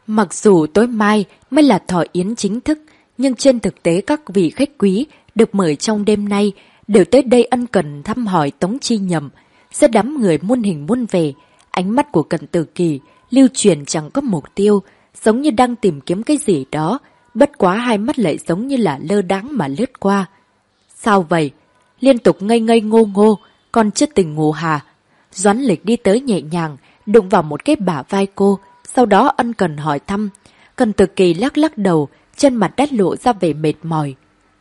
Mặc dù tối mai mới là thọ yến chính thức, nhưng trên thực tế các vị khách quý được mời trong đêm nay đều tới đây ân cần thăm hỏi Tống Chi Nhậm. Rất đám người muôn hình muôn vẻ, ánh mắt của Cận Tử Kỳ lưu truyền chẳng có mục tiêu, giống như đang tìm kiếm cái gì đó, bất quá hai mắt lại giống như là lơ đãng mà lướt qua. Sao vậy? Liên tục ngây ngây ngô ngô, còn chưa tỉnh ngủ hả? Doãn Lịch đi tới nhẹ nhàng, đụng vào một cái bả vai cô, sau đó ân cần hỏi thăm. Cận Tử Kỳ lắc lắc đầu, trên mặt đã lộ ra vẻ mệt mỏi.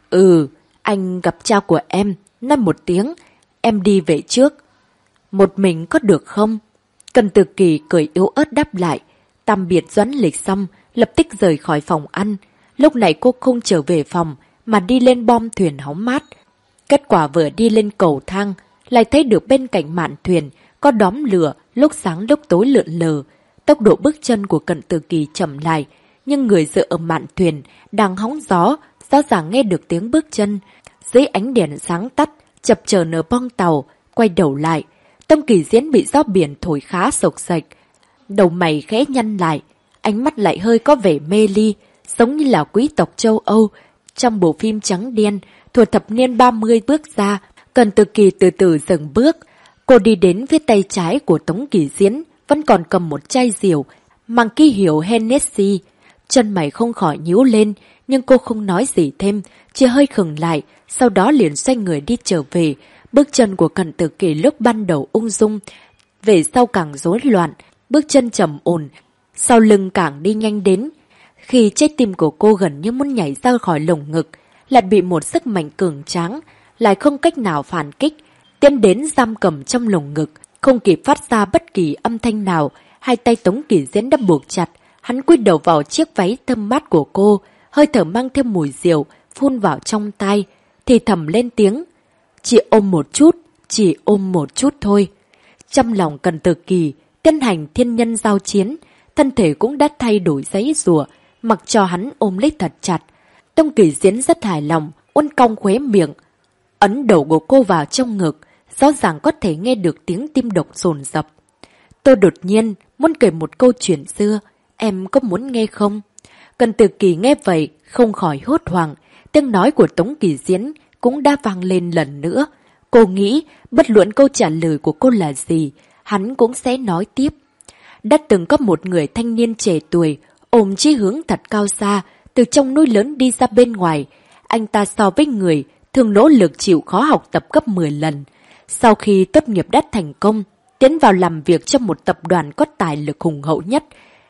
Anh gặp cha của em, nói một tiếng, em đi về trước. Một mình có được không? Cận Tử Kỳ cười yếu ớt đáp lại. Tạm biệt Doãn Lịch xong, lập tức rời khỏi phòng ăn. Lúc này cô không trở về phòng, mà đi lên bom thuyền hóng mát. Kết quả vừa đi lên cầu thang, lại thấy được bên cạnh mạn thuyền có đóm lửa, lúc sáng lúc tối lượn lờ. Tốc độ bước chân của Cận Tử Kỳ chậm lại, nhưng người dựa ở mạn thuyền đang hóng gió, rõ ràng nghe được tiếng bước chân. Dưới ánh đèn sáng tắt, chập chờn ở bong tàu, quay đầu lại. Tông Kỳ Diễn bị gió biển thổi khá sộc sạch. Đầu mày khẽ nhăn lại, ánh mắt lại hơi có vẻ mê ly, giống như là quý tộc châu Âu. Trong bộ phim trắng đen, thuộc thập niên 30 bước ra, Cận Tử Kỳ từ từ dừng bước. Cô đi đến phía tay trái của Tống Kỳ Diễn, vẫn còn cầm một chai rượu, mang ký hiệu Hennessy. Chân mày không khỏi nhíu lên, nhưng cô không nói gì thêm, chỉ hơi khựng lại, sau đó liền xoay người đi trở về. Bước chân của Cận Tử Kỳ lúc ban đầu ung dung, về sau càng rối loạn, bước chân trầm ổn, sau lưng càng đi nhanh đến. Khi trái tim của cô gần như muốn nhảy ra khỏi lồng ngực, lại bị một sức mạnh cường tráng, lại không cách nào phản kích, tiến đến giam cầm trong lồng ngực, không kịp phát ra bất kỳ âm thanh nào. Hai tay Tống Kỳ Diễn đã buộc chặt, hắn cúi đầu vào chiếc váy thơm mát của cô, hơi thở mang thêm mùi rượu phun vào trong tai, thì thầm lên tiếng: "Chỉ ôm một chút, chỉ ôm một chút thôi." Trong lòng Cận Tử Kỳ tiến hành thiên nhân giao chiến, thân thể cũng đã thay đổi giấy rùa, mặc cho hắn ôm lấy thật chặt. Tống Kỳ Diễn rất hài lòng, uốn cong khóe miệng, ấn đầu của cô vào trong ngực, rõ ràng có thể nghe được tiếng tim đập dồn dập. Tôi đột nhiên muốn kể một câu chuyện xưa, em có muốn nghe không? Cận Tử Kỳ nghe vậy, không khỏi hốt hoảng, tiếng nói của Tống Kỳ Diễn cũng đã vang lên lần nữa. Cô nghĩ, bất luận câu trả lời của cô là gì, hắn cũng sẽ nói tiếp. Đã từng có một người thanh niên trẻ tuổi, ôm chí hướng thật cao xa, từ trong núi lớn đi ra bên ngoài. Anh ta so với người thường nỗ lực chịu khó học tập gấp 10 lần. Sau khi tốt nghiệp đã thành công, tiến vào làm việc trong một tập đoàn có tài lực hùng hậu nhất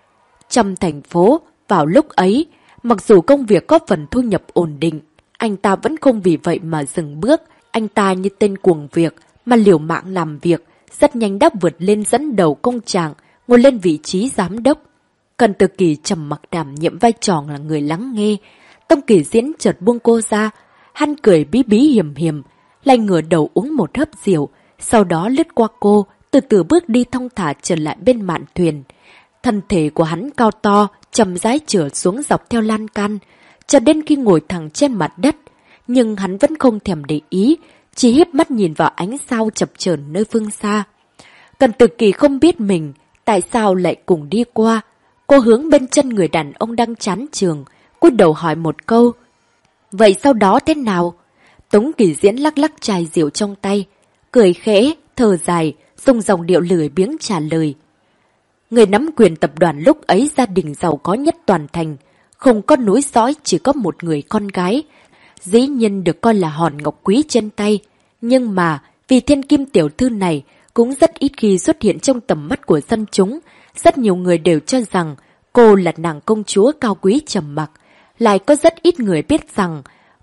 trong thành phố. Vào lúc ấy, mặc dù công việc có phần thu nhập ổn định, anh ta vẫn không vì vậy mà dừng bước. Anh ta như tên cuồng việc mà liều mạng làm việc, rất nhanh đã vượt lên dẫn đầu công trạng, ngồi lên vị trí giám đốc. Cận Tử Kỳ trầm mặc đảm nhiệm vai trò là người lắng nghe. Tống Kỳ Diễn chợt buông cô ra, hắn cười bí bí hiểm hiểm, lại ngửa đầu uống một hớp rượu, sau đó lướt qua cô, từ từ bước đi thong thả trở lại bên mạn thuyền. Thân thể của hắn cao to, chậm rãi trở xuống dọc theo lan can, cho đến khi ngồi thẳng trên mặt đất. Nhưng hắn vẫn không thèm để ý, chỉ híp mắt nhìn vào ánh sao chập chờn nơi phương xa. Cận Tử Kỳ không biết mình tại sao lại cùng đi qua. Cô hướng bên chân người đàn ông đang chán trường, cúi đầu hỏi một câu: "Vậy sau đó thế nào?" Tống Kỳ Diễn lắc lắc chai rượu trong tay, cười khẽ, thở dài, dùng dòng điệu lười biếng trả lời: "Người nắm quyền tập đoàn lúc ấy gia đình giàu có nhất toàn thành, không có nối dõi, chỉ có một người con gái. Dĩ nhiên được coi là hòn ngọc quý trên tay, nhưng mà vì thiên kim tiểu thư này cũng rất ít khi xuất hiện trong tầm mắt của dân chúng. Rất nhiều người đều cho rằng cô là nàng công chúa cao quý trầm mặc, lại có rất ít người biết rằng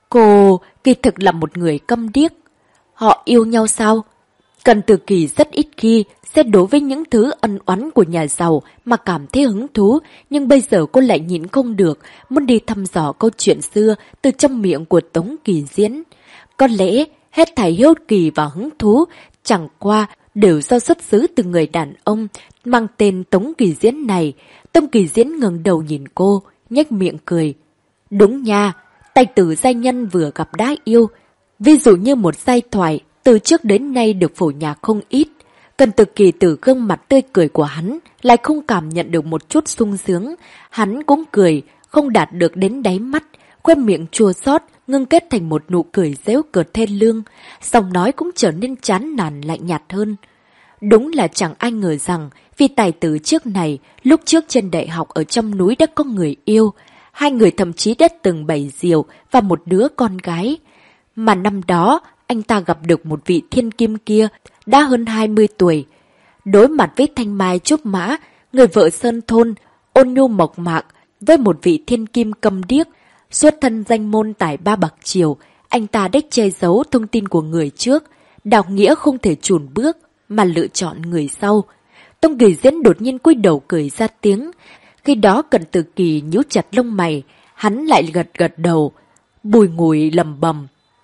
cô kỳ thực là một người câm điếc. Họ yêu nhau sao?" Cận Tử Kỳ rất ít khi sẽ đối với những thứ ân oán của nhà giàu mà cảm thấy hứng thú, nhưng bây giờ cô lại nhịn không được, muốn đi thăm dò câu chuyện xưa từ trong miệng của Tống Kỳ Diễn. Có lẽ hết thảy hiếu kỳ và hứng thú chẳng qua đều do xuất xứ từ người đàn ông mang tên Tống Kỳ Diễn này. Tống Kỳ Diễn ngẩng đầu nhìn cô, nhếch miệng cười: "Đúng nha, tài tử giai nhân vừa gặp đã yêu. Ví dụ như một giai thoại từ trước đến nay được phổ nhạc không ít." Cần Tử Kỳ từ gương mặt tươi cười của hắn lại không cảm nhận được một chút sung sướng. Hắn cũng cười, không đạt được đến đáy mắt, khóe miệng chua xót ngưng kết thành một nụ cười giễu cợt thê lương, giọng nói cũng trở nên chán nản lạnh nhạt hơn. Đúng là chẳng ai ngờ rằng vì tài tử trước này, lúc trước trên đại học ở trong núi đã có người yêu, hai người thậm chí đã từng bày diều và một đứa con gái. Mà năm đó, anh ta gặp được một vị thiên kim kia đã hơn 20 tuổi. Đối mặt với thanh mai trúc mã, người vợ sơn thôn, ôn nhu mộc mạc, với một vị thiên kim câm điếc, xuất thân danh môn tài ba bạc triều, anh ta đã che giấu thông tin của người trước, đạo nghĩa không thể chùn bước mà lựa chọn người sau. Tông Kỳ Diễn đột nhiên cúi đầu cười ra tiếng. Khi đó Cận Tử Kỳ nhíu chặt lông mày, hắn lại gật gật đầu, bùi ngùi lầm bầm.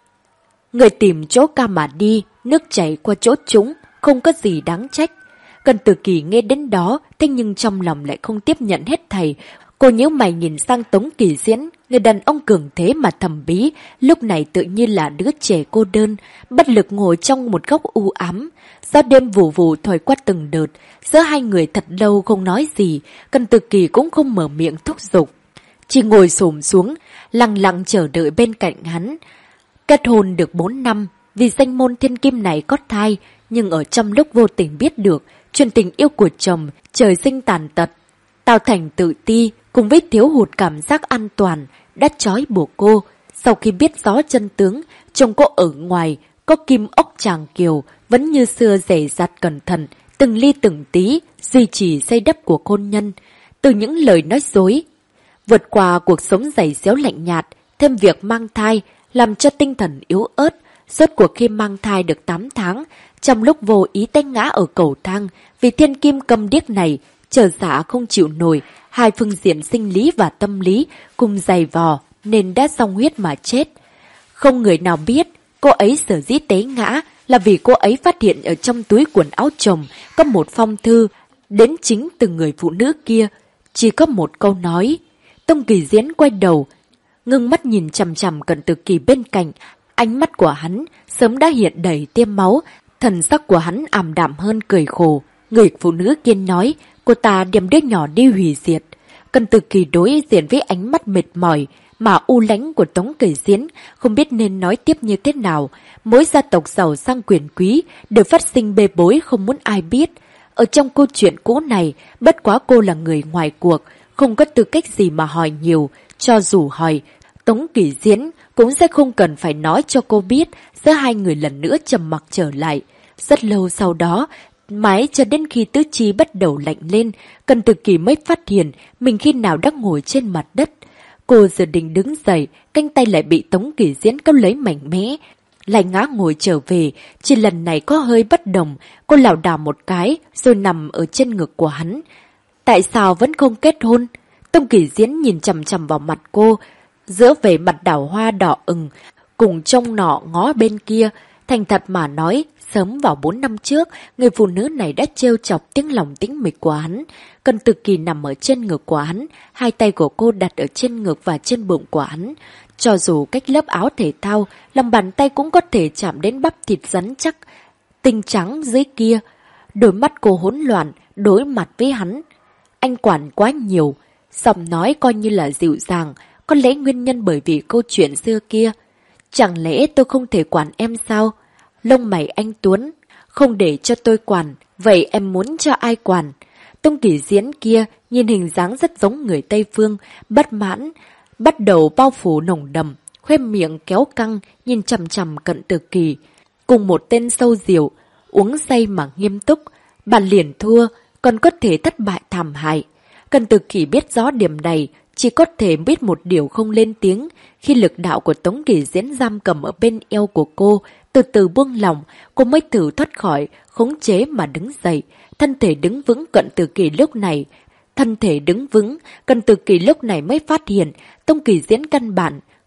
Người tìm chỗ ca mà đi, nước chảy qua chỗ chúng, không có gì đáng trách. Cận Tử Kỳ nghe đến đó, thế nhưng trong lòng lại không tiếp nhận hết thầy. Cô nhíu mày nhìn sang Tống Kỳ Diễn, người đàn ông cường thế mà thầm bí, lúc này tự nhiên là đứa trẻ cô đơn, bất lực ngồi trong một góc u ám. Gió đêm vù vù thổi qua từng đợt, giữa hai người thật lâu không nói gì, Cận Tử Kỳ cũng không mở miệng thúc giục. Chỉ ngồi xổm xuống, lặng lặng chờ đợi bên cạnh hắn. Kết hôn được 4 năm, vì danh môn thiên kim này có thai, nhưng ở trong lúc vô tình biết được chuyện tình yêu của chồng trời sinh tàn tật, tạo thành tự ti cùng với thiếu hụt cảm giác an toàn đã trói buộc cô. Sau khi biết rõ chân tướng, chồng cô ở ngoài có kim ốc tràng kiều, vẫn như xưa dè dặt cẩn thận, từng ly từng tí duy trì xây đắp của hôn nhân. Từ những lời nói dối, vượt qua cuộc sống dày xéo lạnh nhạt, thêm việc mang thai làm cho tinh thần yếu ớt. Rốt cuộc khi mang thai được 8 tháng, trong lúc vô ý té ngã ở cầu thang, vì thiên kim câm điếc này trở dạ không chịu nổi hai phương diện sinh lý và tâm lý cùng dày vò nên đã song huyết mà chết. Không người nào biết cô ấy sở dĩ té ngã là vì cô ấy phát hiện ở trong túi quần áo chồng có một phong thư đến chính từ người phụ nữ kia. Chỉ có một câu nói. Tông Kỳ Diễn quay đầu, ngưng mắt nhìn chằm chằm Cận Tử Kỳ bên cạnh. Ánh mắt của hắn sớm đã hiện đầy tiêm máu, thần sắc của hắn ảm đạm hơn cười khổ. Người phụ nữ kia nói, cô ta đem đứa nhỏ đi hủy diệt. Cận Tử Kỳ đối diện với ánh mắt mệt mỏi mà u lãnh của Tống Kỳ Diễn, không biết nên nói tiếp như thế nào. Mỗi gia tộc giàu sang quyền quý đều phát sinh bê bối không muốn ai biết. Ở trong câu chuyện cũ này, bất quá cô là người ngoài cuộc, không có tư cách gì mà hỏi nhiều. Cho dù hỏi, Tống Kỳ Diễn cũng sẽ không cần phải nói cho cô biết. Giữa hai người lần nữa trầm mặc trở lại. Rất lâu sau đó, mãi cho đến khi tứ chi bắt đầu lạnh lên, Cận Tử Kỳ mới phát hiện mình khi nào đang ngồi trên mặt đất. Cô giờ định đứng dậy, cánh tay lại bị Tống Kỳ Diễn kéo lấy mạnh mẽ, lại ngã ngồi trở về. Chỉ lần này có hơi bất đồng, cô lảo đảo một cái rồi nằm ở trên ngực của hắn. Tại sao vẫn không kết hôn? Tống Kỳ Diễn nhìn chằm chằm vào mặt cô, giữa vẻ mặt đào hoa đỏ ửng, cùng trông nọ ngó bên kia. Thành thật mà nói, sớm vào 4 năm trước, người phụ nữ này đã trêu chọc tiếng lòng tĩnh mịch của hắn. Cận Tử Kỳ nằm ở trên ngực của hắn, hai tay của cô đặt ở trên ngực và trên bụng của hắn. Cho dù cách lớp áo thể thao, lòng bàn tay cũng có thể chạm đến bắp thịt rắn chắc, tinh trắng dưới kia. Đôi mắt cô hỗn loạn, đối mặt với hắn. Anh quản quá nhiều, giọng nói coi như là dịu dàng, có lẽ nguyên nhân bởi vì câu chuyện xưa kia. Chẳng lẽ tôi không thể quản em sao? Lông mày anh tuấn, không để cho tôi quản, vậy em muốn cho ai quản? Tông Kỳ Diễn kia nhìn hình dáng rất giống người Tây Phương, bất mãn, bắt đầu bao phủ nồng đầm, khóe miệng kéo căng, nhìn chằm chằm Cận Tử Kỳ. Cùng một tên sâu diều, uống say mà nghiêm túc, bạn liền thua, còn có thể thất bại thảm hại. Cận Tử Kỳ biết rõ điểm này, chỉ có thể biết một điều không lên tiếng. Khi lực đạo của Tống Kỳ Diễn giam cầm ở bên eo của cô từ từ buông lỏng, cô mới thử thoát khỏi, khống chế mà đứng dậy. Thân thể đứng vững Cận Tử Kỳ lúc này. Thân thể đứng vững, Cận Tử Kỳ lúc này mới phát hiện Tống Kỳ Diễn căn bản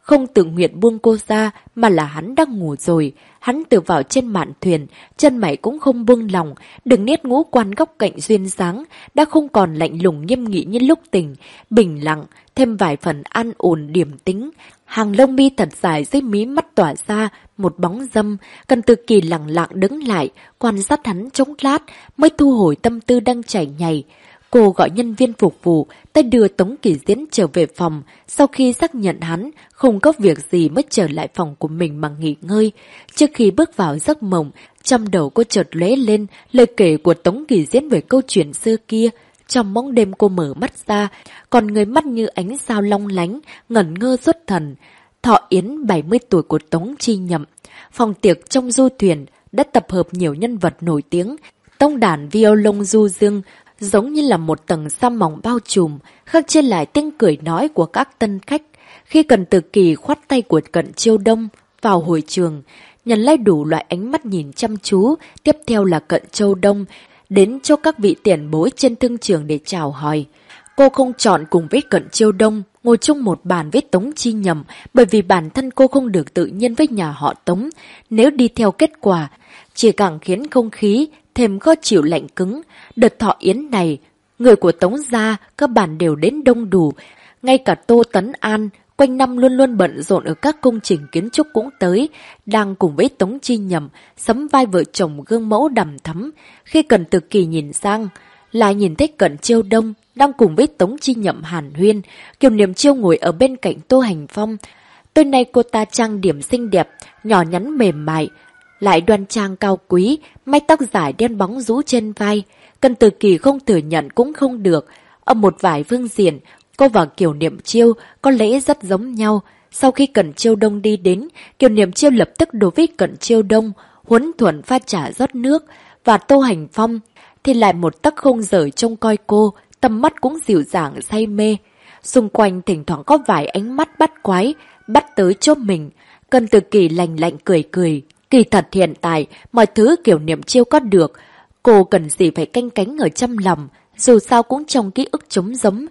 không tự nguyện buông cô ra mà là hắn đang ngủ rồi. Hắn tự vào trên mạn thuyền, chân mày cũng không buông lòng, đường nét ngũ quan góc cạnh duyên dáng, đã không còn lạnh lùng nghiêm nghị như lúc tỉnh, bình lặng, thêm vài phần an ổn điềm tĩnh. Hàng lông mi thật dài dưới mí mắt tỏa ra một bóng dâm, Cần Từ Kỳ lặng lặng đứng lại, quan sát hắn chốc lát, mới thu hồi tâm tư đang chảy nhảy. Cô gọi nhân viên phục vụ, tay đưa Tống Kỳ Diễn trở về phòng, sau khi xác nhận hắn không có việc gì mới trở lại phòng của mình mà nghỉ ngơi. Trước khi bước vào giấc mộng, trong đầu cô chợt lóe lên lời kể của Tống Kỳ Diễn về câu chuyện xưa kia. Trong bóng đêm cô mở mắt ra, còn người mắt như ánh sao long lánh, ngẩn ngơ xuất thần. Thọ yến 70 tuổi của Tống Chi Nhậm. Phòng tiệc trong du thuyền đã tập hợp nhiều nhân vật nổi tiếng. Tông đàn violon du dương giống như là một tầng sa mỏng bao trùm, khắc trên lại tiếng cười nói của các tân khách. Khi Cần Từ Kỳ khoát tay của Cận Chiêu Đông vào hội trường, nhận lấy đủ loại ánh mắt nhìn chăm chú, tiếp theo là Cận Chiêu Đông đến cho các vị tiền bối trên thương trường để chào hỏi. Cô không chọn cùng với Cận Chiêu Đông ngồi chung một bàn với Tống Chi Nhậm bởi vì bản thân cô không được tự nhiên với nhà họ Tống. Nếu đi theo kết quả, chỉ càng khiến không khí thêm khó chịu lạnh cứng. Đợt thọ yến này, người của Tống gia các bản đều đến đông đủ. Ngay cả Tô Tấn An, quanh năm luôn luôn bận rộn ở các công trình kiến trúc cũng tới, đang cùng với Tống Chi Nhậm sắm vai vợ chồng gương mẫu đằm thắm. Khi Cần Từ Kỳ nhìn sang, lại nhìn thấy Cận Chiêu Đông đang cùng với Tống Chi Nhậm hàn huyên. Kiều Niệm Chiêu ngồi ở bên cạnh Tô Hành Phong. Tối nay cô ta trang điểm xinh đẹp, nhỏ nhắn mềm mại, lại đoan trang cao quý, mái tóc dài đen bóng rũ trên vai. Cần Từ Kỳ không thừa nhận cũng không được. Ở một vài phương diện, cô và Kiều Niệm Chiêu có lẽ rất giống nhau. Sau khi Cận Chiêu Đông đi đến, Kiều Niệm Chiêu lập tức đối với Cận Chiêu Đông huấn thuận pha trà rót nước, và Tô Hành Phong thì lại một tấc không rời trông coi cô, tầm mắt cũng dịu dàng say mê. Xung quanh thỉnh thoảng có vài ánh mắt bắt quái, bắt tới chốt mình. Cần Từ Kỳ lành lạnh cười cười. Kỳ thật hiện tại, mọi thứ Kiều Niệm Chiêu có được, cô cần gì phải canh cánh ở trong lòng, dù sao cũng trong ký ức trống giống.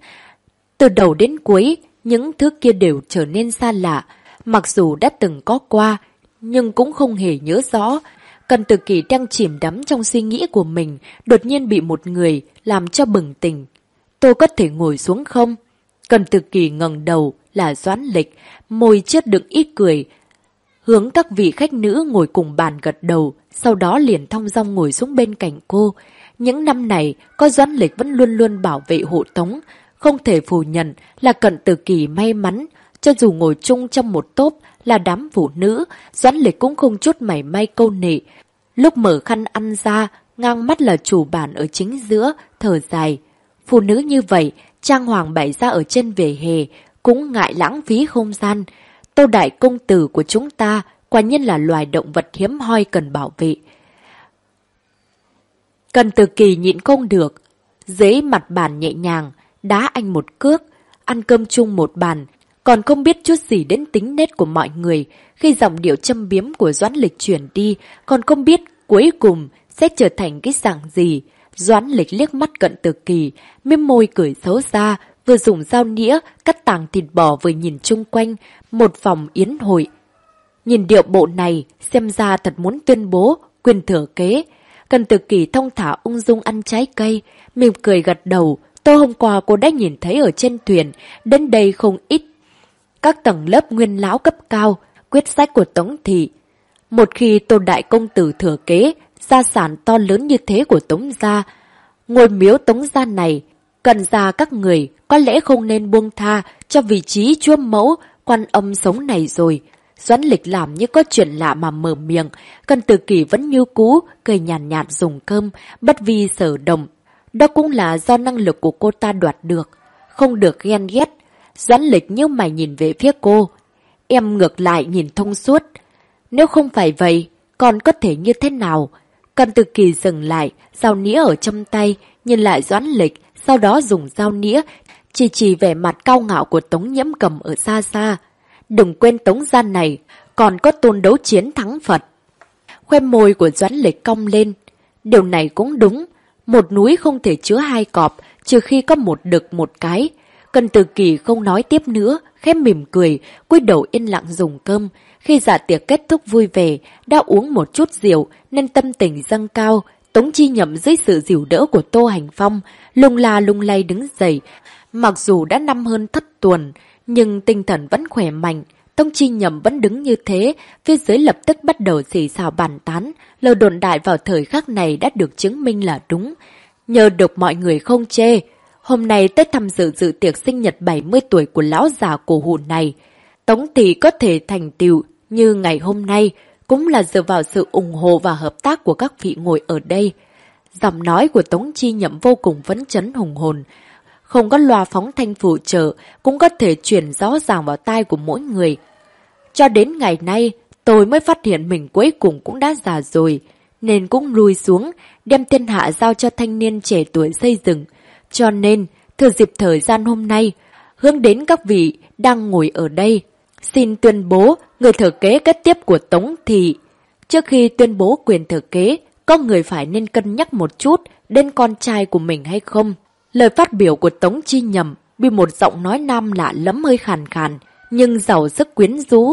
Từ đầu đến cuối, những thứ kia đều trở nên xa lạ, mặc dù đã từng có qua, nhưng cũng không hề nhớ rõ. Cần Từ Kỳ đang chìm đắm trong suy nghĩ của mình, đột nhiên bị một người làm cho bừng tỉnh. Tôi có thể ngồi xuống không? Cần Từ Kỳ ngẩng đầu là Doãn Lịch, môi chớt đựng ít cười, hướng các vị khách nữ ngồi cùng bàn gật đầu, sau đó liền thong dong ngồi xuống bên cạnh cô. Những năm này, có Doãn Lịch vẫn luôn luôn bảo vệ hộ tống. Không thể phủ nhận là Cận Từ Kỳ may mắn, cho dù ngồi chung trong một tốp là đám phụ nữ, Doãn Lịch cũng không chút mảy may câu nệ. Lúc mở khăn ăn ra, ngang mắt là chủ bàn ở chính giữa, thở dài. Phụ nữ như vậy, trang hoàng bày ra ở trên vỉa hè, cũng ngại lãng phí không gian. Tô đại công tử của chúng ta, quả nhiên là loài động vật hiếm hoi cần bảo vệ. Cần Từ Kỳ nhịn không được, dưới mặt bàn nhẹ nhàng, đá anh một cước, ăn cơm chung một bàn, còn không biết chút gì đến tính nết của mọi người. Khi giọng điệu châm biếm của Doãn Lịch chuyển đi, còn không biết cuối cùng sẽ trở thành cái dạng gì. Doãn Lịch liếc mắt Cận Từ Kỳ, mím môi cười xấu xa, vừa dùng dao nĩa cắt tàng thịt bò vừa nhìn chung quanh một phòng yến hội. Nhìn điệu bộ này, xem ra thật muốn tuyên bố quyền thừa kế. Cận Từ Kỳ thong thả ung dung ăn trái cây, mỉm cười gật đầu. Tối hôm qua cô đã nhìn thấy ở trên thuyền, đến đây không ít các tầng lớp nguyên lão cấp cao, quyết sách của Tống thị. Một khi Tô đại công tử thừa kế, gia sản to lớn như thế của Tống gia, ngôi miếu Tống gia này, cần ra các người có lẽ không nên buông tha cho vị trí chúa mẫu Quan Âm sống này rồi. Doãn Lịch làm như có chuyện lạ mà mở miệng, Cận Từ Kỳ vẫn như cũ, cười nhàn nhạt dùng cơm, bất vi sở động. Đó cũng là do năng lực của cô ta đoạt được, không được ghen ghét. Doãn Lịch như mày nhìn về phía cô. Em ngược lại nhìn thông suốt. Nếu không phải vậy, còn có thể như thế nào? Cận Từ Kỳ dừng lại, dao nĩa ở trong tay, nhìn lại Doãn Lịch, sau đó dùng dao nĩa, chỉ vẻ mặt cao ngạo của Tống Nhiễm Cầm ở xa xa. Đừng quên Tống gia này, còn có tôn đấu chiến thắng Phật. Khoe môi của Doãn Lịch cong lên. Điều này cũng đúng. Một núi không thể chứa hai cọp, trừ khi có một đực một cái. Cần Từ Kỳ không nói tiếp nữa, khẽ mỉm cười, cúi đầu yên lặng dùng cơm. Khi dạ tiệc kết thúc vui vẻ, đã uống một chút rượu nên tâm tình dâng cao. Tống Chi Nhậm dưới sự dìu đỡ của Tô Hành Phong, lung la lung lay đứng dậy. Mặc dù đã năm hơn thất tuần, nhưng tinh thần vẫn khỏe mạnh. Tống Chi Nhậm vẫn đứng như thế, phía dưới lập tức bắt đầu xì xào bàn tán. Lời đồn đại vào thời khắc này đã được chứng minh là đúng. Nhờ được mọi người không chê. Hôm nay tới tham dự tiệc sinh nhật 70 tuổi của lão già cổ hủ này. Tống thị có thể thành tựu như ngày hôm nay, cũng là dựa vào sự ủng hộ và hợp tác của các vị ngồi ở đây. Giọng nói của Tống Chi Nhậm vô cùng phấn chấn hùng hồn. Không có loa phóng thanh phụ trợ, cũng có thể truyền rõ ràng vào tai của mỗi người. Cho đến ngày nay, tôi mới phát hiện mình cuối cùng cũng đã già rồi, nên cũng lùi xuống, đem thiên hạ giao cho thanh niên trẻ tuổi xây dựng. Cho nên, thừa dịp thời gian hôm nay, hướng đến các vị đang ngồi ở đây, xin tuyên bố người thừa kế kế tiếp của Tống thị. Trước khi tuyên bố quyền thừa kế, có người phải nên cân nhắc một chút đến con trai của mình hay không. Lời phát biểu của Tống Chi Nhậm bị một giọng nói nam lạ lẫm hơi khàn khàn, nhưng giàu sức quyến rũ,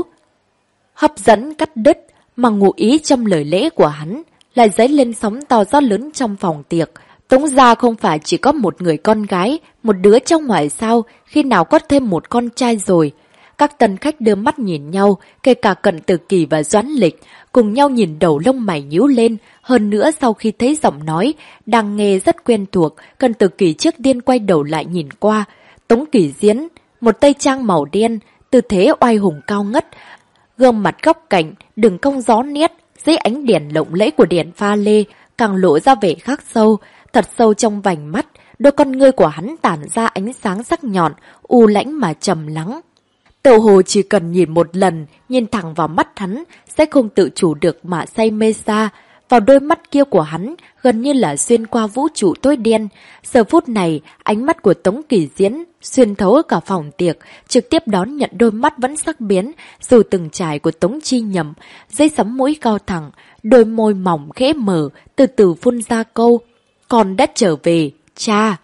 hấp dẫn cắt đứt, mà ngụ ý trong lời lẽ của hắn lại dấy lên sóng to gió lớn trong phòng tiệc. Tống gia không phải chỉ có một người con gái, một đứa trong ngoài sao, khi nào có thêm một con trai rồi. Các tân khách đưa mắt nhìn nhau, kể cả Cận Từ Kỳ và Doãn Lịch, cùng nhau nhìn đầu lông mày nhíu lên. Hơn nữa sau khi thấy giọng nói, đang nghe rất quen thuộc, Cận Từ Kỳ trước tiên quay đầu lại nhìn qua. Tống Kỳ Diễn, một tây trang màu đen, tư thế oai hùng cao ngất, gương mặt góc cạnh, đường cong gió nét, dưới ánh đèn lộng lẫy của đèn pha lê, càng lộ ra vẻ khắc sâu, thật sâu trong vành mắt, đôi con ngươi của hắn tản ra ánh sáng sắc nhọn, u lãnh mà trầm lắng. Tự hồ chỉ cần nhìn một lần, nhìn thẳng vào mắt hắn, sẽ không tự chủ được mà say mê xa. Vào đôi mắt kia của hắn, gần như là xuyên qua vũ trụ tối đen. Giờ phút này, ánh mắt của Tống Kỳ Diễn xuyên thấu cả phòng tiệc, trực tiếp đón nhận đôi mắt vẫn sắc bén, dù từng trải của Tống Chi Nhậm, dây sắm mũi cao thẳng, đôi môi mỏng khẽ mở, từ từ phun ra câu: "Con đã trở về, cha."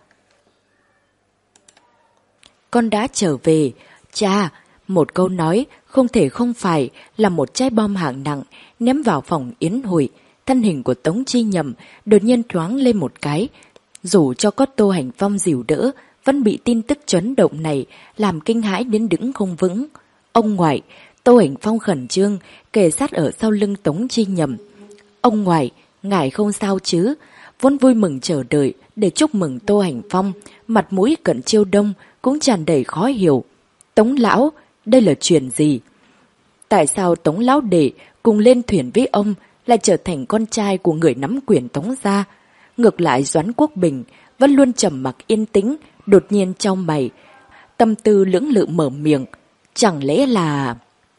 Con đã trở về, cha. Một câu nói không thể không phải là một trái bom hạng nặng ném vào phòng yến hội. Thân hình của Tống Chi Nhậm đột nhiên thoáng lên một cái. Dù cho có Tô Hành Phong dìu đỡ, vẫn bị tin tức chấn động này làm kinh hãi đến đứng không vững. Ông ngoại, Tô Hành Phong khẩn trương kề sát ở sau lưng Tống Chi Nhậm. Ông ngoại, ngài không sao chứ? Vốn vui mừng chờ đợi để chúc mừng Tô Hành Phong, mặt mũi Cận Chiêu Đông cũng tràn đầy khó hiểu. Tống lão, đây là chuyện gì? Tại sao Tống lão đệ cùng lên thuyền với ông lại trở thành con trai của người nắm quyền Tống gia? Ngược lại Doãn Quốc Bình vẫn luôn trầm mặc yên tĩnh, đột nhiên chau mày, tâm tư lưỡng lự mở miệng. Chẳng lẽ là...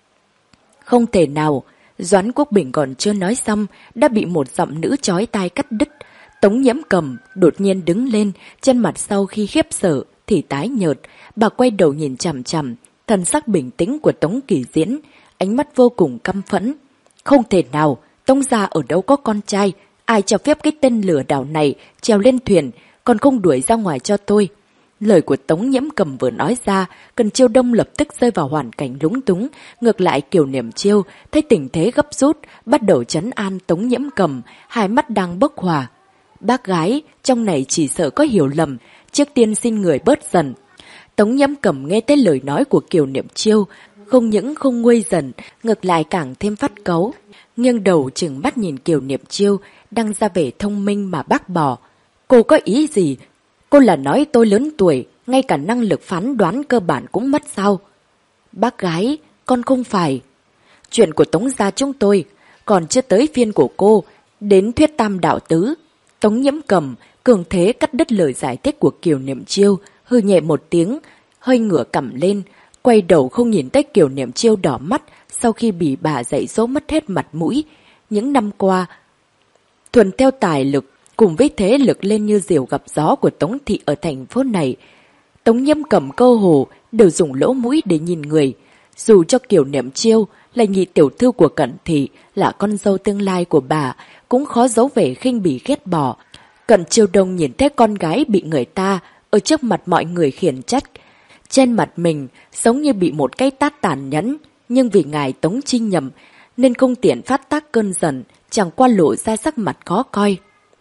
Không thể nào. Doãn Quốc Bình còn chưa nói xong đã bị một giọng nữ chói tai cắt đứt. Tống Nhiễm Cầm đột nhiên đứng lên, trên mặt sau khi khiếp sợ thì tái nhợt. Bà quay đầu nhìn chằm chằm thần sắc bình tĩnh của Tống Kỳ Diễn, ánh mắt vô cùng căm phẫn. Không thể nào, Tống gia ở đâu có con trai, ai cho phép cái tên lừa đảo này trèo lên thuyền, còn không đuổi ra ngoài cho tôi. Lời của Tống Nhiễm Cầm vừa nói ra, Cận Chiêu Đông lập tức rơi vào hoàn cảnh lúng túng. Ngược lại Kiều Niệm Chiêu thấy tình thế gấp rút, bắt đầu trấn an Tống Nhiễm Cầm, hai mắt đang bốc hỏa. Bác gái, trong này chỉ sợ có hiểu lầm, trước tiên xin người bớt giận. Tống Nhiễm Cầm nghe tới lời nói của Kiều Niệm Chiêu, không những không nguôi giận, ngược lại càng thêm phát cáu. Nghiêng đầu chừng mắt nhìn Kiều Niệm Chiêu, đang ra vẻ thông minh mà bác bỏ. Cô có ý gì? Cô là nói tôi lớn tuổi, ngay cả năng lực phán đoán cơ bản cũng mất sao? Bác gái, con không phải. Chuyện của Tống gia chúng tôi, còn chưa tới phiên của cô, đến thuyết tam đạo tứ. Tống Nhiễm Cầm cường thế cắt đứt lời giải thích của Kiều Niệm Chiêu, hừ nhẹ một tiếng, hơi ngửa cằm lên, quay đầu không nhìn tới Kiều Niệm Chiêu đỏ mắt sau khi bị bà dạy dỗ mất hết mặt mũi. Những năm qua, thuần theo tài lực cùng với thế lực lên như diều gặp gió của Tống thị ở thành phố này, Tống Nhiễm Cầm cơ hồ đều dùng lỗ mũi để nhìn người. Dù cho Kiều Niệm Chiêu là nhị tiểu thư của Cận thị, là con dâu tương lai của bà, cũng khó giấu vẻ khinh bỉ ghét bỏ. Cận Chiêu Đông nhìn thấy con gái bị người ta ở trước mặt mọi người khiển trách, Trên mặt mình giống như bị một cái tát tàn nhẫn, nhưng vì ngài Tống Chi Nhậm nên không tiện phát tác cơn giận, chẳng qua lộ ra sắc mặt khó coi.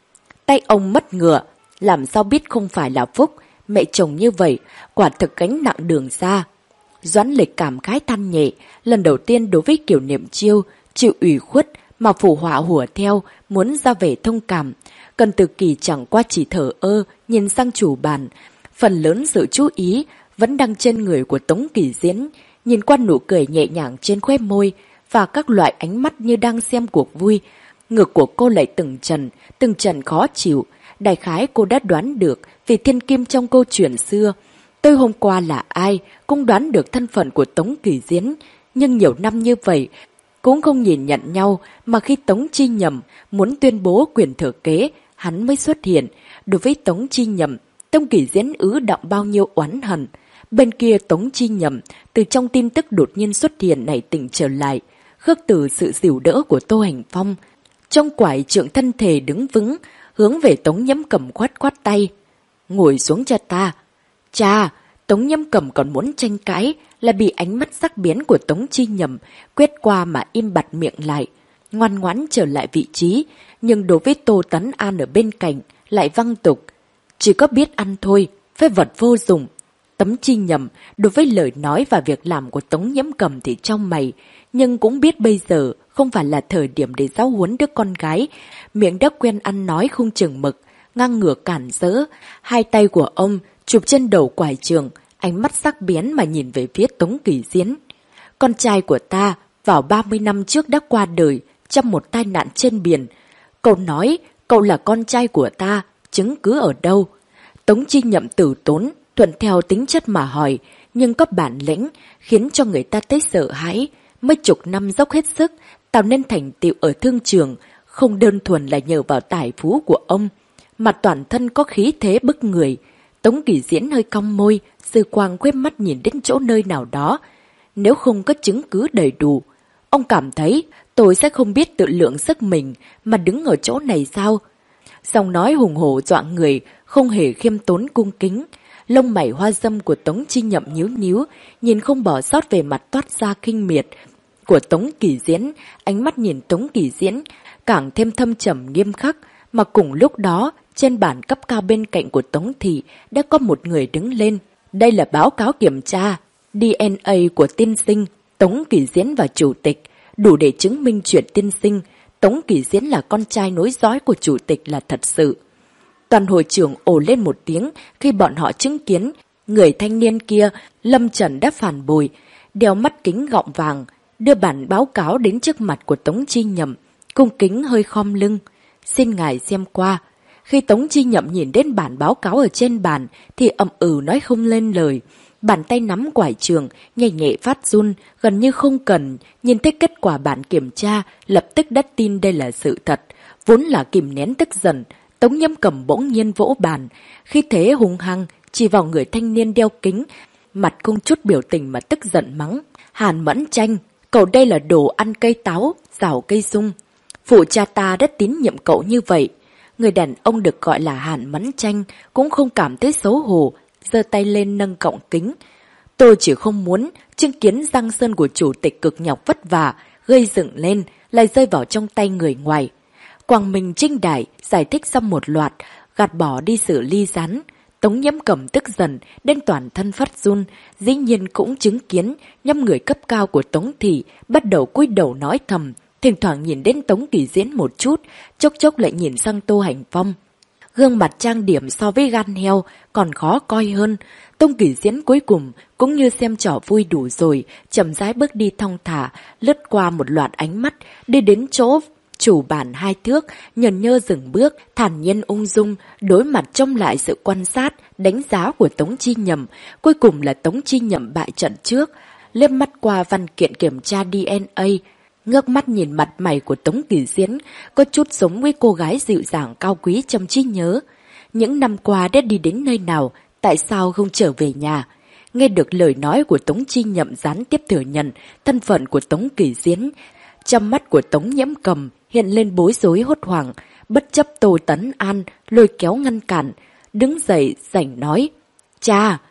Tay ông mất ngựa, làm sao biết không phải là phúc, mẹ chồng như vậy, quả thực gánh nặng đường xa. Doãn Lịch cảm khái than nhẹ, lần đầu tiên đối với Kiều Niệm Chiêu, chịu ủy khuất mà phù họa hùa theo, muốn ra vẻ thông cảm. Cần Từ Kỳ chẳng qua chỉ thở ơ, nhìn sang chủ bàn. Phần lớn sự chú ý vẫn đang trên người của Tống Kỳ Diễn, nhìn qua nụ cười nhẹ nhàng trên khóe môi và các loại ánh mắt như đang xem cuộc vui. Ngực của cô lại từng trận khó chịu. Đại khái cô đã đoán được vì thiên kim trong câu chuyện xưa. Tôi hôm qua là ai cũng đoán được thân phận của Tống Kỳ Diễn, nhưng nhiều năm như vậy cũng không nhìn nhận nhau, mà khi Tống Chi Nhậm muốn tuyên bố quyền thừa kế, hắn mới xuất hiện. Đối với Tống Chi Nhậm, Tống Kỳ Diễn ứ đọng bao nhiêu oán hận. Bên kia Tống Chi Nhậm từ trong tin tức đột nhiên xuất hiện này tỉnh trở lại, khước từ sự dìu đỡ của Tô Hành Phong. Trong quải trượng thân thể đứng vững, hướng về Tống Nhâm Cầm khoát khoát tay. Ngồi xuống cho ta. Cha, Tống Nhâm Cầm còn muốn tranh cãi, là bị ánh mắt sắc bén của Tống Chi Nhậm quét qua mà im bặt miệng lại. Ngoan ngoãn trở lại vị trí, nhưng đối với Tô Tấn An ở bên cạnh lại văng tục. Chỉ có biết ăn thôi, phế vật vô dụng. Tống Chi Nhậm đối với lời nói và việc làm của Tống Nhâm Cầm thì trong mày, nhưng cũng biết bây giờ không phải là thời điểm để giáo huấn đứa con gái. Miệng đã quen ăn nói không chừng mực, ngang ngược cản rỡ. Hai tay của ông chụp trên đầu quải trường, ánh mắt sắc bén mà nhìn về phía Tống Kỳ Diễn. Con trai của ta vào 30 năm trước đã qua đời trong một tai nạn trên biển. Cậu nói cậu là con trai của ta, chứng cứ ở đâu? Tống Chi Nhậm từ tốn, thuận theo tính chất mà hỏi, nhưng có bản lĩnh khiến cho người ta thấy sợ hãi. Mấy chục năm dốc hết sức tạo nên thành tựu ở thương trường, không đơn thuần là nhờ vào tài phú của ông, mà toàn thân có khí thế bức người. Tống Kỳ Diễn hơi cong môi, dư quang quét mắt nhìn đến chỗ nơi nào đó. Nếu không có chứng cứ đầy đủ, ông cảm thấy tôi sẽ không biết tự lượng sức mình mà đứng ở chỗ này sao? Giọng nói hùng hổ dọa người, không hề khiêm tốn cung kính. Lông mày hoa dâm của Tống Chi Nhậm nhíu nhíu, nhìn không bỏ sót về mặt toát ra khinh miệt của Tống Kỳ Diễn. Ánh mắt nhìn Tống Kỳ Diễn càng thêm thâm trầm nghiêm khắc, mà cùng lúc đó trên bàn cấp cao bên cạnh của Tống Thị đã có một người đứng lên. Đây là báo cáo kiểm tra DNA của tiên sinh Tống Kỳ Diễn và chủ tịch, đủ để chứng minh chuyện tiên sinh Tống Kỳ Diễn là con trai nối dõi của chủ tịch là thật sự. Toàn hội trưởng ồ lên một tiếng khi bọn họ chứng kiến người thanh niên kia lâm trần đã phản bội, đeo mắt kính gọng vàng, đưa bản báo cáo đến trước mặt của Tống Chi Nhậm, cung kính hơi khom lưng. Xin ngài xem qua. Khi Tống Chi Nhậm nhìn đến bản báo cáo ở trên bàn thì ậm nói không lên lời. Bàn tay nắm quải trường, nhẹ nhẹ phát run, gần như không cần. Nhìn thấy kết quả bản kiểm tra, lập tức đã tin đây là sự thật. Vốn là kìm nén tức giận, Tống Nhâm Cầm bỗng nhiên vỗ bàn. Khi thế hung hăng, chỉ vào người thanh niên đeo kính, mặt không chút biểu tình mà tức giận mắng. Hàn Mẫn Tranh, cậu đây là đồ ăn cây táo, rào cây sung. Phụ cha ta rất tín nhiệm cậu như vậy. Người đàn ông được gọi là Hàn Mẫn Tranh cũng không cảm thấy xấu hổ, giơ tay lên nâng cọng kính. Tôi chỉ không muốn chứng kiến răng sơn của chủ tịch cực nhọc vất vả, gây dựng lên, lại rơi vào trong tay người ngoài. Quang Minh Trinh Đại giải thích xong một loạt, gạt bỏ đi sự ly rán. Tống Nhâm Cầm tức giận, đến toàn thân phát run, dĩ nhiên cũng chứng kiến nhóm người cấp cao của Tống Thị bắt đầu cúi đầu nói thầm, thỉnh thoảng nhìn đến Tống Kỳ Diễn một chút, chốc chốc lại nhìn sang Tô Hành Phong. Gương mặt trang điểm so với gan heo còn khó coi hơn. Tống Kỳ Diễn cuối cùng cũng như xem trò vui đủ rồi, chậm rãi bước đi thong thả, lướt qua một loạt ánh mắt, đi đến chỗ chủ bàn 2 thước, nhờn nhơ dừng bước, thản nhiên ung dung, đối mặt trông lại sự quan sát, đánh giá của Tống Chi Nhậm. Cuối cùng là Tống Chi Nhậm bại trận trước, liếc mắt qua văn kiện kiểm tra DNA, ngước mắt nhìn mặt mày của Tống Kỳ Diễn, có chút giống với cô gái dịu dàng cao quý trong trí nhớ. Những năm qua đã đi đến nơi nào, tại sao không trở về nhà? Nghe được lời nói của Tống Chi Nhậm gián tiếp thừa nhận thân phận của Tống Kỳ Diễn, trong mắt của Tống Nhiễm Cầm hiện lên bối rối hốt hoảng, bất chấp Tô Tấn An lôi kéo ngăn cản, đứng dậy rảnh nói: Cha,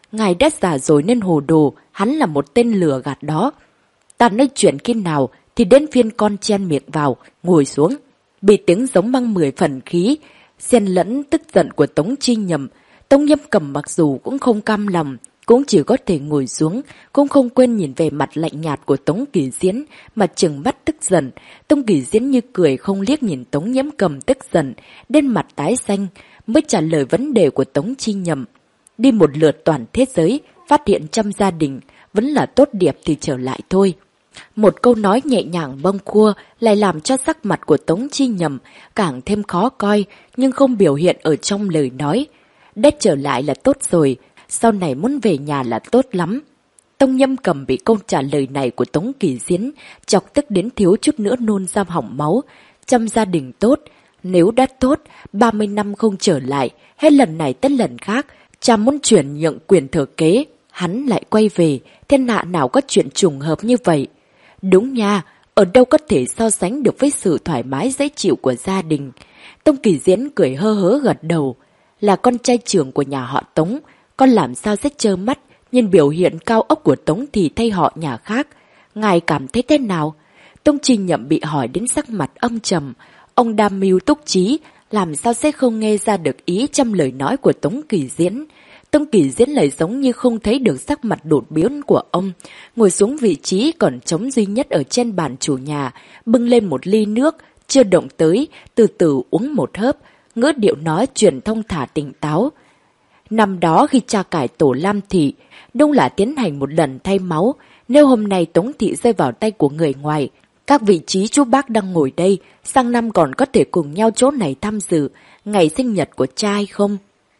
Ngài đã già rồi nên hồ đồ, hắn là một tên lừa gạt đó. Ta nói chuyện khi nào thì đến phiên con chen miệng vào, ngồi xuống. Bị tiếng giống mang 10 phần khí, xen lẫn tức giận của Tống Chi Nhậm. Tống Nhiễm Cầm mặc dù cũng không cam lòng, cũng chỉ có thể ngồi xuống, cũng không quên nhìn về mặt lạnh nhạt của Tống Kỳ Diễn mà trừng mắt tức giận. Tống Kỳ Diễn như cười không liếc nhìn Tống Nhiễm Cầm tức giận, đến mặt tái xanh, mới trả lời vấn đề của Tống Chi Nhậm. Đi một lượt toàn thế giới, phát hiện trăm gia đình, vẫn là tốt đẹp thì trở lại thôi. Một câu nói nhẹ nhàng bâng cua lại làm cho sắc mặt của Tống Chi Nhậm càng thêm khó coi, nhưng không biểu hiện ở trong lời nói. Đã trở lại là tốt rồi, sau này muốn về nhà là tốt lắm. Tống Nhiễm Cầm bị câu trả lời này của Tống Kỳ Diễn chọc tức đến thiếu chút nữa nôn ra hỏng máu. Trăm gia đình tốt, nếu đã tốt, 30 năm không trở lại, hết lần này tới lần khác, cha muốn chuyển nhượng quyền thừa kế, hắn lại quay về, thiên hạ nào có chuyện trùng hợp như vậy. Đúng nha, ở đâu có thể so sánh được với sự thoải mái dễ chịu của gia đình. Tống Kỳ Diễn cười hơ hớ gật đầu. Là con trai trưởng của nhà họ Tống, con làm sao sẽ trơ mắt nhìn biểu hiện cao ốc của Tống thì thay họ nhà khác. Ngài cảm thấy thế nào? Tống Chi Nhậm bị hỏi đến sắc mặt âm trầm. Ông đam mưu túc trí, làm sao sẽ không nghe ra được ý trong lời nói của Tống Kỳ Diễn. Tống Kỳ Diễn lại giống như không thấy được sắc mặt đột biến của ông, ngồi xuống vị trí còn trống duy nhất ở trên bàn chủ nhà, bưng lên một ly nước, chưa động tới, từ từ uống một hớp, ngữ điệu nói truyền thông thả tỉnh táo. Năm đó khi cha cải tổ Lam Thị, đúng là tiến hành một lần thay máu, nếu hôm nay Tống Thị rơi vào tay của người ngoài, các vị trí chú bác đang ngồi đây, sang năm còn có thể cùng nhau chỗ này tham dự ngày sinh nhật của cha hay không?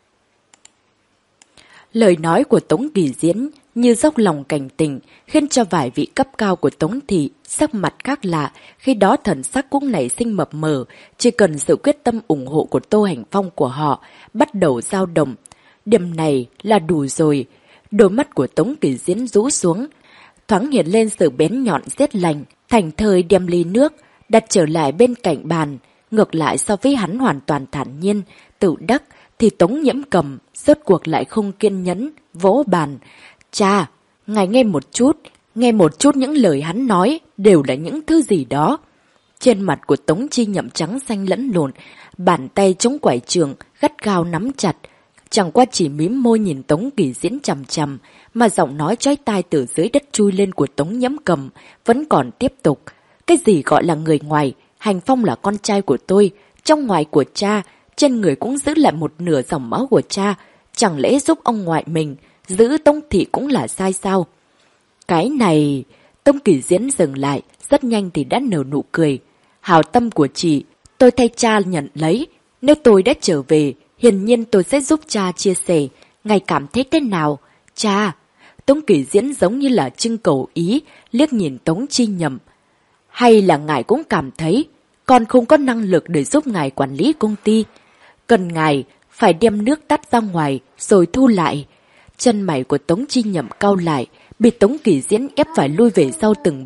Lời nói của Tống Kỳ Diễn như dốc lòng cảnh tình, khiến cho vài vị cấp cao của Tống Thị sắc mặt khác lạ, khi đó thần sắc cũng nảy sinh mập mờ, chỉ cần sự quyết tâm ủng hộ của Tô Hành Phong của họ bắt đầu dao động. Điểm này là đủ rồi. Đôi mắt của Tống Kỳ Diễn rũ xuống, thoáng hiện lên sự bén nhọn rét lạnh, thành thời đem ly nước đặt trở lại bên cạnh bàn. Ngược lại so với hắn hoàn toàn thản nhiên, tự đắc, thì Tống Nhiễm Cầm rốt cuộc lại không kiên nhẫn, vỗ bàn. Cha, ngài nghe một chút những lời hắn nói đều là những thứ gì đó. Trên mặt của Tống Chi Nhậm trắng xanh lẫn lộn, bàn tay chống quải trường gắt gao nắm chặt. Chẳng qua chỉ mím môi nhìn Tống Kỳ Diễn chằm chằm, mà giọng nói chói tai từ dưới đất chui lên của Tống Nhiễm Cầm vẫn còn tiếp tục. Cái gì gọi là người ngoài? Hành Phong là con trai của tôi, trong ngoài của cha, trên người cũng giữ lại một nửa dòng máu của cha. Chẳng lẽ giúp ông ngoại mình giữ Tống Thị cũng là sai sao? Cái này... Tống Kỳ Diễn dừng lại, rất nhanh thì đã nở nụ cười. Hảo tâm của chị, tôi thay cha nhận lấy. Nếu tôi đã trở về, hiển nhiên tôi sẽ giúp cha chia sẻ. Ngài cảm thấy thế nào? Cha! Tống Kỳ Diễn giống như là trưng cầu ý, liếc nhìn Tống Chi Nhậm. Hay là ngài cũng cảm thấy con không có năng lực để giúp ngài quản lý công ty? Cần ngài phải đem nước tắt ra ngoài rồi thu lại. Chân mày của Tống Chi Nhậm cau lại, bị Tống Kỳ Diễn ép phải lui về sau từng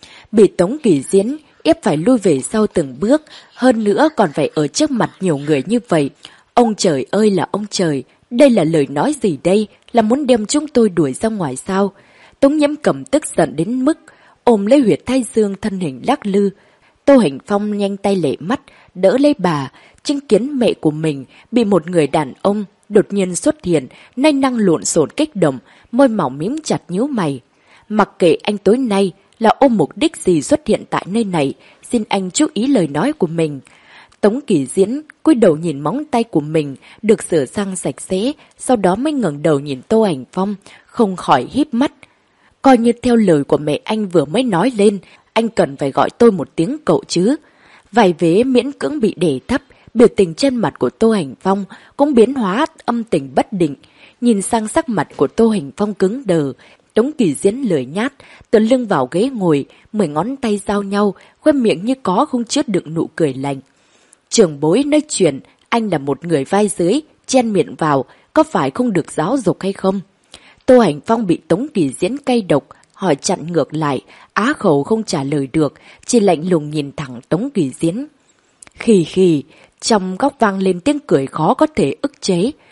bước. Hơn nữa còn phải ở trước mặt nhiều người như vậy. Ông trời ơi là ông trời, đây là lời nói gì đây? Là muốn đem chúng tôi đuổi ra ngoài sao? Tống Nhiễm Cầm tức giận đến mức ôm lấy huyệt thái dương, thân hình lắc lư. Tô Hành Phong nhanh tay lệ mắt, đỡ lấy bà, chứng kiến mẹ của mình bị một người đàn ông đột nhiên xuất hiện, nanh năng lộn xộn kích động, môi mỏng mím chặt nhíu mày. Mặc kệ anh tối nay là ôm mục đích gì xuất hiện tại nơi này, xin anh chú ý lời nói của mình. Tống Kỳ Diễn cúi đầu nhìn móng tay của mình được sửa sang sạch sẽ, sau đó mới ngẩng đầu nhìn Tô Hành Phong, không khỏi híp mắt. Coi như theo lời của mẹ anh vừa mới nói lên, anh cần phải gọi tôi một tiếng cậu chứ. Vài vế miễn cưỡng bị đè thấp, biểu tình trên mặt của Tô Hành Phong cũng biến hóa âm tình bất định. Nhìn sang sắc mặt của Tô Hành Phong cứng đờ, Tống Kỳ Diễn lười nhát, tựa lưng vào ghế ngồi, 10 ngón tay giao nhau, khoe miệng như có không chứa đựng nụ cười lạnh. Trưởng bối nói chuyện, anh là một người vai dưới, chen miệng vào, có phải không được giáo dục hay không? Tô Hành Phong bị Tống Kỳ Diễn cay độc, hỏi chặn ngược lại, á khẩu không trả lời được, chỉ lạnh lùng nhìn thẳng Tống Kỳ Diễn. Khì khì, trong góc vang lên tiếng cười khó có thể ức chế.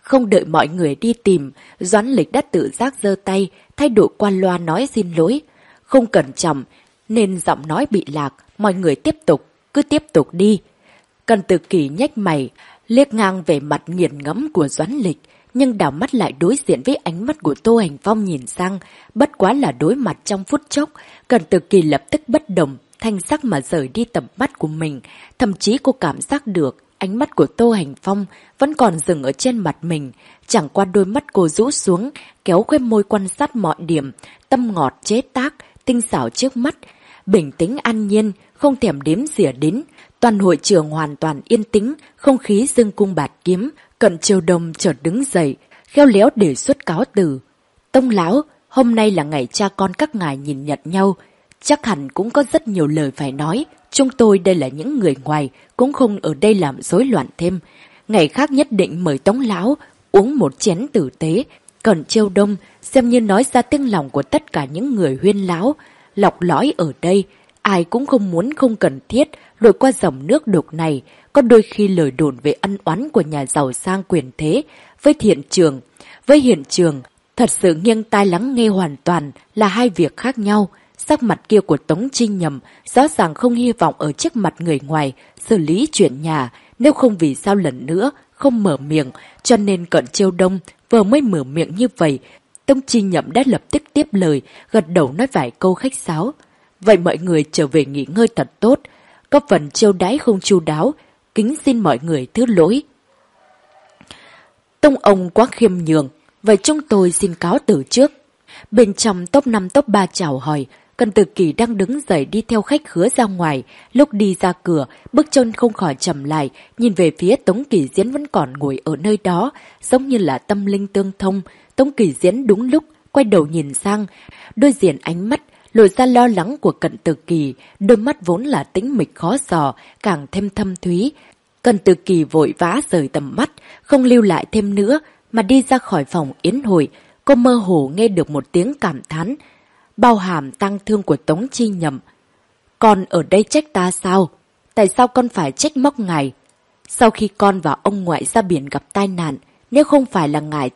Không đợi mọi người đi tìm, Doãn Lịch đã tự giác giơ tay, thay đổi qua loa nói xin lỗi. Không cẩn trọng, nên giọng nói bị lạc, mọi người cứ tiếp tục đi. Cần Tử Kỳ nhếch mày, liếc ngang về mặt nghiền ngẫm của Doãn Lịch, nhưng đảo mắt lại đối diện với ánh mắt của Tô Hành Phong nhìn sang, bất quá là đối mặt trong phút chốc. Cần Tử Kỳ lập tức bất động, thanh sắc mà rời đi tầm mắt của mình, thậm chí cô cảm giác được ánh mắt của Tô Hành Phong vẫn còn dừng ở trên mặt mình, chẳng qua đôi mắt cô rũ xuống, kéo khóe môi quan sát mọi điểm, tâm ngọt chế tác, tinh xảo trước mắt, bình tĩnh an nhiên, không thèm đếm xỉa đến. Toàn hội trường hoàn toàn yên tĩnh, không khí dương cung bạt kiếm. Cận Chiêu Đông chợt đứng dậy, khéo léo đề xuất cáo từ. Tông lão, hôm nay là ngày cha con các ngài nhìn nhận nhau, chắc hẳn cũng có rất nhiều lời phải nói. Chúng tôi đây là những người ngoài, cũng không ở đây làm rối loạn thêm. Ngày khác nhất định mời Tống lão uống một chén tử tế. Cận Chiêu Đông xem như nói ra tiếng lòng của tất cả những người huyên láo. Lọc lõi ở đây, ai cũng không muốn không cần thiết lội qua dòng nước đục này. Có đôi khi lời đồn về ân oán của nhà giàu sang quyền thế với hiện trường, thật sự nghiêng tai lắng nghe hoàn toàn là hai việc khác nhau. Sắc mặt kia của Tống Chi Nhầm rõ ràng không hy vọng ở trước mặt người ngoài xử lý chuyện nhà, nếu không vì sao lần nữa không mở miệng, cho nên Cận Chiêu Đông vừa mới mở miệng như vậy, Tống Chi Nhậm đã lập tức tiếp lời, gật đầu nói vài câu khách sáo. Vậy mọi người trở về nghỉ ngơi thật tốt, có phần chiêu đãi không chu đáo, kính xin mọi người thứ lỗi. Tông ông quá khiêm nhường, vậy chúng tôi xin cáo từ trước. Bên trong top 5 top 3 chào hỏi, Cần Tử Kỳ đang đứng dậy đi theo khách khứa ra ngoài. Lúc đi ra cửa, bước chân không khỏi chậm lại, nhìn về phía Tống Kỳ Diễn vẫn còn ngồi ở nơi đó, giống như là tâm linh tương thông. Tống Kỳ Diễn đúng lúc quay đầu nhìn sang, đối diện ánh mắt lộ ra lo lắng của Cận Tử Kỳ, đôi mắt vốn là tĩnh mịch khó dò, càng thêm thâm thúy. Cận Tử Kỳ vội vã rời tầm mắt, không lưu lại thêm nữa, mà đi ra khỏi phòng yến hội. Cô mơ hồ nghe được một tiếng cảm thán, bao hàm tang thương của Tống Chi Nhậm. Con ở đây trách ta sao? Tại sao con phải trách móc ngài? Sau khi con và ông ngoại ra biển gặp tai nạn, nếu không phải là ngài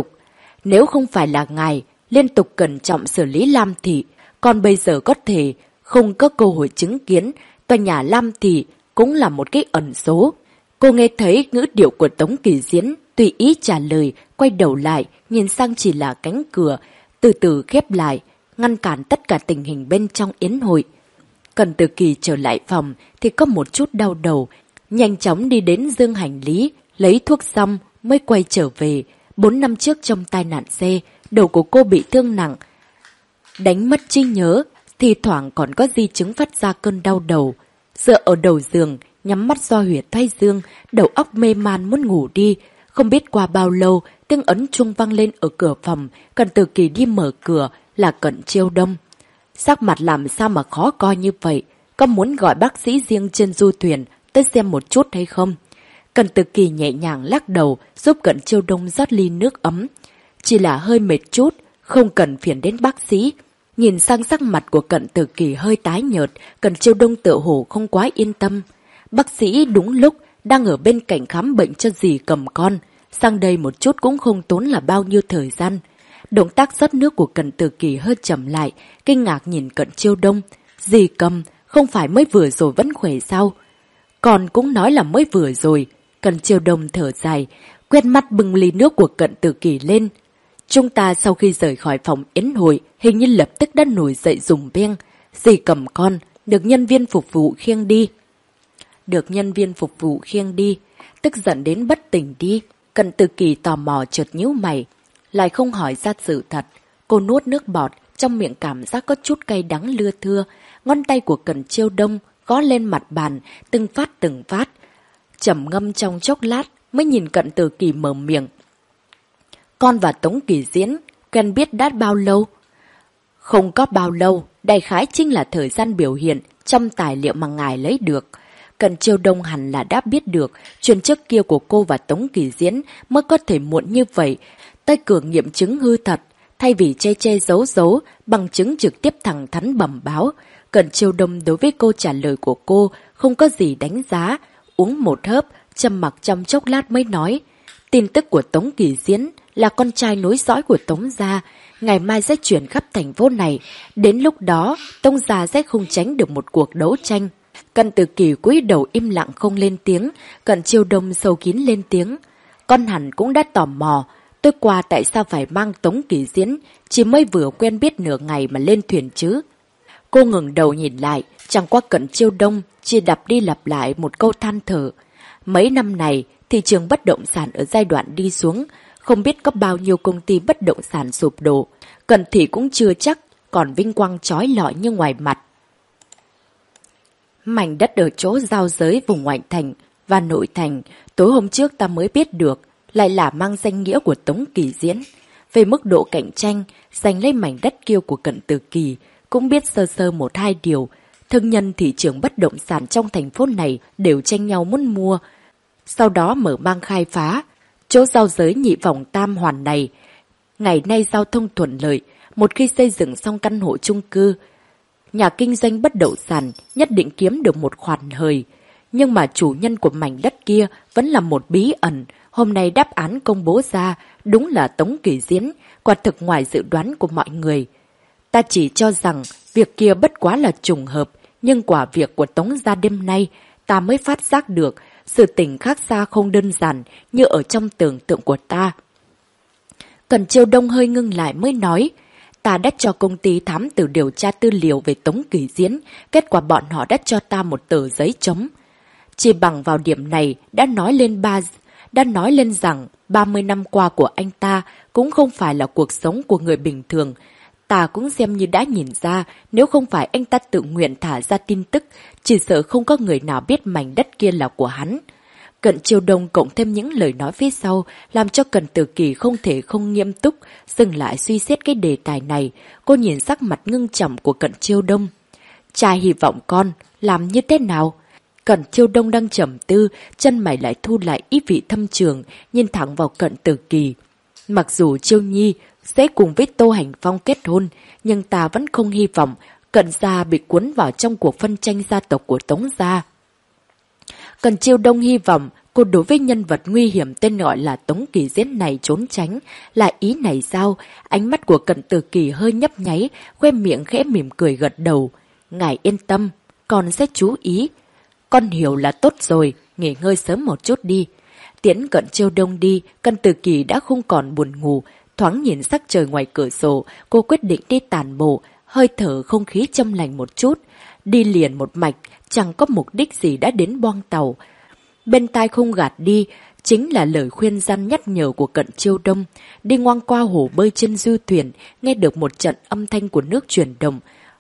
liên tục cẩn trọng xử lý Lam Thị, con bây giờ có thể không có cơ hội chứng kiến tòa nhà Lam Thị cũng là một cái ẩn số. Cô nghe thấy ngữ điệu của Tống Kỳ Diễn, tùy ý trả lời, quay đầu lại, nhìn sang chỉ là cánh cửa, từ từ khép lại, ngăn cản tất cả tình hình bên trong yến hội. Cần Tử Kỳ trở lại phòng thì có một chút đau đầu, nhanh chóng đi đến dương hành lý, lấy thuốc xong mới quay trở về. 4 năm trước trong tai nạn xe, đầu của cô bị thương nặng, đánh mất trí nhớ, thì thoảng còn có di chứng phát ra cơn đau đầu. Dựa ở đầu giường, nhắm mắt do huyệt thái dương, đầu óc mê man muốn ngủ đi. Không biết qua bao lâu, tiếng ấn chuông vang lên ở cửa phòng. Cần Tử Kỳ đi mở cửa, là Cận Chiêu Đông. Sắc mặt làm sao mà khó coi như vậy? Có muốn gọi bác sĩ riêng trên du thuyền tới xem một chút hay không? Cần Tử Kỳ nhẹ nhàng lắc đầu, giúp Cận Chiêu Đông rót ly nước ấm. Chỉ là hơi mệt chút, không cần phiền đến bác sĩ. Nhìn sang sắc mặt của Cận Tử Kỳ hơi tái nhợt, Cận Chiêu Đông tựa hồ không quá yên tâm. Bác sĩ đúng lúc đang ở bên cạnh khám bệnh cho dì Cầm con, sang đây một chút cũng không tốn là bao nhiêu thời gian. Động tác rót nước của Cận Tử Kỳ hơi chậm lại, kinh ngạc nhìn Cận Chiêu Đông. Dì Cầm, không phải mới vừa rồi vẫn khỏe sao? Con cũng nói là mới vừa rồi. Cận Chiêu Đông thở dài, quét mắt bưng ly nước của Cận Tử Kỳ lên. Chúng ta sau khi rời khỏi phòng yến hội, hình như lập tức đã nổi dậy dùng beng. Dì Cầm con, được nhân viên phục vụ khiêng đi. Tức giận đến bất tỉnh đi. Cận Tử Kỳ tò mò chợt nhíu mày, lại không hỏi ra sự thật. Cô nuốt nước bọt, trong miệng cảm giác có chút cay đắng lưa thưa. Ngón tay của Cận Chiêu Đông gõ lên mặt bàn, từng phát. Trầm ngâm trong chốc lát, mới nhìn Cận Tử Kỳ mở miệng. Con và Tống Kỳ Diễn quen biết đã bao lâu? Không có bao lâu, đại khái chính là thời gian biểu hiện trong tài liệu mà ngài lấy được. Cận Chiêu Đông hẳn là đã biết được chuyện trước kia của cô và Tống Kỳ Diễn mới có thể muộn như vậy. Tới cửa nghiệm chứng hư thật, thay vì che giấu, bằng chứng trực tiếp thẳng thắn bẩm báo. Cận Chiêu Đông đối với câu trả lời của cô không có gì đánh giá, uống một hớp, trầm mặc trong chốc lát mới nói. Tin tức của Tống Kỳ Diễn là con trai nối dõi của Tống gia, ngày mai sẽ chuyển khắp thành phố này. Đến lúc đó, Tống gia sẽ không tránh được một cuộc đấu tranh. Cận Tử Kỳ cúi đầu im lặng không lên tiếng, Cận Chiêu Đông sâu kín lên tiếng. Con hẳn cũng đã tò mò, tôi qua tại sao phải mang Tống Kỳ Diễn, chỉ mới vừa quen biết nửa ngày mà lên thuyền chứ. Cô ngừng đầu nhìn lại, chẳng qua Cận Chiêu Đông chỉ đập đi lặp lại một câu than thở. Mấy năm này, thị trường bất động sản ở giai đoạn đi xuống, không biết có bao nhiêu công ty bất động sản sụp đổ. Cận thị cũng chưa chắc, còn vinh quang trói lọi như ngoài mặt. Mảnh đất ở chỗ giao giới vùng ngoại thành và nội thành, tối hôm trước ta mới biết được, lại là mang danh nghĩa của Tống Kỳ Diễn. Về mức độ cạnh tranh, giành lấy mảnh đất kia của Cận Tử Kỳ, cũng biết sơ sơ một hai điều. Thương nhân thị trường bất động sản trong thành phố này đều tranh nhau muốn mua. Sau đó mở mang khai phá, chỗ giao giới nhị vòng tam hoàn này. Ngày nay giao thông thuận lợi, một khi xây dựng xong căn hộ chung cư, nhà kinh doanh bất động sản nhất định kiếm được một khoản hời. Nhưng mà chủ nhân của mảnh đất kia vẫn là một bí ẩn. Hôm nay đáp án công bố ra, đúng là Tống Kỳ Diễn, quả thực ngoài dự đoán của mọi người. Ta chỉ cho rằng việc kia bất quá là trùng hợp, nhưng quả việc của Tống gia đêm nay, ta mới phát giác được, sự tình khác xa không đơn giản như ở trong tưởng tượng của ta. Cận Chiêu Đông hơi ngưng lại mới nói, ta đã cho công ty thám tử điều tra tư liệu về Tống Kỳ Diễn, kết quả bọn họ đã cho ta một tờ giấy trống. Chỉ bằng vào điểm này đã nói lên rằng 30 năm qua của anh ta cũng không phải là cuộc sống của người bình thường. Ta cũng xem như đã nhìn ra, nếu không phải anh ta tự nguyện thả ra tin tức, chỉ sợ không có người nào biết mảnh đất kia là của hắn. Cận Chiêu Đông cộng thêm những lời nói phía sau, làm cho Cận Tử Kỳ không thể không nghiêm túc, dừng lại suy xét cái đề tài này. Cô nhìn sắc mặt ngưng trọng của Cận Chiêu Đông. Cha hy vọng con, làm như thế nào? Cận Chiêu Đông đang trầm tư, chân mày lại thu lại ý vị thâm trường, nhìn thẳng vào Cận Tử Kỳ. Mặc dù Chiêu Nhi sẽ cùng với Tô Hành Phong kết hôn, nhưng ta vẫn không hy vọng Cận gia bị cuốn vào trong cuộc phân tranh gia tộc của Tống gia. Cận Chiêu Đông hy vọng cô đối với nhân vật nguy hiểm tên gọi là Tống Kỳ Diễn này trốn tránh, là ý này sao? Ánh mắt của Cận Tử Kỳ hơi nhấp nháy, khoe miệng khẽ mỉm cười gật đầu. Ngài yên tâm, con sẽ chú ý. Con hiểu là tốt rồi, nghỉ ngơi sớm một chút đi. Tiễn Cận Chiêu Đông đi, Cận Tử Kỳ đã không còn buồn ngủ. Thoáng nhìn sắc trời ngoài cửa sổ, cô quyết định đi tản bộ, hơi thở không khí trong lành một chút. Đi liền một mạch, chẳng có mục đích gì đã đến boong tàu. Bên tai không gạt đi, chính là lời khuyên răn nhắc nhở của Cận Chiêu Đông. Đi ngoang qua hồ bơi trên du thuyền, nghe được một trận âm thanh của nước chuyển động.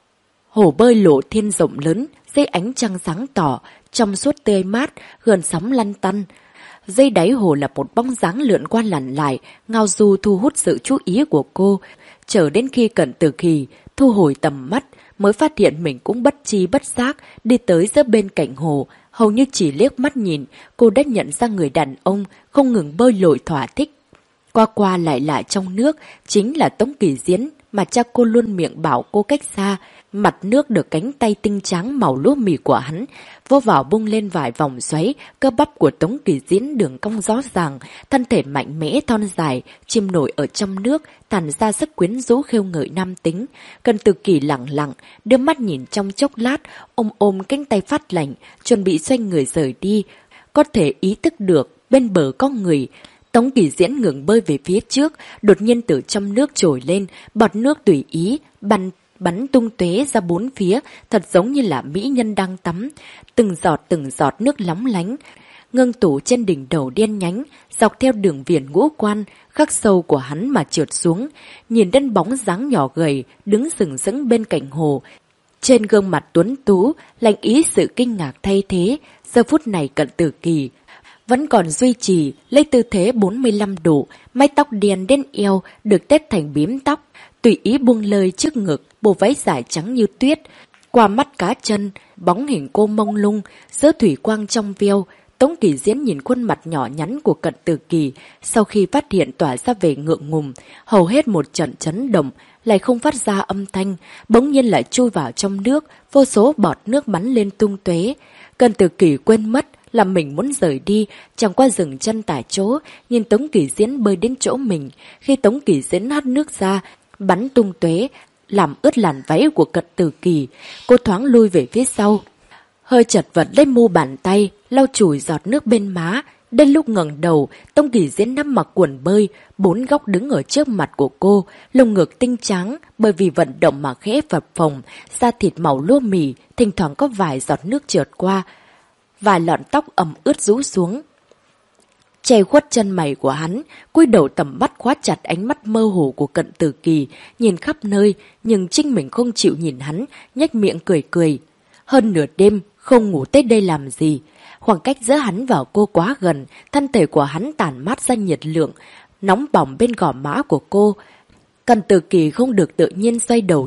Hồ bơi lộ thiên rộng lớn, dưới ánh trăng sáng tỏ, trong suốt tươi mát, gần sóng lăn tăn. Dưới đáy hồ là một bóng dáng lượn qua lặn lại, ngao du thu hút sự chú ý của cô. Chờ đến khi Cận Tử Kỳ thu hồi tầm mắt, mới phát hiện mình cũng bất tri bất giác đi tới giữa bên cạnh hồ. Hầu như chỉ liếc mắt nhìn, cô đã nhận ra người đàn ông không ngừng bơi lội thỏa thích. Qua qua lại lại trong nước, chính là Tống Kỳ Diễn mà cha cô luôn miệng bảo cô cách xa. Mặt nước được cánh tay tinh trắng màu lúa mì của hắn vô vào bung lên vài vòng xoáy, cơ bắp của Tống Kỳ Diễn đường cong rõ ràng, thân thể mạnh mẽ thon dài, chìm nổi ở trong nước, tản ra sức quyến rũ khêu ngợi nam tính. Cận Tử Kỳ lặng lặng, đưa mắt nhìn trong chốc lát, ôm cánh tay phát lạnh, chuẩn bị xoay người rời đi. Có thể ý thức được bên bờ có người. Tống Kỳ Diễn ngừng bơi về phía trước, đột nhiên từ trong nước trồi lên, bọt nước tùy ý bắn tung tóe ra bốn phía, thật giống như là mỹ nhân đang tắm. Từng giọt nước lóng lánh, ngưng tủ trên đỉnh đầu đen nhánh, dọc theo đường viền ngũ quan, khắc sâu của hắn mà trượt xuống. Nhìn đến bóng dáng nhỏ gầy, đứng sừng sững bên cạnh hồ. Trên gương mặt tuấn tú, lạnh ý sự kinh ngạc thay thế. Giờ phút này Cận Tử Kỳ vẫn còn duy trì lấy tư thế 45 độ, mái tóc đen đến eo được tết thành bím tóc, tùy ý buông lơi trước ngực, bộ váy dài trắng như tuyết. Qua mắt cá chân, bóng hình cô mông lung, giữa thủy quang trong veo. Tống Kỳ Diễn nhìn khuôn mặt nhỏ nhắn của Cận Tử Kỳ, sau khi phát hiện tỏa ra về ngượng ngùng, hầu hết một trận chấn động, lại không phát ra âm thanh, bỗng nhiên lại chui vào trong nước, vô số bọt nước bắn lên tung tóe. Cận Tử Kỳ quên mất làm mình muốn rời đi, chẳng qua dừng chân tại chỗ, nhìn Tống Kỳ Diễn bơi đến chỗ mình. Khi Tống Kỳ Diễn hắt nước ra, bắn tung tóe, làm ướt làn váy của Cận Tử Kỳ. Cô thoáng lui về phía sau, hơi chật vật lấy mu bàn tay, lau chùi giọt nước bên má. Đến lúc ngẩng đầu, Tống Kỳ Diễn nắm mặc quần bơi, 4 góc đứng ở trước mặt của cô, lồng ngực tinh trắng bởi vì vận động mà khẽ phập phồng, da thịt màu lúa mì, thỉnh thoảng có vài giọt nước trượt qua, vài lọn tóc ẩm ướt rũ xuống, che khuất chân mày của hắn. Cúi đầu tầm mắt khóa chặt ánh mắt mơ hồ của Cận Tử Kỳ, nhìn khắp nơi, nhưng chính mình không chịu nhìn hắn, nhếch miệng cười cười. Hơn nửa đêm, không ngủ tới đây làm gì? Khoảng cách giữa hắn và cô quá gần, thân thể của hắn tản mát ra nhiệt lượng, nóng bỏng bên gò má của cô. Cận Tử Kỳ không được tự nhiên xoay đầu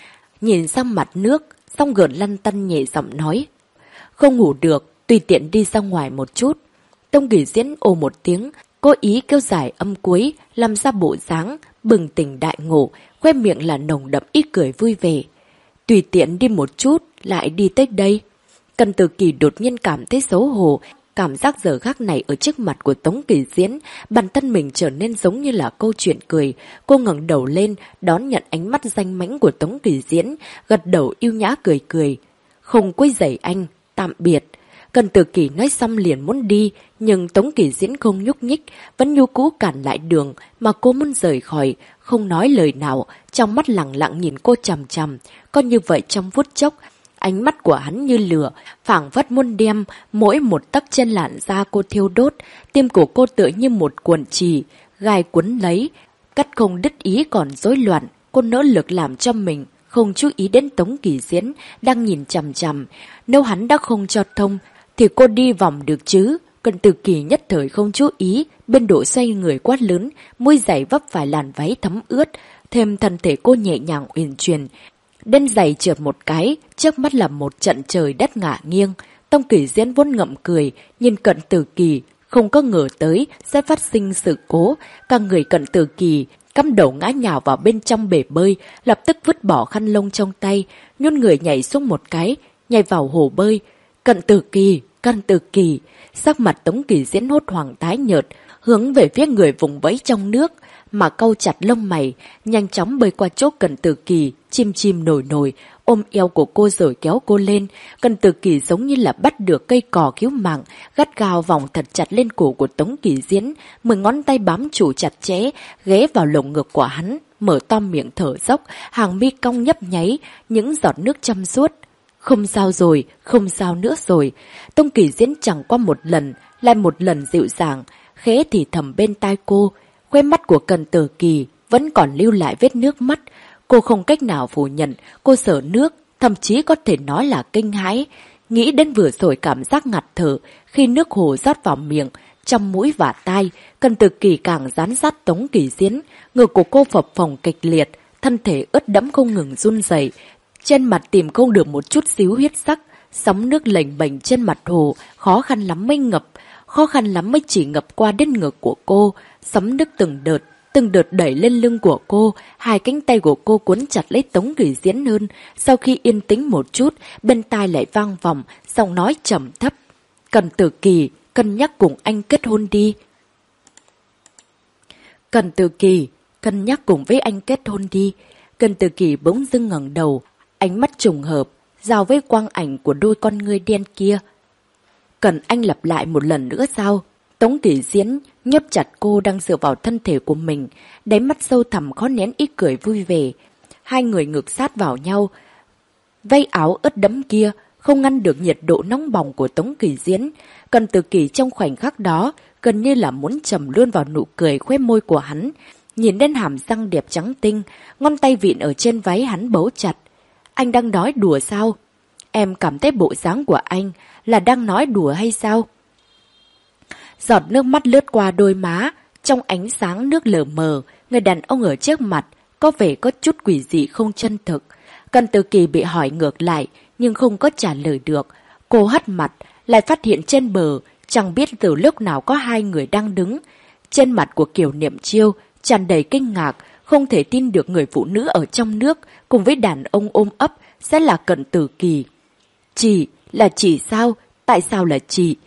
nhìn sang mặt nước, xong gợn lăn tăn nhẹ giọng nói. Không ngủ được, tùy tiện đi ra ngoài một chút. Tống Kỳ Diễn ồ một tiếng, cố ý kêu dài âm cuối, làm ra bộ dáng bừng tỉnh đại ngộ, khoe miệng là nồng đậm ít cười vui vẻ. Tùy tiện đi một chút, lại đi tới đây. Cận Tử Kỳ đột nhiên cảm thấy xấu hổ, cảm giác giờ khắc này ở trước mặt của Tống Kỳ Diễn, bản thân mình trở nên giống như là câu chuyện cười. Cô ngẩng đầu lên, đón nhận ánh mắt danh mãnh của Tống Kỳ Diễn, gật đầu yêu nhã cười cười. Không quấy rầy anh, tạm biệt. Cận Tử Kỳ nói xong liền muốn đi, nhưng Tống Kỳ Diễn không nhúc nhích, vẫn như cũ cản lại đường mà cô muốn rời khỏi, không nói lời nào, trong mắt lặng lặng nhìn cô chằm chằm. Có như vậy trong phút chốc, ánh mắt của hắn như lửa, phảng phất muốn đem mỗi một tấc trên làn da cô thiêu đốt. Tim của cô tựa như một cuộn trì, gai quấn lấy, cắt không đứt ý còn rối loạn. Cô nỗ lực làm cho mình không chú ý đến Tống Kỳ Diễn đang nhìn chằm chằm. Nếu hắn đã không cho thông thì cô đi vòng được chứ? Cận Tử Kỳ nhất thời không chú ý, bên độ xoay người quát lớn, môi giày vấp phải làn váy thấm ướt, thêm thân thể cô nhẹ nhàng uyển chuyển. Đen giày trượt một cái, trước mắt là một trận trời đất ngả nghiêng. Tống Kỳ Diễn vốn ngậm cười, nhìn Cận Tử Kỳ, không có ngờ tới sẽ phát sinh sự cố. Cả người Cận Tử Kỳ cắm đầu ngã nhào vào bên trong bể bơi, lập tức vứt bỏ khăn lông trong tay, nhún người nhảy xuống một cái, nhảy vào hồ bơi. Cận Tử Kỳ, Cận Tử Kỳ, sắc mặt Tống Kỳ Diễn hốt hoảng tái nhợt, hướng về phía người vùng vẫy trong nước, mà cau chặt lông mày, nhanh chóng bơi qua chỗ Cận Tử Kỳ, chim chim nổi nổi, ôm eo của cô rồi kéo cô lên. Cận Tử Kỳ giống như là bắt được cây cò cứu mạng, gắt gao vòng thật chặt lên cổ của Tống Kỳ Diễn, 10 ngón tay bám chủ chặt chẽ, ghé vào lồng ngực của hắn, mở to miệng thở dốc, hàng mi cong nhấp nháy, những giọt nước chăm suốt. Không sao rồi, không sao nữa rồi. Tống Kỳ Diễn chẳng qua một lần, lại một lần dịu dàng, khẽ thì thầm bên tai cô. Khóe mắt của Cận Tử Kỳ vẫn còn lưu lại vết nước mắt. Cô không cách nào phủ nhận, cô sợ nước, thậm chí có thể nói là kinh hãi. Nghĩ đến vừa rồi cảm giác ngạt thở khi nước hồ rót vào miệng, trong mũi và tai, Cận Tử Kỳ càng dán sát Tống Kỳ Diễn. Ngực của cô phập phồng kịch liệt, thân thể ướt đẫm không ngừng run rẩy. Trên mặt tìm không được một chút xíu huyết sắc, sóng nước lềnh bềnh trên mặt hồ, khó khăn lắm mới chỉ ngập qua đến ngực của cô. Sóng nước từng đợt đẩy lên lưng của cô, hai cánh tay của cô cuốn chặt lấy Tống Kỳ Diễn hơn. Sau khi yên tĩnh một chút, bên tai lại vang vọng, giọng nói trầm thấp. Cận Tử Kỳ, cân nhắc cùng anh kết hôn đi. Cận Tử Kỳ, cân nhắc cùng với anh kết hôn đi. Cận Tử Kỳ bỗng dưng ngẩng đầu, ánh mắt trùng hợp, giao với quang ảnh của đôi con ngươi đen kia. Cần anh lặp lại một lần nữa sao? Tống Kỳ Diễn nhấp chặt cô đang dựa vào thân thể của mình, đáy mắt sâu thẳm khó nén ít cười vui vẻ. Hai người ngược sát vào nhau. Vây áo ướt đẫm kia không ngăn được nhiệt độ nóng bỏng của Tống Kỳ Diễn. Cận Tử Kỳ trong khoảnh khắc đó gần như là muốn chầm luôn vào nụ cười khóe môi của hắn. Nhìn đến hàm răng đẹp trắng tinh, ngón tay vịn ở trên váy hắn bấu chặt. Anh đang nói đùa sao? Em cảm thấy bộ dáng của anh là đang nói đùa hay sao? Giọt nước mắt lướt qua đôi má, trong ánh sáng nước lờ mờ, người đàn ông ở trước mặt có vẻ có chút quỷ dị không chân thực. Cận Tử Kỳ bị hỏi ngược lại nhưng không có trả lời được. Cô hất mặt, lại phát hiện trên bờ chẳng biết từ lúc nào có hai người đang đứng. Trên mặt của Kiều Niệm Chiêu tràn đầy kinh ngạc, không thể tin được người phụ nữ ở trong nước cùng với đàn ông ôm ấp sẽ là Cận Tử Kỳ. Chị, là chị sao? Tại sao là chị?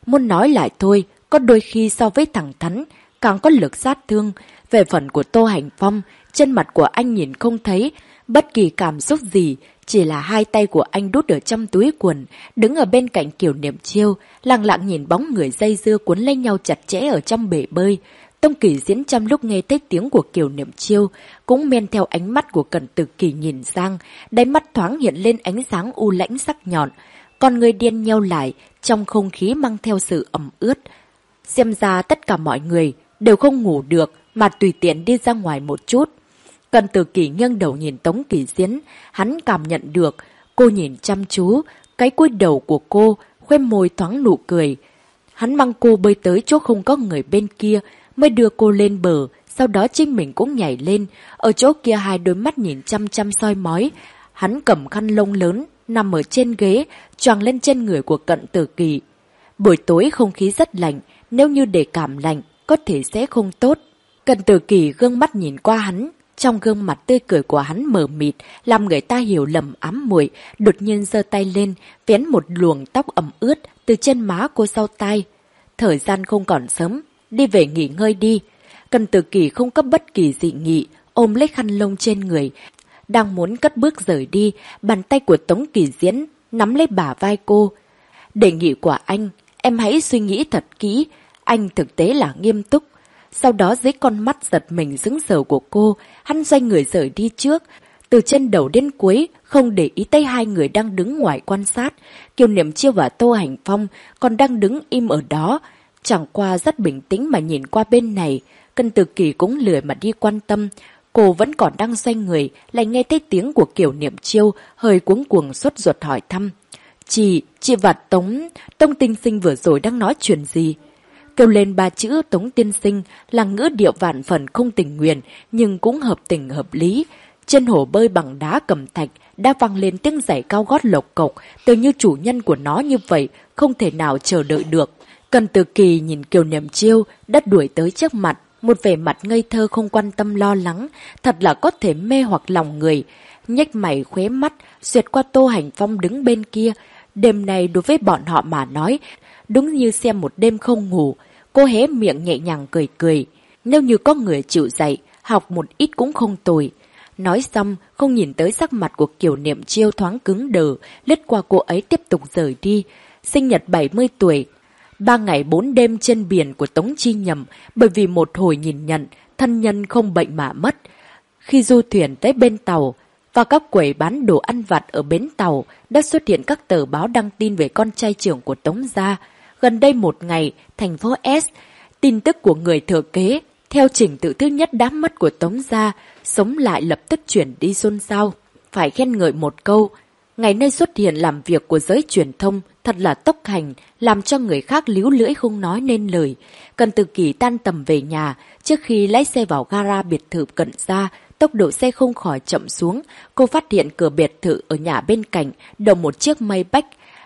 Muốn nói lại thôi, có đôi khi so với thẳng thắn, càng có lực sát thương. Về phần của Tô Hành Phong, trên mặt của anh nhìn không thấy bất kỳ cảm xúc gì, chỉ là hai tay của anh đút ở trong túi quần, đứng ở bên cạnh Kiều Niệm Chiêu, lặng lặng nhìn bóng người dây dưa cuốn lấy nhau chặt chẽ ở trong bể bơi. Tông Kỳ Diễn trong lúc nghe thấy tiếng của Kiều Niệm Chiêu, cũng men theo ánh mắt của Cẩn Tử Kỳ nhìn sang, đáy mắt thoáng hiện lên ánh sáng u lãnh sắc nhọn. Con người điên nheo lại, trong không khí mang theo sự ẩm ướt. Xem ra tất cả mọi người đều không ngủ được mà tùy tiện đi ra ngoài một chút. Cẩn Tử Kỳ nghiêng đầu nhìn Tống Kỳ Diễn, hắn cảm nhận được, cô nhìn chăm chú, cái cúi đầu của cô, khóe môi thoáng nụ cười. Hắn mang cô bơi tới chỗ không có người bên kia, mới đưa cô lên bờ, sau đó chính mình cũng nhảy lên. Ở chỗ kia hai đôi mắt nhìn chăm chăm soi mói. Hắn cầm khăn lông lớn, nằm ở trên ghế, choàng lên trên người của Cận Tử Kỳ. Buổi tối không khí rất lạnh, nếu như để cảm lạnh, có thể sẽ không tốt. Cận Tử Kỳ gương mắt nhìn qua hắn, trong gương mặt tươi cười của hắn mờ mịt, làm người ta hiểu lầm ám muội. Đột nhiên giơ tay lên, vén một luồng tóc ẩm ướt từ trên má cô sau tai. Thời gian không còn sớm, đi về nghỉ ngơi đi. Cận Tử Kỳ không có bất kỳ dị nghị, ôm lấy khăn lông trên người, đang muốn cất bước rời đi, bàn tay của Tống Kỳ Diễn nắm lấy bả vai cô. Đề nghị của anh, em hãy suy nghĩ thật kỹ, anh thực tế là nghiêm túc. Sau đó dưới con mắt giật mình sững sờ của cô, hắn xoay người rời đi trước, từ trên đầu đến cuối, không để ý tới hai người đang đứng ngoài quan sát. Kiều Niệm Chiêu và Tô Hành Phong còn đang đứng im ở đó, chẳng qua rất bình tĩnh mà nhìn qua bên này. Cận Tử Kỳ cũng lười mà đi quan tâm. Cô vẫn còn đang xoay người, lại nghe thấy tiếng của Kiều Niệm Chiêu, hơi cuống cuồng sốt ruột hỏi thăm. Chị và Tống Tiên Sinh vừa rồi đang nói chuyện gì? Kêu lên ba chữ Tống Tiên Sinh là ngữ điệu vạn phần không tình nguyện, nhưng cũng hợp tình hợp lý. Trên hồ bơi bằng đá cẩm thạch đã vang lên tiếng giày cao gót lộc cộc, tự như chủ nhân của nó như vậy, không thể nào chờ đợi được. Cận Tử Kỳ nhìn Kiều Niệm Chiêu đã đuổi tới trước mặt, một vẻ mặt ngây thơ không quan tâm lo lắng, thật là có thể mê hoặc lòng người. Nhếch mày khóe mắt, xuyệt qua Tô Hành Phong đứng bên kia. Đêm này đối với bọn họ mà nói, đúng như xem một đêm không ngủ. Cô hé miệng nhẹ nhàng cười cười. Nếu như có người chịu dạy, học một ít cũng không tồi. Nói xong, không nhìn tới sắc mặt của Kiều Niệm Chiêu thoáng cứng đờ, lướt qua cô ấy tiếp tục rời đi. Sinh nhật 70 tuổi. 3 ngày 4 đêm trên biển của Tống Chi Nhầm, bởi vì một hồi nhìn nhận, thân nhân không bệnh mà mất. Khi du thuyền tới bên tàu, và các quầy bán đồ ăn vặt ở bến tàu, đã xuất hiện các tờ báo đăng tin về con trai trưởng của Tống gia. Gần đây một ngày, thành phố S, tin tức của người thừa kế, theo trình tự thứ nhất đã mất của Tống gia, sống lại lập tức chuyển đi xôn xao. Phải khen ngợi một câu, ngày nay xuất hiện làm việc của giới truyền thông thật là tốc hành, làm cho người khác líu lưỡi không nói nên lời. Cận Tử Kỳ tan tầm về nhà, trước khi lái xe vào gara biệt thự Cận gia, tốc độ xe không khỏi chậm xuống. Cô phát hiện cửa biệt thự ở nhà bên cạnh đậu một chiếc Maybach.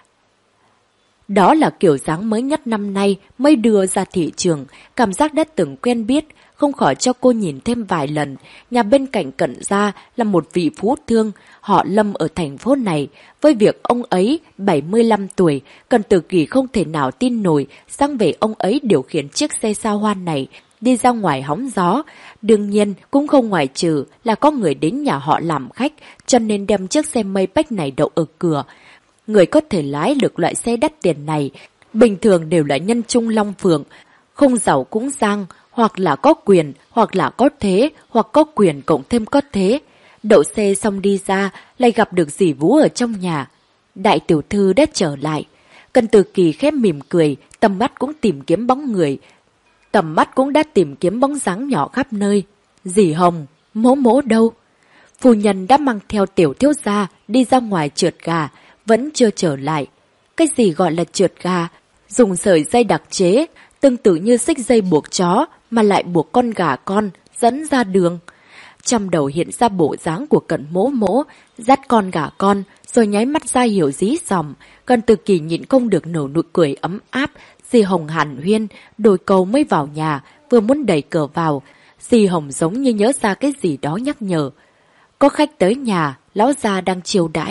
Đó là kiểu dáng mới nhất năm nay mới đưa ra thị trường, cảm giác đã từng quen biết, không khỏi cho cô nhìn thêm vài lần. Nhà bên cạnh Cận gia là một vị phú thương, họ Lâm ở thành phố này. Với việc ông ấy 75 tuổi, Cận Tử Kỳ không thể nào tin nổi, sang về ông ấy điều khiển chiếc xe sao hoa này đi ra ngoài hóng gió. Đương nhiên, cũng không ngoại trừ là có người đến nhà họ làm khách, cho nên đem chiếc xe Maybach này đậu ở cửa. Người có thể lái được loại xe đắt tiền này, bình thường đều là nhân trung long phượng, không giàu cũng sang, hoặc là có quyền, hoặc là có thế, hoặc có quyền cộng thêm có thế. Đậu xe xong đi ra, lại gặp được dì Vú ở trong nhà. Đại tiểu thư đã trở lại. Cận Tử Kỳ khép mỉm cười, tầm mắt cũng tìm kiếm bóng người. Tầm mắt cũng đã tìm kiếm bóng dáng nhỏ khắp nơi. Dì Hồng, mỗ mỗ đâu? Phu nhân đã mang theo tiểu thiếu gia đi ra ngoài trượt gà, vẫn chưa trở lại. Cái gì gọi là trượt gà? Dùng sợi dây đặc chế, tương tự như xích dây buộc chó, mà lại buộc con gà con, dẫn ra đường. Trong đầu hiện ra bộ dáng của Cận mỗ mỗ, dắt con gà con, rồi nháy mắt ra hiểu dí dòm. Cận Tử Kỳ nhịn không được nở nụ cười ấm áp. Dì Hồng hàn huyên, đôi câu mới vào nhà, vừa muốn đẩy cửa vào. Dì Hồng giống như nhớ ra cái gì đó nhắc nhở. Có khách tới nhà, lão già đang chiêu đãi.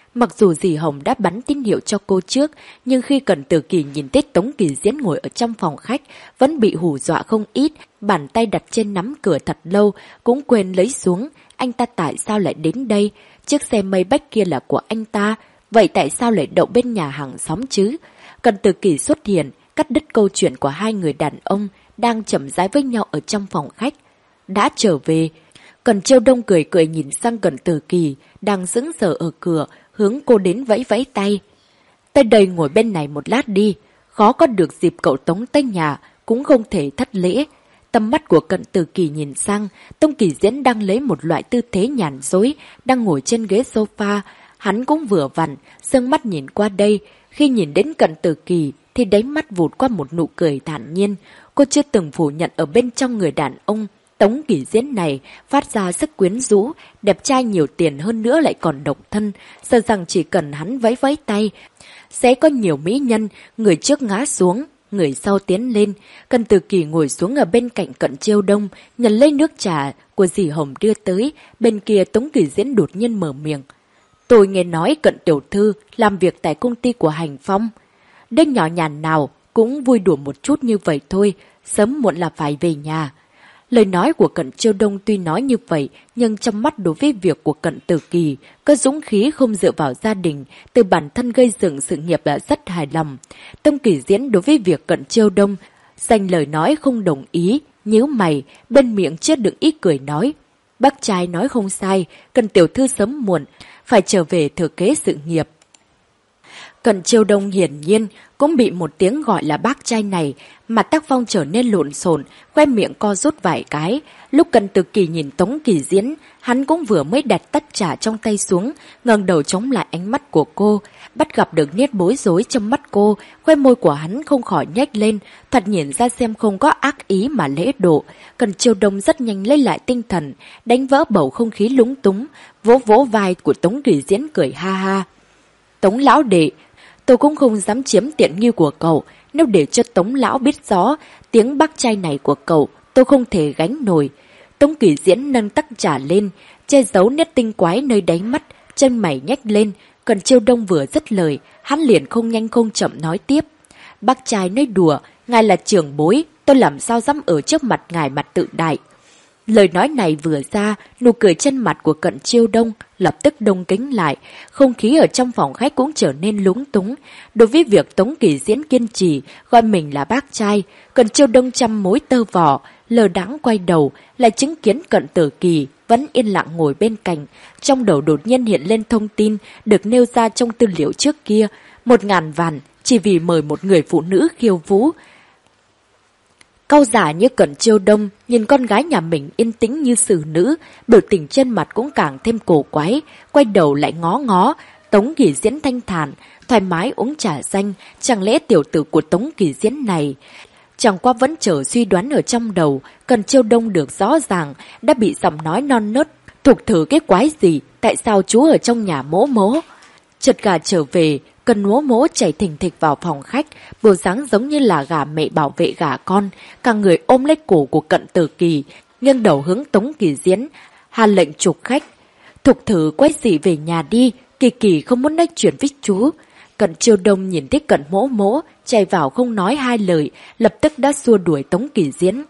Mặc dù dì Hồng đã bắn tín hiệu cho cô trước, nhưng khi Cận Tử Kỳ nhìn thấy Tống Kỳ Diễn ngồi ở trong phòng khách, vẫn bị hù dọa không ít, bàn tay đặt trên nắm cửa thật lâu, cũng quên lấy xuống. Anh ta tại sao lại đến đây? Chiếc xe mây bách kia là của anh ta, vậy tại sao lại đậu bên nhà hàng xóm chứ? Cận Tử Kỳ xuất hiện, cắt đứt câu chuyện của hai người đàn ông đang chậm rãi với nhau ở trong phòng khách. Đã trở về. Cận Chiêu Đông cười cười nhìn sang Cận Tử Kỳ, đang sững sờ ở cửa, hướng cô đến vẫy vẫy tay. Tới đây ngồi bên này một lát đi, khó có được dịp cậu Tống tới nhà, cũng không thể thất lễ. Tầm mắt của Cận Tử Kỳ nhìn sang, Tống Kỳ Diễn đang lấy một loại tư thế nhàn dối, đang ngồi trên ghế sofa. Hắn cũng vừa vặn, sương mắt nhìn qua đây. Khi nhìn đến Cận Tử Kỳ, thì đáy mắt vụt qua một nụ cười thản nhiên. Cô chưa từng phủ nhận ở bên trong người đàn ông Tống Kỳ Diễn này phát ra sức quyến rũ, đẹp trai nhiều tiền hơn nữa lại còn độc thân, sợ rằng chỉ cần hắn vẫy vẫy tay, sẽ có nhiều mỹ nhân, người trước ngã xuống, người sau tiến lên. Cận Tử Kỳ ngồi xuống ở bên cạnh Cận Chiêu Đông, nhận lấy nước trà của dì Hồng đưa tới, bên kia Tống Kỳ Diễn đột nhiên mở miệng. Tôi nghe nói Cận tiểu thư làm việc tại công ty của Hành Phong. Đêm nhỏ nhàn nào cũng vui đùa một chút như vậy thôi, sớm muộn là phải về nhà. Lời nói của Cận Chiêu Đông tuy nói như vậy, nhưng trong mắt đối với việc của Cận Tử Kỳ, có dũng khí không dựa vào gia đình, từ bản thân gây dựng sự nghiệp là rất hài lòng. Tống Kỳ Diễn đối với việc Cận Chiêu Đông dành lời nói không đồng ý, nhíu mày, bên miệng chết đựng ý cười nói. Bác trai nói không sai, Cận tiểu thư sớm muộn, phải trở về thừa kế sự nghiệp. Cận Chiêu Đông hiển nhiên cũng bị một tiếng gọi là bác trai này mà tác phong trở nên lộn xộn, khoe miệng co rút vài cái. Lúc Cận Tử Kỳ nhìn Tống Kỳ Diễn, hắn cũng vừa mới đặt tách trà trong tay xuống, ngẩng đầu chống lại ánh mắt của cô, bắt gặp được nét bối rối trong mắt cô, khoe môi của hắn không khỏi nhếch lên, thoạt nhìn ra xem không có ác ý mà lễ độ. Cận Chiêu Đông rất nhanh lấy lại tinh thần, đánh vỡ bầu không khí lúng túng, vỗ vỗ vai của Tống Kỳ Diễn cười ha ha. Tống lão đệ, tôi cũng không dám chiếm tiện nghi của cậu, nếu để cho Tống lão biết rõ tiếng bác trai này của cậu, tôi không thể gánh nổi. Tống Kỳ Diễn nâng tách trà lên, che giấu nét tinh quái nơi đáy mắt, chân mày nhếch lên. Cận Chiêu Đông vừa dứt lời, hắn liền không nhanh không chậm nói tiếp. Bác trai nói đùa, ngài là trưởng bối, tôi làm sao dám ở trước mặt ngài mặt tự đại. Lời nói này vừa ra, nụ cười trên mặt của Cận Chiêu Đông lập tức đông kính lại, không khí ở trong phòng khách cũng trở nên lúng túng. Đối với việc Tống Kỳ Diễn kiên trì gọi mình là bác trai, Cận Chiêu Đông trăm mối tơ vỏ, lờ đãng quay đầu, lại chứng kiến Cận Tử Kỳ vẫn yên lặng ngồi bên cạnh. Trong đầu đột nhiên hiện lên thông tin được nêu ra trong tư liệu trước kia, 1.000 vạn chỉ vì mời một người phụ nữ khiêu vũ. Cau giả như Cận Chiêu Đông nhìn con gái nhà mình yên tĩnh như xử nữ, biểu tình trên mặt cũng càng thêm cổ quái, quay đầu lại ngó ngó. Tống Kỳ Diễn thanh thản, thoải mái uống trà xanh, chẳng lẽ tiểu tử của Tống Kỳ Diễn này? Chẳng qua vẫn chờ suy đoán ở trong đầu, Cận Chiêu Đông được rõ ràng, đã bị giọng nói non nớt, thuộc thử cái quái gì, tại sao chú ở trong nhà mỗ mỗ? Chợt gà trở về, Cần mỗ mỗ chảy thình thịch vào phòng khách, bộ dáng giống như là gà mẹ bảo vệ gà con, cả người ôm lấy cổ của Cận Tử Kỳ, nghiêng đầu hướng Tống Kỳ Diễn, hạ lệnh trục khách. Thục thử quay gì về nhà đi, Kỳ Kỳ không muốn nói chuyện với chú. Cận Chiêu Đông nhìn thấy Cận mỗ mỗ, chạy vào không nói hai lời, lập tức đã xua đuổi Tống Kỳ Diễn.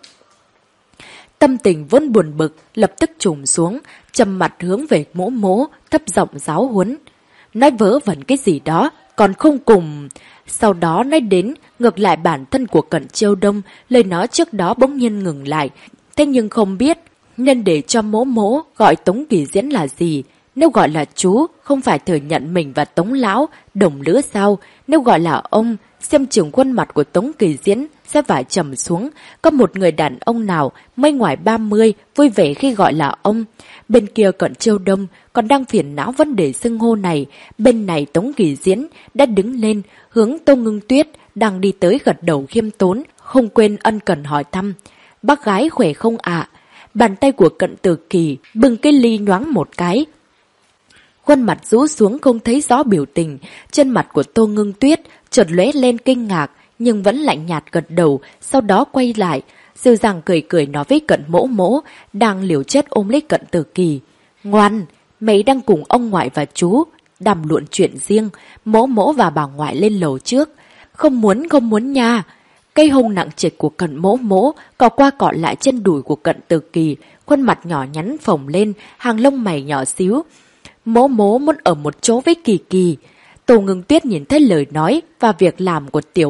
Tâm tình vốn buồn bực, lập tức trùng xuống, trầm mặt hướng về mỗ mỗ, thấp giọng giáo huấn. Nói vớ vẩn cái gì đó, còn không cùng. Sau đó nói đến, ngược lại bản thân của Cận Chiêu Đông, lời nói trước đó bỗng nhiên ngừng lại. Thế nhưng không biết, nên để cho mỗ mỗ gọi Tống Kỳ Diễn là gì. Nếu gọi là chú, không phải thừa nhận mình và Tống Lão, đồng lứa sao. Nếu gọi là ông, xem chừng khuôn mặt của Tống Kỳ Diễn sẽ phải trầm xuống. Có một người đàn ông nào mới ngoài 30 vui vẻ khi gọi là ông. Bên kia Cận Chiêu Đông còn đang phiền não vấn đề xưng hô này. Bên này Tống Kỳ Diễn đã đứng lên, hướng Tô Ngưng Tuyết đang đi tới gật đầu khiêm tốn, không quên ân cần hỏi thăm. Bác gái khỏe không ạ? Bàn tay của Cận Tử Kỳ bưng cái ly nhoáng một cái. Khuôn mặt rũ xuống không thấy rõ biểu tình, trên mặt của Tô Ngưng Tuyết chợt lóe lên kinh ngạc, nhưng vẫn lạnh nhạt gật đầu, sau đó quay lại, dịu dàng cười cười nói với Cận mỗ mỗ, đang liều chết ôm lấy Cận Tử Kỳ. Ngoan, mày đang cùng ông ngoại và chú, đàm luận chuyện riêng, mỗ mỗ và bà ngoại lên lầu trước. Không muốn nha. Cây hông nặng trịch của Cận mỗ mỗ cọ qua cọ lại trên đùi của Cận Từ Kỳ, khuôn mặt nhỏ nhắn phồng lên, hàng lông mày nhỏ xíu. Mỗ mỗ muốn ở một chỗ với Kỳ Kỳ. Tô Ngưng Tuyết nhìn thấy lời nói và việc làm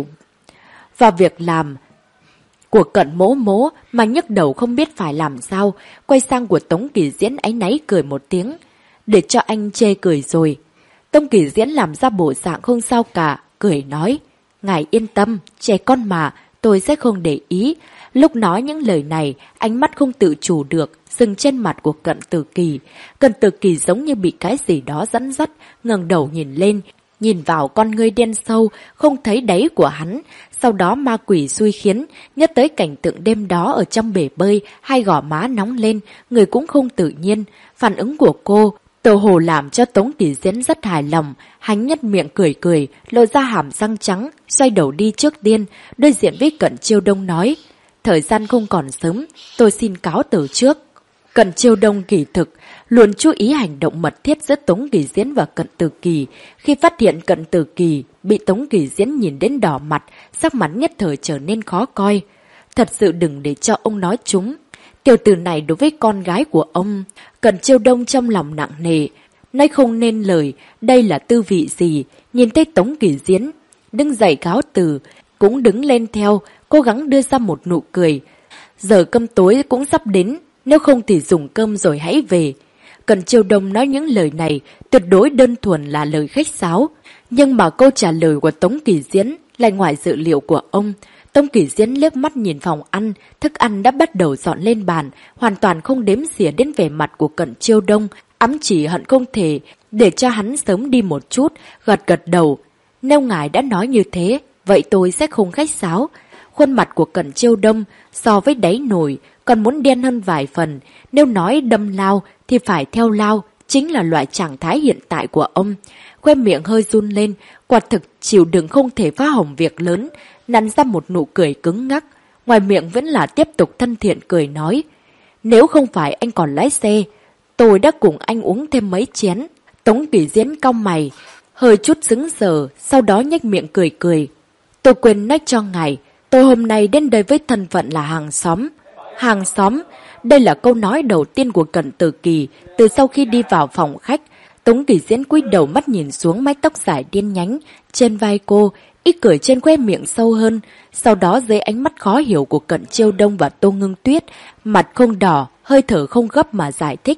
của Cận mỗ mỗ mà nhức đầu không biết phải làm sao, quay sang của Tống Kỳ Diễn áy náy cười một tiếng. Để cho anh chê cười rồi. Tống Kỳ Diễn làm ra bộ dạng không sao cả, cười nói. Ngài yên tâm, trẻ con mà, tôi sẽ không để ý. Lúc nói những lời này, ánh mắt không tự chủ được, dừng trên mặt của Cận Từ Kỳ. Cận Từ Kỳ giống như bị cái gì đó dẫn dắt, ngẩng đầu nhìn lên, nhìn vào con ngươi đen sâu, không thấy đáy của hắn. Sau đó ma quỷ xui khiến, nhớ tới cảnh tượng đêm đó ở trong bể bơi, hai gò má nóng lên, người cũng không tự nhiên. Phản ứng của cô, Tô Hồ làm cho Tống Kỳ Diễn rất hài lòng, hắn nhếch miệng cười cười, lộ ra hàm răng trắng, xoay đầu đi trước tiên, đối diện với Cận Chiêu Đông nói. Thời gian không còn sớm, tôi xin cáo từ trước. Cận Chiêu Đông kỳ thực, luôn chú ý hành động mật thiết giữa Tống Kỳ Diễn và Cận Từ Kỳ. Khi phát hiện Cận Từ Kỳ bị Tống Kỳ Diễn nhìn đến đỏ mặt, sắc mặt nhất thời trở nên khó coi. Thật sự đừng để cho ông nói chúng. Tiểu tử này đối với con gái của ông, Cận Chiêu Đông trong lòng nặng nề, nói không nên lời, đây là tư vị gì, nhìn thấy Tống Kỳ Diễn, đứng dậy cáo từ, cũng đứng lên theo, cố gắng đưa ra một nụ cười. Giờ cơm tối cũng sắp đến, nếu không thì dùng cơm rồi hãy về. Cận Chiêu Đông nói những lời này tuyệt đối đơn thuần là lời khách sáo, nhưng mà câu trả lời của Tống Kỳ Diễn lại ngoài dự liệu của ông. Tống Kỳ Diễn liếc mắt nhìn phòng ăn, thức ăn đã bắt đầu dọn lên bàn, hoàn toàn không đếm xỉa đến vẻ mặt của Cận Chiêu Đông, ám chỉ hận không thể để cho hắn sớm đi một chút, gật gật đầu. Nếu ngài đã nói như thế, vậy tôi sẽ không khách sáo. Khuôn mặt của Cận Chiêu Đông so với đáy nồi còn muốn đen hơn vài phần, nếu nói đâm lao thì phải theo lao, chính là loại trạng thái hiện tại của ông. Khoe miệng hơi run lên, quả thực chịu đựng không thể phá hỏng việc lớn, nặn ra một nụ cười cứng ngắc, ngoài miệng vẫn là tiếp tục thân thiện cười nói. Nếu không phải anh còn lái xe, tôi đã cùng anh uống thêm mấy chén. Tống Kỳ Diễn cau mày, hơi chút sững sờ, sau đó nhếch miệng cười cười. Tôi quên nói cho ngài, tôi hôm nay đến đây với thân phận là hàng xóm. Hàng xóm, đây là câu nói đầu tiên của Cận Từ Kỳ từ sau khi đi vào phòng khách. Tống Kỳ Diễn cúi đầu mắt nhìn xuống mái tóc dài đen nhánh trên vai cô, ít cười trên khóe miệng sâu hơn. Sau đó dưới ánh mắt khó hiểu của Cận Chiêu Đông và Tô Ngưng Tuyết, mặt không đỏ, hơi thở không gấp mà giải thích.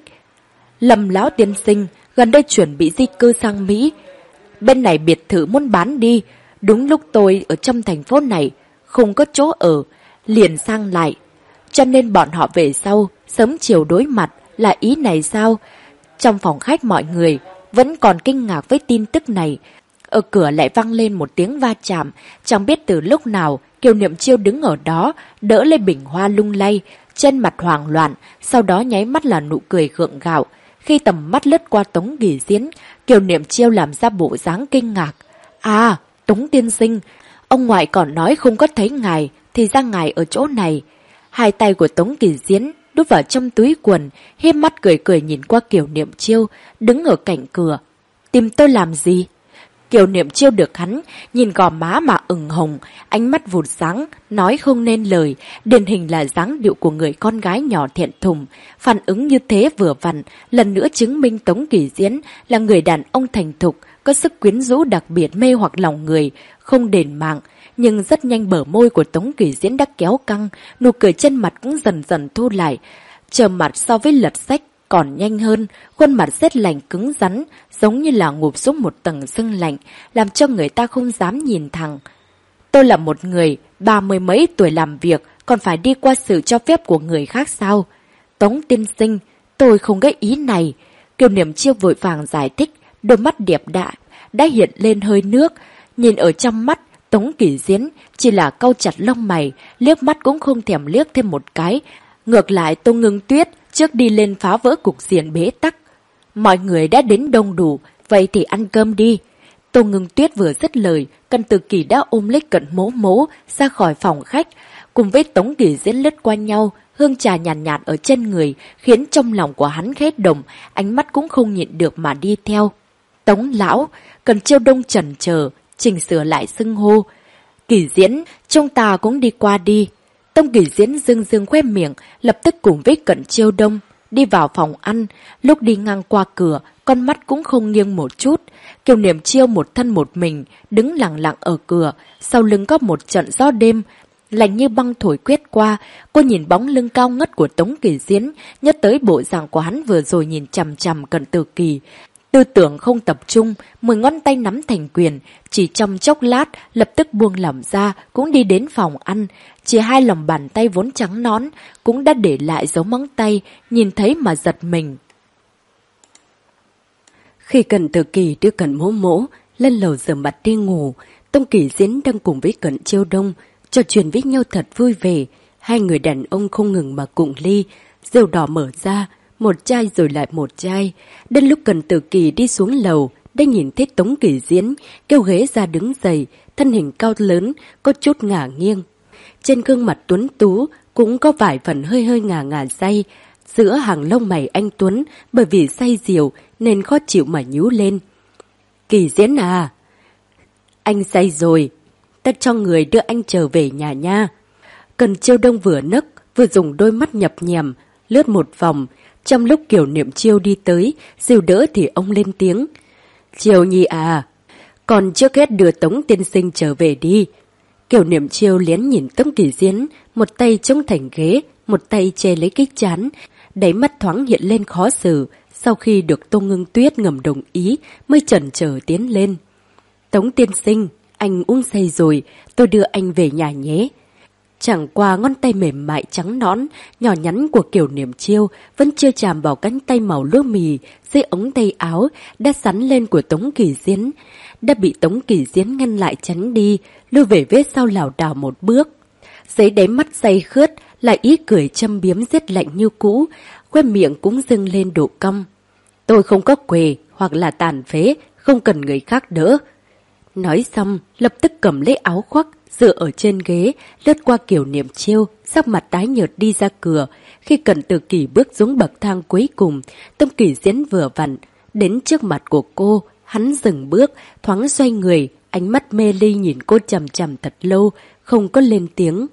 Lâm lão tiên sinh gần đây chuẩn bị di cư sang Mỹ. Bên này biệt thự muốn bán đi. Đúng lúc tôi ở trong thành phố này không có chỗ ở, liền sang lại. Cho nên bọn họ về sau, sớm chiều đối mặt, là ý này sao? Trong phòng khách mọi người vẫn còn kinh ngạc với tin tức này. Ở cửa lại vang lên một tiếng va chạm, chẳng biết từ lúc nào Kiều Niệm Chiêu đứng ở đó, đỡ lấy bình hoa lung lay, trên mặt hoảng loạn, sau đó nháy mắt là nụ cười gượng gạo. Khi tầm mắt lướt qua Tống Kỳ Diễn, Kiều Niệm Chiêu làm ra bộ dáng kinh ngạc. À, Tống tiên sinh, ông ngoại còn nói không có thấy ngài, thì ra ngài ở chỗ này. Hai tay của Tống Kỳ Diễn đút vào trong túi quần, hiếp mắt cười cười nhìn qua Kiều Niệm Chiêu, đứng ở cạnh cửa. Tìm tôi làm gì? Kiều Niệm Chiêu được hắn nhìn gò má mà ửng hồng, ánh mắt vụt sáng, nói không nên lời, điển hình là dáng điệu của người con gái nhỏ thiện thùng. Phản ứng như thế vừa vặn, lần nữa chứng minh Tống Kỳ Diễn là người đàn ông thành thục, có sức quyến rũ đặc biệt mê hoặc lòng người, không đền mạng. Nhưng rất nhanh bờ môi của Tống Kỳ Diễn đã kéo căng, nụ cười trên mặt cũng dần dần thu lại. Trầm mặt so với lật sách còn nhanh hơn, khuôn mặt rét lạnh cứng rắn, giống như là ngụp xuống một tầng sương lạnh, làm cho người ta không dám nhìn thẳng. Tôi là một người 30 mấy tuổi làm việc, còn phải đi qua sự cho phép của người khác sao? Tống tiên sinh, tôi không có ý này. Kiều Niệm Chiêu vội vàng giải thích, đôi mắt đẹp đã hiện lên hơi nước, nhìn ở trong mắt Tống Kỳ Diễn chỉ là cau chặt lông mày, liếc mắt cũng không thèm liếc thêm một cái. Ngược lại Tô Ngưng Tuyết trước đi lên phá vỡ cục diện bế tắc. Mọi người đã đến đông đủ, vậy thì ăn cơm đi. Tô Ngưng Tuyết vừa dứt lời, Cận Từ Kỳ đã ôm lấy Cận Mỗ Mỗ ra khỏi phòng khách, cùng với Tống Kỳ Diễn lướt qua nhau, hương trà nhàn nhạt ở trên người khiến trong lòng của hắn khét động, ánh mắt cũng không nhịn được mà đi theo. Tống lão, Cần Chiêu Đông chần chờ, chỉnh sửa lại xưng hô. Kỳ Diễn, chúng ta cũng đi qua đi. Tông Kỳ Diễn dương dương khoe miệng, lập tức cùng với Cận Chiêu Đông đi vào phòng ăn. Lúc đi ngang qua cửa, con mắt cũng không nghiêng một chút. Kiều Niệm Chiêu một thân một mình, đứng lặng lặng ở cửa, sau lưng có một trận gió đêm, lạnh như băng thổi quét qua. Cô nhìn bóng lưng cao ngất của Tống Kỳ Diễn, nhớ tới bộ dạng của hắn vừa rồi nhìn chằm chằm Cận Tử Kỳ. Tư tưởng không tập trung, 10 ngón tay nắm thành quyền, chỉ trong chốc lát, lập tức buông lỏng ra, cũng đi đến phòng ăn. Chỉ 2 lòng bàn tay vốn trắng nõn, cũng đã để lại dấu móng tay, nhìn thấy mà giật mình. Khi Cận Tử Kỳ đưa Cận Mỗ Mỗ lên lầu rửa mặt đi ngủ, Tông Kỳ Diễn đang cùng với Cận Chiêu Đông trò chuyện với nhau thật vui vẻ. Hai người đàn ông không ngừng mà cụng ly, rượu đỏ mở ra, một chai rồi lại một chai. Đến lúc Cận Tử Kỳ đi xuống lầu, đã nhìn thấy Tống Kỳ Diễn kêu ghế ra đứng dậy, thân hình cao lớn, có chút ngả nghiêng. Trên gương mặt tuấn tú cũng có vài phần hơi hơi ngả ngả say. Giữa hàng lông mày anh Tuấn bởi vì say rượu nên khó chịu mà nhíu lên. Kỳ Diễn à, anh say rồi, ta cho người đưa anh trở về nhà nha. Cần Chiêu Đông vừa nấc, vừa dùng đôi mắt nhập nhèm, lướt một vòng. Trong lúc Kiều Niệm Chiêu đi tới, dìu đỡ thì ông lên tiếng. Chiêu nhi à, còn trước hết đưa Tống tiên sinh trở về đi. Kiều Niệm Chiêu lén nhìn Tống Kỳ Diễn, một tay chống thành ghế, một tay che lấy cái trán, đáy mắt thoáng hiện lên khó xử. Sau khi được Tô Ngưng Tuyết ngầm đồng ý, mới chần chờ tiến lên. Tống tiên sinh, anh uống say rồi, tôi đưa anh về nhà nhé. Chẳng qua ngón tay mềm mại trắng nõn, nhỏ nhắn của Kiều Niệm Chiêu vẫn chưa chạm vào cánh tay màu lúa mì dưới ống tay áo đã sắn lên của Tống Kỳ Diễn. Đã bị Tống Kỳ Diễn ngăn lại tránh đi, lưu về vết sau lảo đảo một bước. Dưới đáy mắt say khướt, lại ý cười châm biếm giết lạnh như cũ, khoe miệng cũng dâng lên độ cong. Tôi không có què hoặc là tàn phế, không cần người khác đỡ. Nói xong, lập tức cầm lấy áo khoác, dựa ở trên ghế, lướt qua Kiều Niệm Chiêu, sắc mặt tái nhợt đi ra cửa. Khi Cận Tử Kỳ bước xuống bậc thang cuối cùng, Tông Kỳ Diễn vừa vặn đến trước mặt của cô, hắn dừng bước, thoáng xoay người, ánh mắt mê ly nhìn cô chằm chằm thật lâu, không có lên tiếng.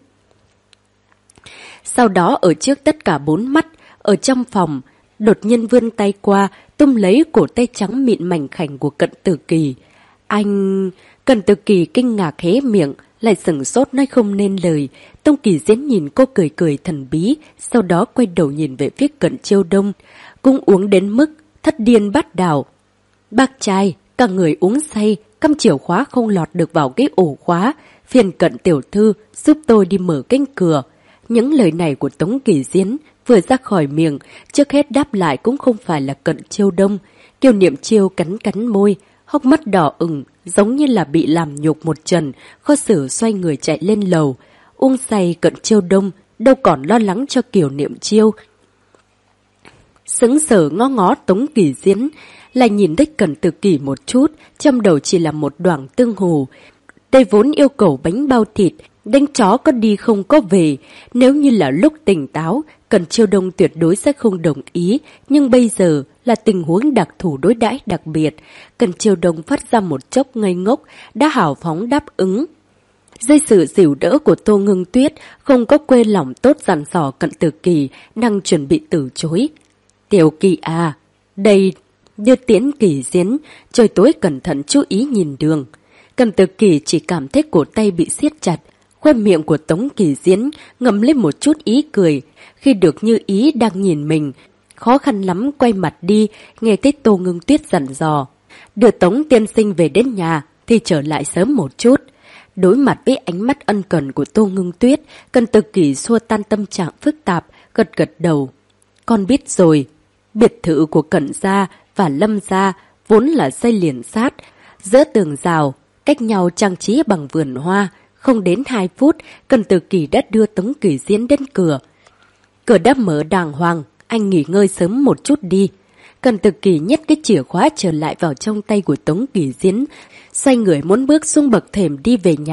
Sau đó ở trước tất cả 4 mắt, ở trong phòng, đột nhiên vươn tay qua, túm lấy cổ tay trắng mịn mảnh khảnh của Cận Tử Kỳ. Anh... Cận Tử Kỳ kinh ngạc hé miệng, lại sửng sốt nói không nên lời. Tông Kỳ Diễn nhìn cô cười cười thần bí, sau đó quay đầu nhìn về phía Cận Chiêu Đông, cũng uống đến mức thất điên bát đảo. Bác trai, cả người uống say, cắm chìa khóa không lọt được vào cái ổ khóa, phiền Cận tiểu thư giúp tôi đi mở cánh cửa. Những lời này của Tống Kỳ Diễn vừa ra khỏi miệng, trước hết đáp lại cũng không phải là Cận Chiêu Đông. Kiều Niệm Chiêu cắn cắn môi, hốc mắt đỏ ửng, giống như là bị làm nhục một trận, khó xử xoay người chạy lên lầu. Uống say Cận Chiêu Đông đâu còn lo lắng cho Kiều Niệm Chiêu. Sững sờ ngó ngó Tống Kỳ Diễn, lại nhìn thấy Cận Tử Kỳ một chút, trong đầu chỉ là một đoảng tương hồ. Đây vốn yêu cầu bánh bao thịt, đánh chó có đi không có về. Nếu như là lúc tỉnh táo, Cận Chiêu Đông tuyệt đối sẽ không đồng ý, nhưng bây giờ là tình huống đặc thù đối đãi đặc biệt. Cận Chiêu Đông phát ra một chốc ngây ngốc, đã hào phóng đáp ứng. Dưới sự dìu đỡ của Tô Ngưng Tuyết, không có quên lòng tốt dặn dò Cận Tử Kỳ, đang chuẩn bị từ chối. Tiểu Kỳ à, đây đưa tiễn Kỳ Diễn, trời tối cẩn thận chú ý nhìn đường. Cận Tử Kỳ chỉ cảm thấy cổ tay bị siết chặt, khoe miệng của Tống Kỳ Diễn ngậm lên một chút ý cười, khi được như ý đang nhìn mình, khó khăn lắm quay mặt đi, nghe thấy Tô Ngưng Tuyết dặn dò. Đưa Tống tiên sinh về đến nhà thì trở lại sớm một chút. Đối mặt với ánh mắt ân cần của Tô Ngưng Tuyết, Cận Tử Kỳ xua tan tâm trạng phức tạp, gật gật đầu. Con biết rồi, biệt thự của Cận gia và Lâm gia vốn là xây liền sát, giữa tường rào, cách nhau trang trí bằng vườn hoa. Không đến 2 phút, Cận Tử Kỳ đã đưa Tống Kỳ Diễn đến cửa. Cửa đã mở đàng hoàng, anh nghỉ ngơi sớm một chút đi. Cận Tử Kỳ nhét cái chìa khóa trở lại vào trong tay của Tống Kỳ Diễn, xoay người muốn bước xuống bậc thềm đi về nhà,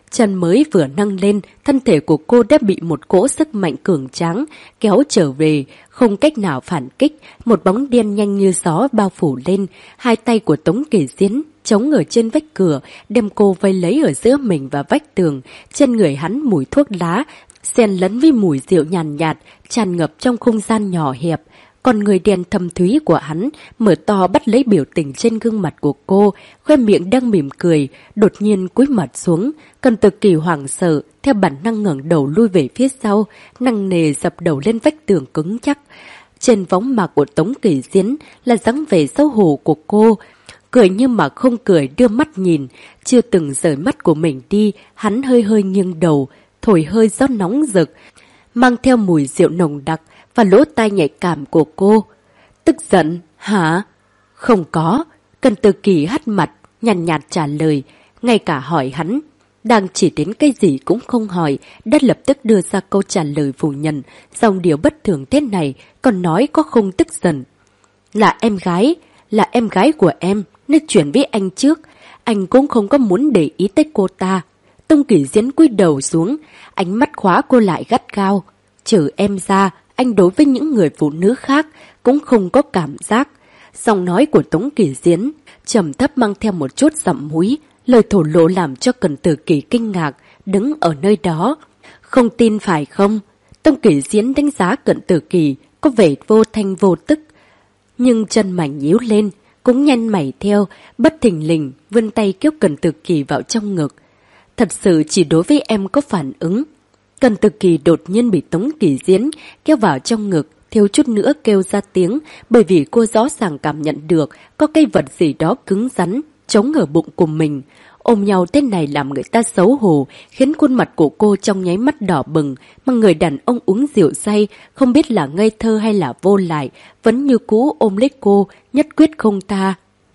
Chân mới vừa nâng lên, thân thể của cô đã bị một cỗ sức mạnh cường tráng kéo trở về, không cách nào phản kích. Một bóng đen nhanh như gió bao phủ lên, hai tay của Tống Kỳ Diễn chống ở trên vách cửa, đem cô vây lấy ở giữa mình và vách tường. Trên người hắn mùi thuốc lá xen lẫn với mùi rượu nhàn nhạt, tràn ngập trong không gian nhỏ hẹp. Còn người đen thâm thúy của hắn mở to bắt lấy biểu tình trên gương mặt của cô, khoe miệng đang mỉm cười, đột nhiên cúi mặt xuống. Cần Tử Kỳ hoảng sợ, theo bản năng ngẩng đầu lui về phía sau, nặng nề dập đầu lên vách tường cứng chắc. Trên võng mạc của Tống Kỳ Diễn là dáng vẻ xấu hổ của cô, cười nhưng mà không cười, đưa mắt nhìn, chưa từng rời mắt của mình đi. Hắn hơi hơi nghiêng đầu, thổi hơi gió nóng rực, mang theo mùi rượu nồng đặc và lỗ tai nhạy cảm của cô. Tức giận, hả? Không có. Cần Tử Kỳ hắt mặt, nhàn nhạt trả lời, ngay cả hỏi hắn đang chỉ đến cái gì cũng không hỏi, đã lập tức đưa ra câu trả lời phủ nhận. Dòng điều bất thường thế này, còn nói có không tức giận. Là em gái của em, nên chuyển với anh trước. Anh cũng không có muốn để ý tới cô ta. Tống Kỳ Diễn cúi đầu xuống, ánh mắt khóa cô lại gắt gao. Trừ em ra, anh đối với những người phụ nữ khác cũng không có cảm giác. Giọng nói của Tống Kỳ Diễn trầm thấp mang theo một chút giọng mũi, lời thổ lộ làm cho Cần Tử Kỳ kinh ngạc, đứng ở nơi đó. Không tin phải không? Tống Kỳ Diễn đánh giá Cận Tử Kỳ có vẻ vô thanh vô tức, nhưng chân mày nhíu lên, cũng nhăn mày theo, bất thình lình vươn tay kéo Cận Tử Kỳ vào trong ngực. Thật sự chỉ đối với em có phản ứng. Cận Tử Kỳ đột nhiên bị Tống Kỳ Diễn kéo vào trong ngực, thiếu chút nữa kêu ra tiếng, bởi vì cô rõ ràng cảm nhận được có cái vật gì đó cứng rắn chống ở bụng của mình. Ôm nhau thế này làm người ta xấu hổ, khiến khuôn mặt của cô trong nháy mắt đỏ bừng, mà người đàn ông uống rượu say, không biết là ngây thơ hay là vô lại, vẫn như cũ ôm lấy cô, nhất quyết không tha.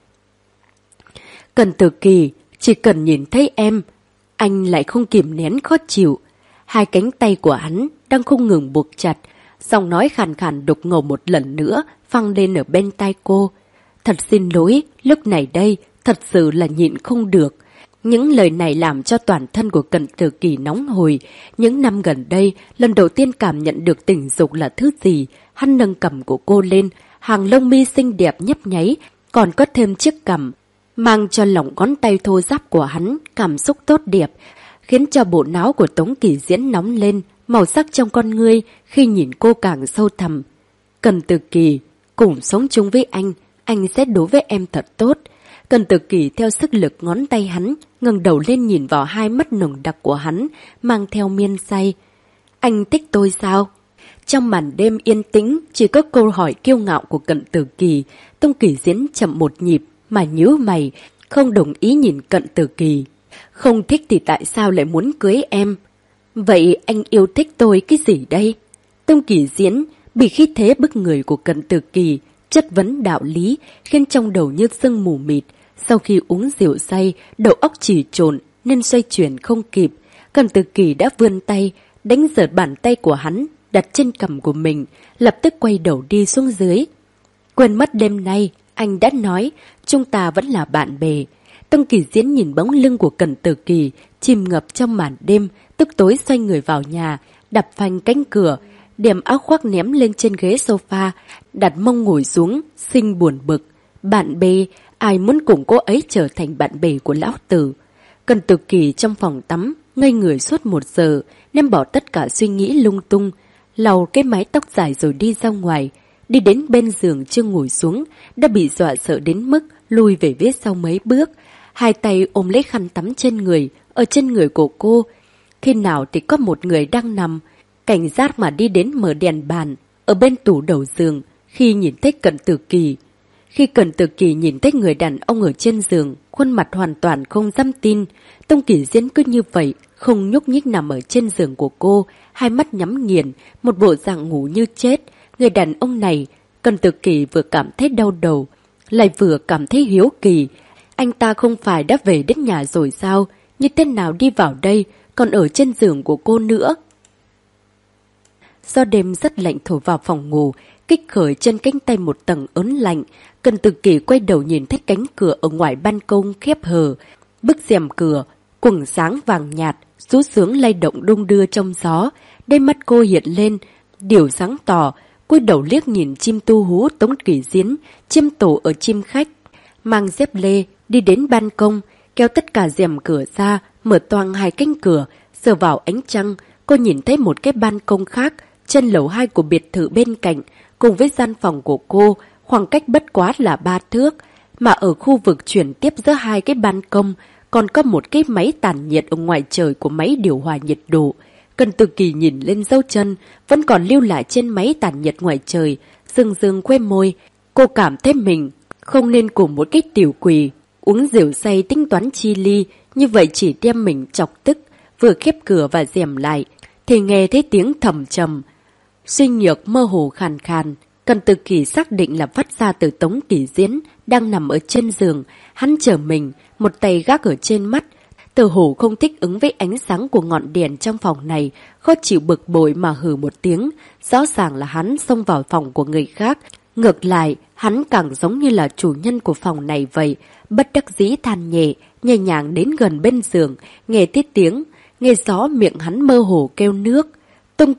Cận Tử Kỳ, chỉ cần nhìn thấy em, anh lại không kìm nén khó chịu. Hai cánh tay của hắn đang không ngừng buộc chặt, giọng nói khàn khàn đục ngầu một lần nữa vang lên ở bên tai cô. Thật xin lỗi, lúc này đây, thật sự là nhịn không được. Những lời này làm cho toàn thân của Cận Tử Kỳ nóng hổi. Những năm gần đây, lần đầu tiên cảm nhận được tình dục là thứ gì. Hắn nâng cằm của cô lên, hàng lông mi xinh đẹp nhấp nháy, còn có thêm chiếc cằm, mang cho lòng ngón tay thô ráp của hắn cảm xúc tốt đẹp, khiến cho bộ não của Tống Kỳ Diễn nóng lên, màu sắc trong con ngươi khi nhìn cô càng sâu thẳm. Cận Tử Kỳ, cùng sống chung với anh sẽ đối với em thật tốt. Cận Tử Kỳ theo sức lực ngón tay hắn, ngẩng đầu lên nhìn vào hai mắt nồng đặc của hắn, mang theo miên say. Anh thích tôi sao? Trong màn đêm yên tĩnh, chỉ có câu hỏi kiêu ngạo của Cận Tử Kỳ. Tống Kỳ Diễn chậm một nhịp, mà nhíu mày, không đồng ý nhìn Cận Tử Kỳ. Không thích thì tại sao lại muốn cưới em? Vậy anh yêu thích tôi cái gì đây? Tống Kỳ Diễn bị khí thế bức người của Cận Tử Kỳ chất vấn đạo lý, khiến trong đầu như sương mù mịt. Sau khi uống rượu say, đầu óc chỉ trộn nên xoay chuyển không kịp. Cận Tử Kỳ đã vươn tay, đánh giật bàn tay của hắn, đặt trên cằm của mình, lập tức quay đầu đi xuống dưới. Quên mất đêm nay, anh đã nói, chúng ta vẫn là bạn bè. Tống Kỳ Diễn nhìn bóng lưng của Cận Tử Kỳ, chìm ngập trong màn đêm, tức tối xoay người vào nhà, đập phanh cánh cửa, đem áo khoác ném lên trên ghế sofa, đặt mông ngồi xuống, sinh buồn bực. Bạn bè, ai muốn cùng cô ấy trở thành bạn bè của lão tử? Cận Tử Kỳ trong phòng tắm, ngây người suốt 1 giờ, ném bỏ tất cả suy nghĩ lung tung, lau cái mái tóc dài rồi đi ra ngoài. Đi đến bên giường chưa ngồi xuống, đã bị dọa sợ đến mức lùi về phía sau mấy bước. Hai tay ôm lấy khăn tắm trên người, ở trên người của cô. Khi nào thì có một người đang nằm, cảnh giác mà đi đến mở đèn bàn, ở bên tủ đầu giường, khi nhìn thấy Cận Tử Kỳ. Khi Cận Tử Kỳ nhìn thấy người đàn ông ở trên giường, khuôn mặt hoàn toàn không dám tin. Tống Kỳ Diễn cứ như vậy, không nhúc nhích nằm ở trên giường của cô, hai mắt nhắm nghiền, một bộ dạng ngủ như chết. Người đàn ông này, Cận Tử Kỳ vừa cảm thấy đau đầu, lại vừa cảm thấy hiếu kỳ. Anh ta không phải đã về đến nhà rồi sao? Như thế nào đi vào đây, còn ở trên giường của cô nữa? Do đêm rất lạnh thổi vào phòng ngủ, kích khởi trên cánh tay một tầng ớn lạnh. Cận Tử Kỳ quay đầu nhìn thấy cánh cửa ở ngoài ban công khép hờ. Bức rèm cửa quầng sáng vàng nhạt, rú sướng lay động đung đưa trong gió. Đôi mắt cô hiện lên điều sáng tỏ, cúi đầu liếc nhìn chim tu hú Tống Kỷ Diễn, chiêm tổ ở chim khách. Mang dép lê, đi đến ban công, kéo tất cả rèm cửa ra, mở toang hai cánh cửa, sờ vào ánh trăng. Cô nhìn thấy một cái ban công khác, trên lầu 2 của biệt thự bên cạnh, cùng với gian phòng của cô, khoảng cách bất quá là 3 thước. Mà ở khu vực chuyển tiếp giữa hai cái ban công, còn có một cái máy tản nhiệt ở ngoài trời của máy điều hòa nhiệt độ. Cần Từ Kỳ nhìn lên dấu chân, vẫn còn lưu lại trên máy tản nhiệt ngoài trời, rưng rưng khoe môi. Cô cảm thấy mình không nên cùng một cái tiểu quỷ uống rượu say tính toán chi ly, như vậy chỉ đem mình chọc tức. Vừa khép cửa và rèm lại, thì nghe thấy tiếng thầm trầm, suy nhược mơ hồ khàn khàn. Cần Từ Kỳ xác định là phát ra từ Tống Kỷ Diễn đang nằm ở trên giường. Hắn trở mình, một tay gác ở trên mắt, từ hồ không thích ứng với ánh sáng của ngọn đèn trong phòng này, khó chịu bực bội mà hừ một tiếng. Rõ ràng là hắn xông vào phòng của người khác. Ngược lại, hắn càng giống như là chủ nhân của phòng này vậy. Bất đắc dĩ than nhẹ, nhẹ nhàng đến gần bên giường, nghe tiếng, nghe gió miệng hắn mơ hồ kêu nước. Tống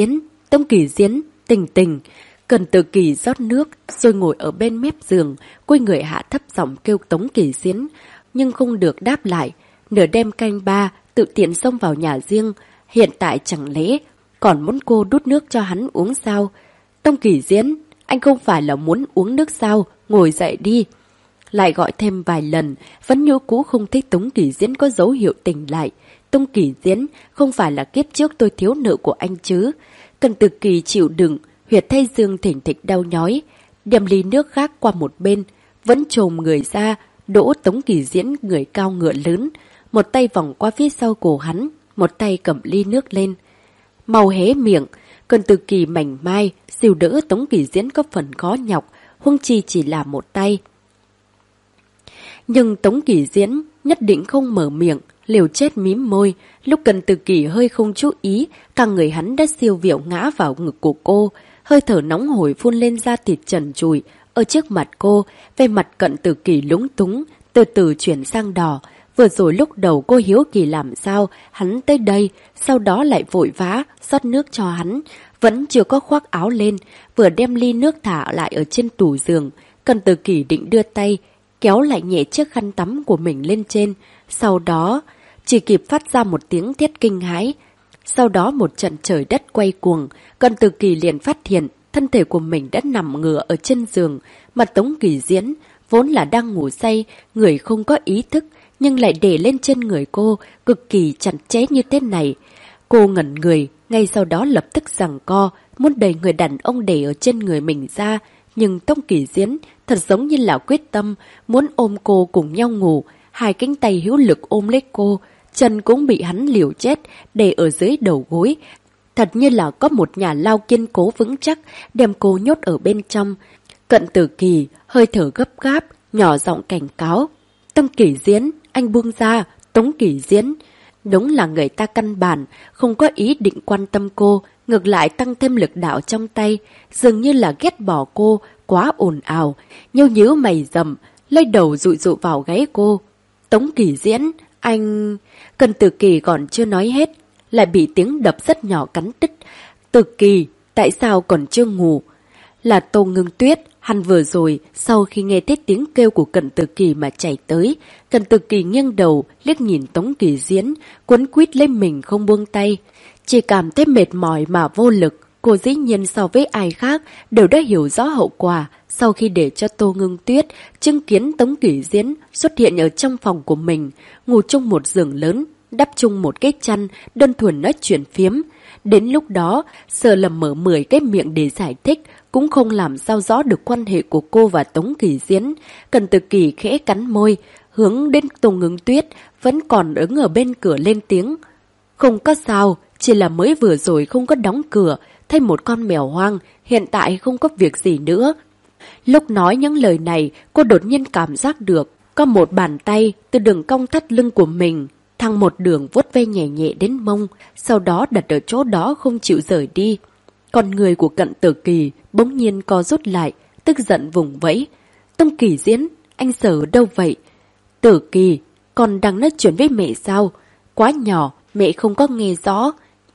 Kỷ Diễn, Tình Tình. Cần Từ Kỳ rót nước, rồi ngồi ở bên mép giường, cúi người hạ thấp giọng kêu Tống Kỷ Diễn, nhưng không được đáp lại. Nửa đêm canh 3, tự tiện xông vào nhà riêng, hiện tại chẳng lẽ còn muốn cô đút nước cho hắn uống sao? Tống Kỷ Diễn, anh không phải là muốn uống nước sao, ngồi dậy đi. Lại gọi thêm vài lần, vẫn như cũ không thích Tống Kỷ Diễn có dấu hiệu tỉnh lại. Tống Kỷ Diễn, không phải là kiếp trước tôi thiếu nợ của anh chứ? Cần Từ Kỳ chịu đựng, huyệt thái dương thỉnh thịch đau nhói, đem ly nước khác qua một bên, vẫn chồm người ra, đỗ Tống Kỷ Diễn người cao ngựa lớn, một tay vòng qua phía sau cổ hắn, một tay cầm ly nước lên. Mau hé miệng. Cần Từ Kỳ mảnh mai, dìu đỡ Tống Kỷ Diễn có phần khó nhọc, huống chi chỉ là một tay. Nhưng Tống Kỷ Diễn nhất định không mở miệng, liều chết mím môi. Lúc Cần Từ Kỳ hơi không chú ý, cả người hắn đã siêu vẹo ngã vào ngực của cô. Hơi thở nóng hổi phun lên da thịt trần trụi ở trước mặt cô. Về mặt Cận Từ Kỳ lúng túng, từ từ chuyển sang đỏ. Vừa rồi lúc đầu cô hiếu kỳ làm sao hắn tới đây, sau đó lại vội vã rót nước cho hắn. Vẫn chưa có khoác áo lên, vừa đem ly nước thả lại ở trên tủ giường. Cận Từ Kỳ định đưa tay kéo lại nhẹ chiếc khăn tắm của mình lên trên, sau đó chỉ kịp phát ra một tiếng thét kinh hãi. Sau đó một trận trời đất quay cuồng, Cận Từ Kỳ liền phát hiện thân thể của mình đã nằm ngửa ở trên giường, mà Tống Kỷ Diễn vốn là đang ngủ say, người không có ý thức, nhưng lại để lên trên người cô, cực kỳ chặt chẽ như thế này. Cô ngẩn người, ngay sau đó lập tức giằng co, muốn đẩy người đàn ông để ở trên người mình ra, nhưng Tống Kỷ Diễn thật giống như là quyết tâm, muốn ôm cô cùng nhau ngủ, hai cánh tay hữu lực ôm lấy cô, chân cũng bị hắn liều chết, để ở dưới đầu gối. Thật như là có một nhà lao kiên cố vững chắc, đem cô nhốt ở bên trong. Cận Từ Kỳ hơi thở gấp gáp, nhỏ giọng cảnh cáo. Tống Kỷ Diễn, anh buông ra, Tống Kỷ Diễn. Đúng là người ta căn bản, không có ý định quan tâm cô, ngược lại tăng thêm lực đạo trong tay, dường như là ghét bỏ cô, quá ồn ào, nhíu nhíu mày rậm, lấy đầu dụi dụ vào gáy cô. Tống Kỷ Diễn, anh... Cận Từ Kỳ còn chưa nói hết, lại bị tiếng đập rất nhỏ cắn đứt. Từ Kỳ, tại sao còn chưa ngủ? Là Tô Ngưng Tuyết, hắn vừa rồi, sau khi nghe thấy tiếng kêu của Cận Từ Kỳ mà chạy tới. Cận Từ Kỳ nghiêng đầu, liếc nhìn Tống Kỷ Diễn, quấn quýt lên mình không buông tay. Chỉ cảm thấy mệt mỏi mà vô lực. Cô dĩ nhiên so với ai khác đều đã hiểu rõ hậu quả. Sau khi để cho Tô Ngưng Tuyết chứng kiến Tống Kỷ Diễn xuất hiện ở trong phòng của mình, ngủ chung một giường lớn, đắp chung một cái chăn, đơn thuần nói chuyện phiếm. Đến lúc đó, sợ lầm mở 10 cái miệng để giải thích, cũng không làm sao rõ được quan hệ của cô và Tống Kỷ Diễn. Cận Từ Kỳ khẽ cắn môi, hướng đến Tô Ngưng Tuyết, vẫn còn đứng ở bên cửa lên tiếng. Không có sao, chỉ là mới vừa rồi không có đóng cửa, thay một con mèo hoang, hiện tại không có việc gì nữa. Lúc nói những lời này, cô đột nhiên cảm giác được, có một bàn tay từ đường cong thắt lưng của mình, thăng một đường vuốt ve nhẹ nhẹ đến mông, sau đó đặt ở chỗ đó không chịu rời đi. Con người của Cận Từ Kỳ bỗng nhiên co rút lại, tức giận vùng vẫy. Tống Kỷ Diễn, anh sờ ở đâu vậy? Tử Kỳ, con đang nói chuyện với mẹ sao? Quá nhỏ, mẹ không có nghe rõ.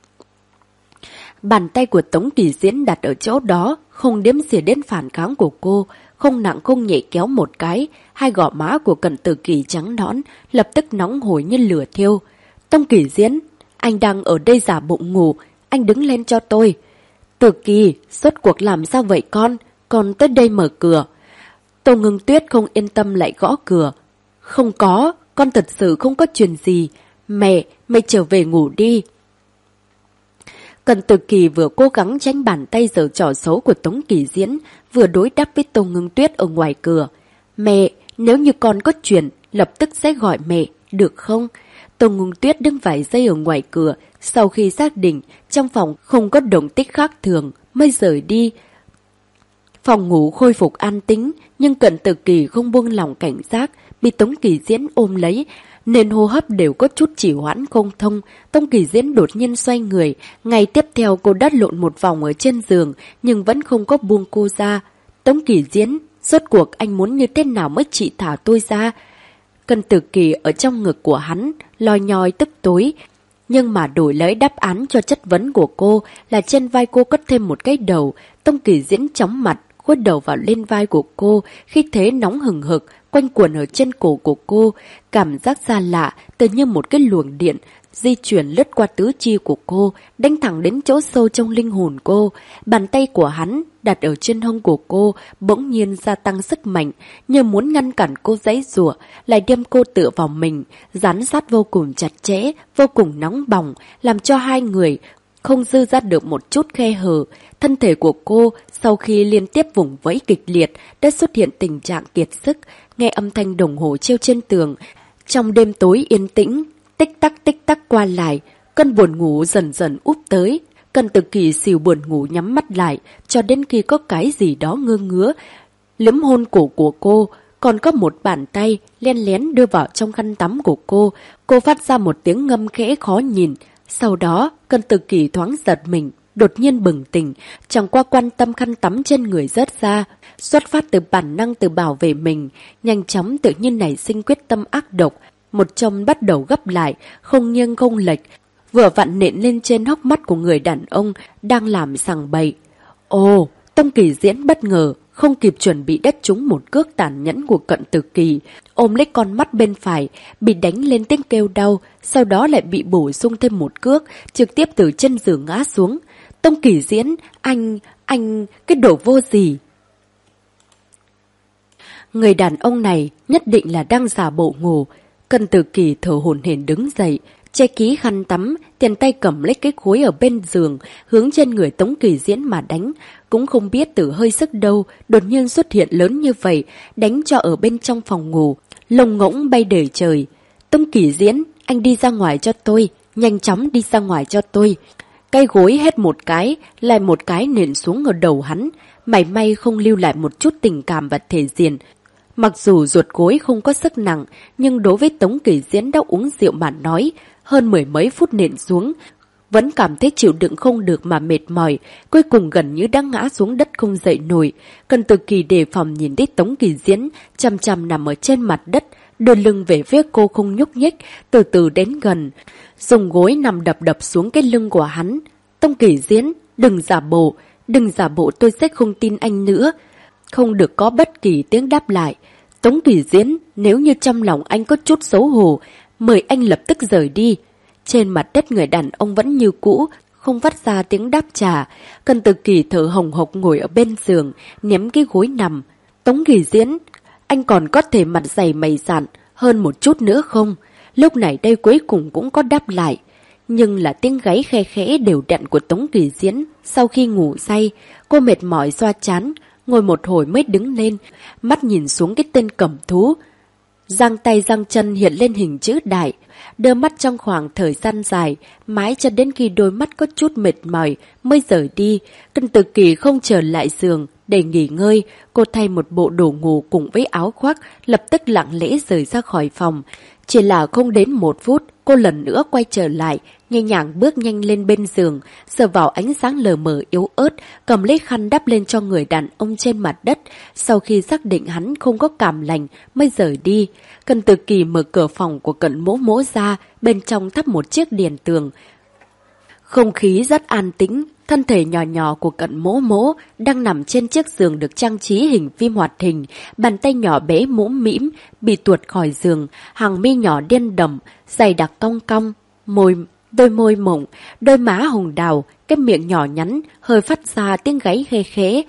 Bàn tay của Tống Kỳ Diễn đặt ở chỗ đó, không đếm xỉa đến phản kháng của cô, không nặng không nhẹ kéo một cái, hai gò má của Cận Tử Kỳ trắng nõn, lập tức nóng hổi như lửa thiêu. Tống Kỳ Diễn, anh đang ở đây giả bộ ngủ, anh đứng lên cho tôi. Tử Kỳ, rốt cuộc làm sao vậy con tới đây mở cửa. Tô Ngưng Tuyết không yên tâm lại gõ cửa. Không có, con thật sự không có chuyện gì. Mẹ trở về ngủ đi. Cận Tử Kỳ vừa cố gắng tránh bàn tay giở trò xấu của Tống Kỳ Diễn, vừa đối đáp với Tô Ngưng Tuyết ở ngoài cửa. Mẹ, nếu như con có chuyện, lập tức sẽ gọi mẹ, được không? Tô Ngưng Tuyết đứng vài giây ở ngoài cửa, sau khi xác định trong phòng không có động tích khác thường, mới rời đi. Phòng ngủ khôi phục an tĩnh, nhưng Cận Tử Kỳ không buông lòng cảnh giác, bị Tống Kỳ Diễn ôm lấy, nên hô hấp đều có chút trì hoãn không thông. Tống Kỳ Diễn đột nhiên xoay người, ngày tiếp theo cô đã lộn một vòng ở trên giường, nhưng vẫn không có buông cô ra. Tống Kỳ Diễn, rốt cuộc anh muốn như thế nào mới chị thả tôi ra? Cận Tử Kỳ ở trong ngực của hắn, loi nhoi tức tối, nhưng mà đổi lấy đáp án cho chất vấn của cô là trên vai cô cất thêm một cái đầu. Tống Kỳ Diễn chóng mặt, khuất đầu vào lên vai của cô, khi thế nóng hừng hực, quanh quẩn ở trên cổ của cô, cảm giác xa lạ, tự như một cái luồng điện, di chuyển lướt qua tứ chi của cô, đánh thẳng đến chỗ sâu trong linh hồn cô. Bàn tay của hắn đặt ở trên hông của cô, bỗng nhiên gia tăng sức mạnh, như muốn ngăn cản cô giãy giụa, lại đem cô tựa vào mình, dán sát vô cùng chặt chẽ, vô cùng nóng bỏng, làm cho hai người không dư ra được một chút khe hở. Thân thể của cô sau khi liên tiếp vùng vẫy kịch liệt đã xuất hiện tình trạng kiệt sức, nghe âm thanh đồng hồ treo trên tường. Trong đêm tối yên tĩnh, tích tắc qua lại, cơn buồn ngủ dần dần úp tới. Cận Tử Kỳ xỉu buồn ngủ nhắm mắt lại, cho đến khi có cái gì đó ngơ ngứa liếm hôn cổ của cô, còn có một bàn tay len lén đưa vào trong khăn tắm của cô. Cô phát ra một tiếng ngâm khẽ khó nhìn. Sau đó, Cận Tử Kỳ thoáng giật mình, đột nhiên bừng tỉnh, chẳng qua quan tâm khăn tắm trên người rớt ra, xuất phát từ bản năng tự bảo vệ mình, nhanh chóng tự nhiên nảy sinh quyết tâm ác độc. Một châm bắt đầu gấp lại, không nghiêng không lệch, vừa vặn nện lên trên hốc mắt của người đàn ông đang làm sằng bậy. Ồ, Tống Kỳ Diễn bất ngờ, không kịp chuẩn bị đất trúng một cước tàn nhẫn của Cận Tử Kỳ, ôm lấy con mắt bên phải, bị đánh lên tiếng kêu đau, sau đó lại bị bổ sung thêm một cước, trực tiếp từ chân giường ngã xuống. Tống Kỳ Diễn, anh, cái đồ vô gì? Người đàn ông này nhất định là đang giả bộ ngủ. Cận Tử Kỳ thở hổn hển đứng dậy, che ký khăn tắm, tiền tay cầm lấy cái khối ở bên giường, hướng trên người Tống Kỳ Diễn mà đánh. Cũng không biết từ hơi sức đâu, đột nhiên xuất hiện lớn như vậy, đánh cho ở bên trong phòng ngủ, lông ngỗng bay đầy trời. Tống Kỳ Diễn, anh đi ra ngoài cho tôi, nhanh chóng đi ra ngoài cho tôi. Cái gối hết một cái, lại một cái nện xuống ở đầu hắn, mảy may không lưu lại một chút tình cảm và thể diện. Mặc dù ruột gối không có sức nặng, nhưng đối với Tống Kỳ Diễn đã uống rượu mà nói, hơn 10 mấy phút nện xuống, vẫn cảm thấy chịu đựng không được mà mệt mỏi, cuối cùng gần như đã ngã xuống đất không dậy nổi. Cận Tử Kỳ đề phòng nhìn thấy Tống Kỳ Diễn chằm chằm nằm ở trên mặt đất, đưa lưng về phía cô không nhúc nhích, từ từ đến gần, dùng gối nằm đập xuống cái lưng của hắn. Tống Kỳ Diễn, đừng giả bộ, tôi sẽ không tin anh nữa. Không được có bất kỳ tiếng đáp lại. Tống Kỳ Diễn, nếu như trong lòng anh có chút xấu hổ, mời anh lập tức rời đi. Trên mặt đất người đàn ông vẫn như cũ, không phát ra tiếng đáp trả. Cận Tử Kỳ thở hồng hộc ngồi ở bên giường, ném cái gối nằm. Tống Kỳ Diễn, anh còn có thể mặt dày mày dạn hơn một chút nữa không? Lúc này đây cuối cùng cũng có đáp lại. Nhưng là tiếng gáy khe khẽ đều đặn của Tống Kỳ Diễn. Sau khi ngủ say, cô mệt mỏi xoa trán, ngồi một hồi mới đứng lên, mắt nhìn xuống cái tên cầm thú. Giang tay giang chân hiện lên hình chữ đại, đưa mắt trong khoảng thời gian dài, mãi cho đến khi đôi mắt có chút mệt mỏi mới rời đi. Cận Tử Kỳ không trở lại giường để nghỉ ngơi, cô thay một bộ đồ ngủ cùng với áo khoác, lập tức lặng lẽ rời ra khỏi phòng. Chỉ là không đến 1 phút, cô lần nữa quay trở lại, nhẹ nhàng bước nhanh lên bên giường, sờ vào ánh sáng lờ mờ yếu ớt, cầm lấy khăn đắp lên cho người đàn ông trên mặt đất. Sau khi xác định hắn không có cảm lành mới rời đi. Cận Tử Kỳ mở cửa phòng của Cận Mỗ Mỗ ra, bên trong thắp một chiếc đèn tường. Không khí rất an tĩnh, thân thể nhỏ nhỏ của Cận Mỗ Mỗ đang nằm trên chiếc giường được trang trí hình phim hoạt hình, bàn tay nhỏ bé mũm mĩm bị tuột khỏi giường, hàng mi nhỏ đen đậm, dày đặc cong cong, đôi môi mỏng, đôi má hồng đào, cái miệng nhỏ nhắn hơi phát ra tiếng gáy khe khẽ.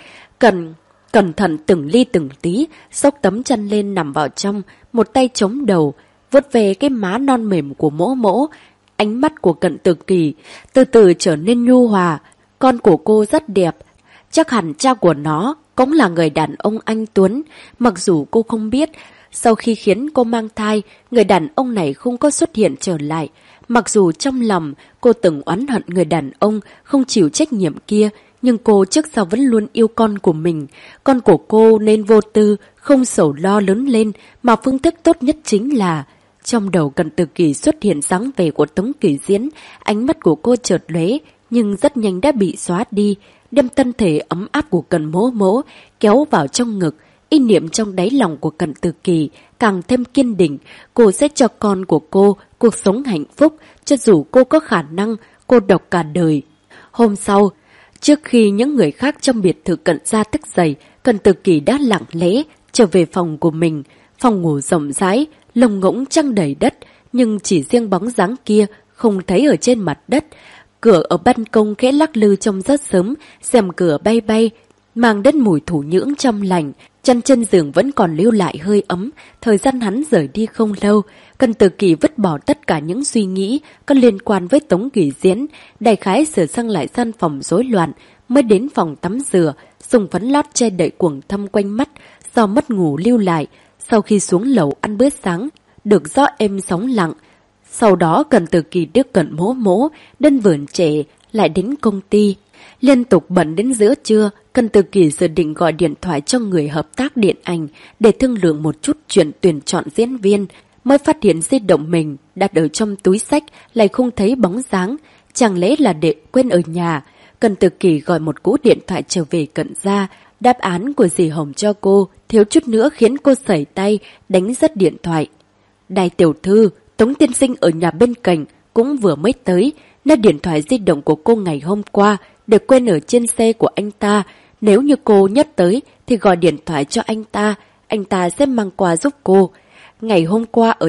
Cẩn thận từng ly từng tí, xốc tấm chân lên nằm vào trong, một tay chống đầu, vuốt về cái má non mềm của Mỗ Mỗ. Ánh mắt của Cận Tử Kỳ từ từ trở nên nhu hòa. Con của cô rất đẹp, chắc hẳn cha của nó cũng là người đàn ông anh tuấn. Mặc dù cô không biết, sau khi khiến cô mang thai, người đàn ông này không có xuất hiện trở lại. Mặc dù trong lòng cô từng oán hận người đàn ông không chịu trách nhiệm kia, nhưng cô trước sau vẫn luôn yêu con của mình. Con của cô nên vô tư, không sầu lo lớn lên, mà phương thức tốt nhất chính là... Trong đầu Cận Tử Kỳ xuất hiện dáng vẻ của Tống Kỳ Diễn, ánh mắt của cô chợt lóe, nhưng rất nhanh đã bị xóa đi, đem thân thể ấm áp của Cận Mỗ Mỗ kéo vào trong ngực. Ý niệm trong đáy lòng của Cận Tử Kỳ càng thêm kiên định, cô sẽ cho con của cô cuộc sống hạnh phúc, cho dù cô có khả năng cô độc cả đời. Hôm sau, trước khi những người khác trong biệt thự Cận gia thức dậy, Cận Tử Kỳ đã lặng lẽ trở về phòng của mình. Phòng ngủ rộng rãi, lồng ngỗng trăng đầy đất, nhưng chỉ riêng bóng dáng kia không thấy ở trên mặt đất. Cửa ở ban công khẽ lắc lư trong giấc sớm, rèm cửa bay bay, mang đến mùi thủ nhưỡng trong lành. Chân giường vẫn còn lưu lại hơi ấm, thời gian hắn rời đi không lâu. Cận Tử Kỳ vứt bỏ tất cả những suy nghĩ có liên quan với Tống Kỳ Diễn, đại khái sửa sang lại gian phòng rối loạn, mới đến phòng tắm rửa, dùng phấn lót che đậy quầng thâm quanh mắt, do mất ngủ lưu lại. Sau khi xuống lầu ăn bữa sáng, được gió êm sóng lặng. Sau đó Cận Tử Kỳ đưa Cận Mỗ Mỗ đến vườn trẻ, lại đến công ty. Liên tục bận đến giữa trưa, Cận Tử Kỳ dự định gọi điện thoại cho người hợp tác điện ảnh để thương lượng một chút chuyện tuyển chọn diễn viên. Mới phát hiện di động mình đặt ở trong túi xách lại không thấy bóng dáng, chẳng lẽ là để quên ở nhà. Cận Tử Kỳ gọi một cú điện thoại trở về Cận gia. Đáp án của dì Hồng cho cô thiếu chút nữa khiến cô sẩy tay đánh rớt điện thoại. Đại tiểu thư, Tống tiên sinh ở nhà bên cạnh cũng vừa mới tới, nên điện thoại di động của cô ngày hôm qua để quên ở trên xe của anh ta. Nếu như cô nhất tới thì gọi điện thoại cho anh ta sẽ mang qua giúp cô. Ngày hôm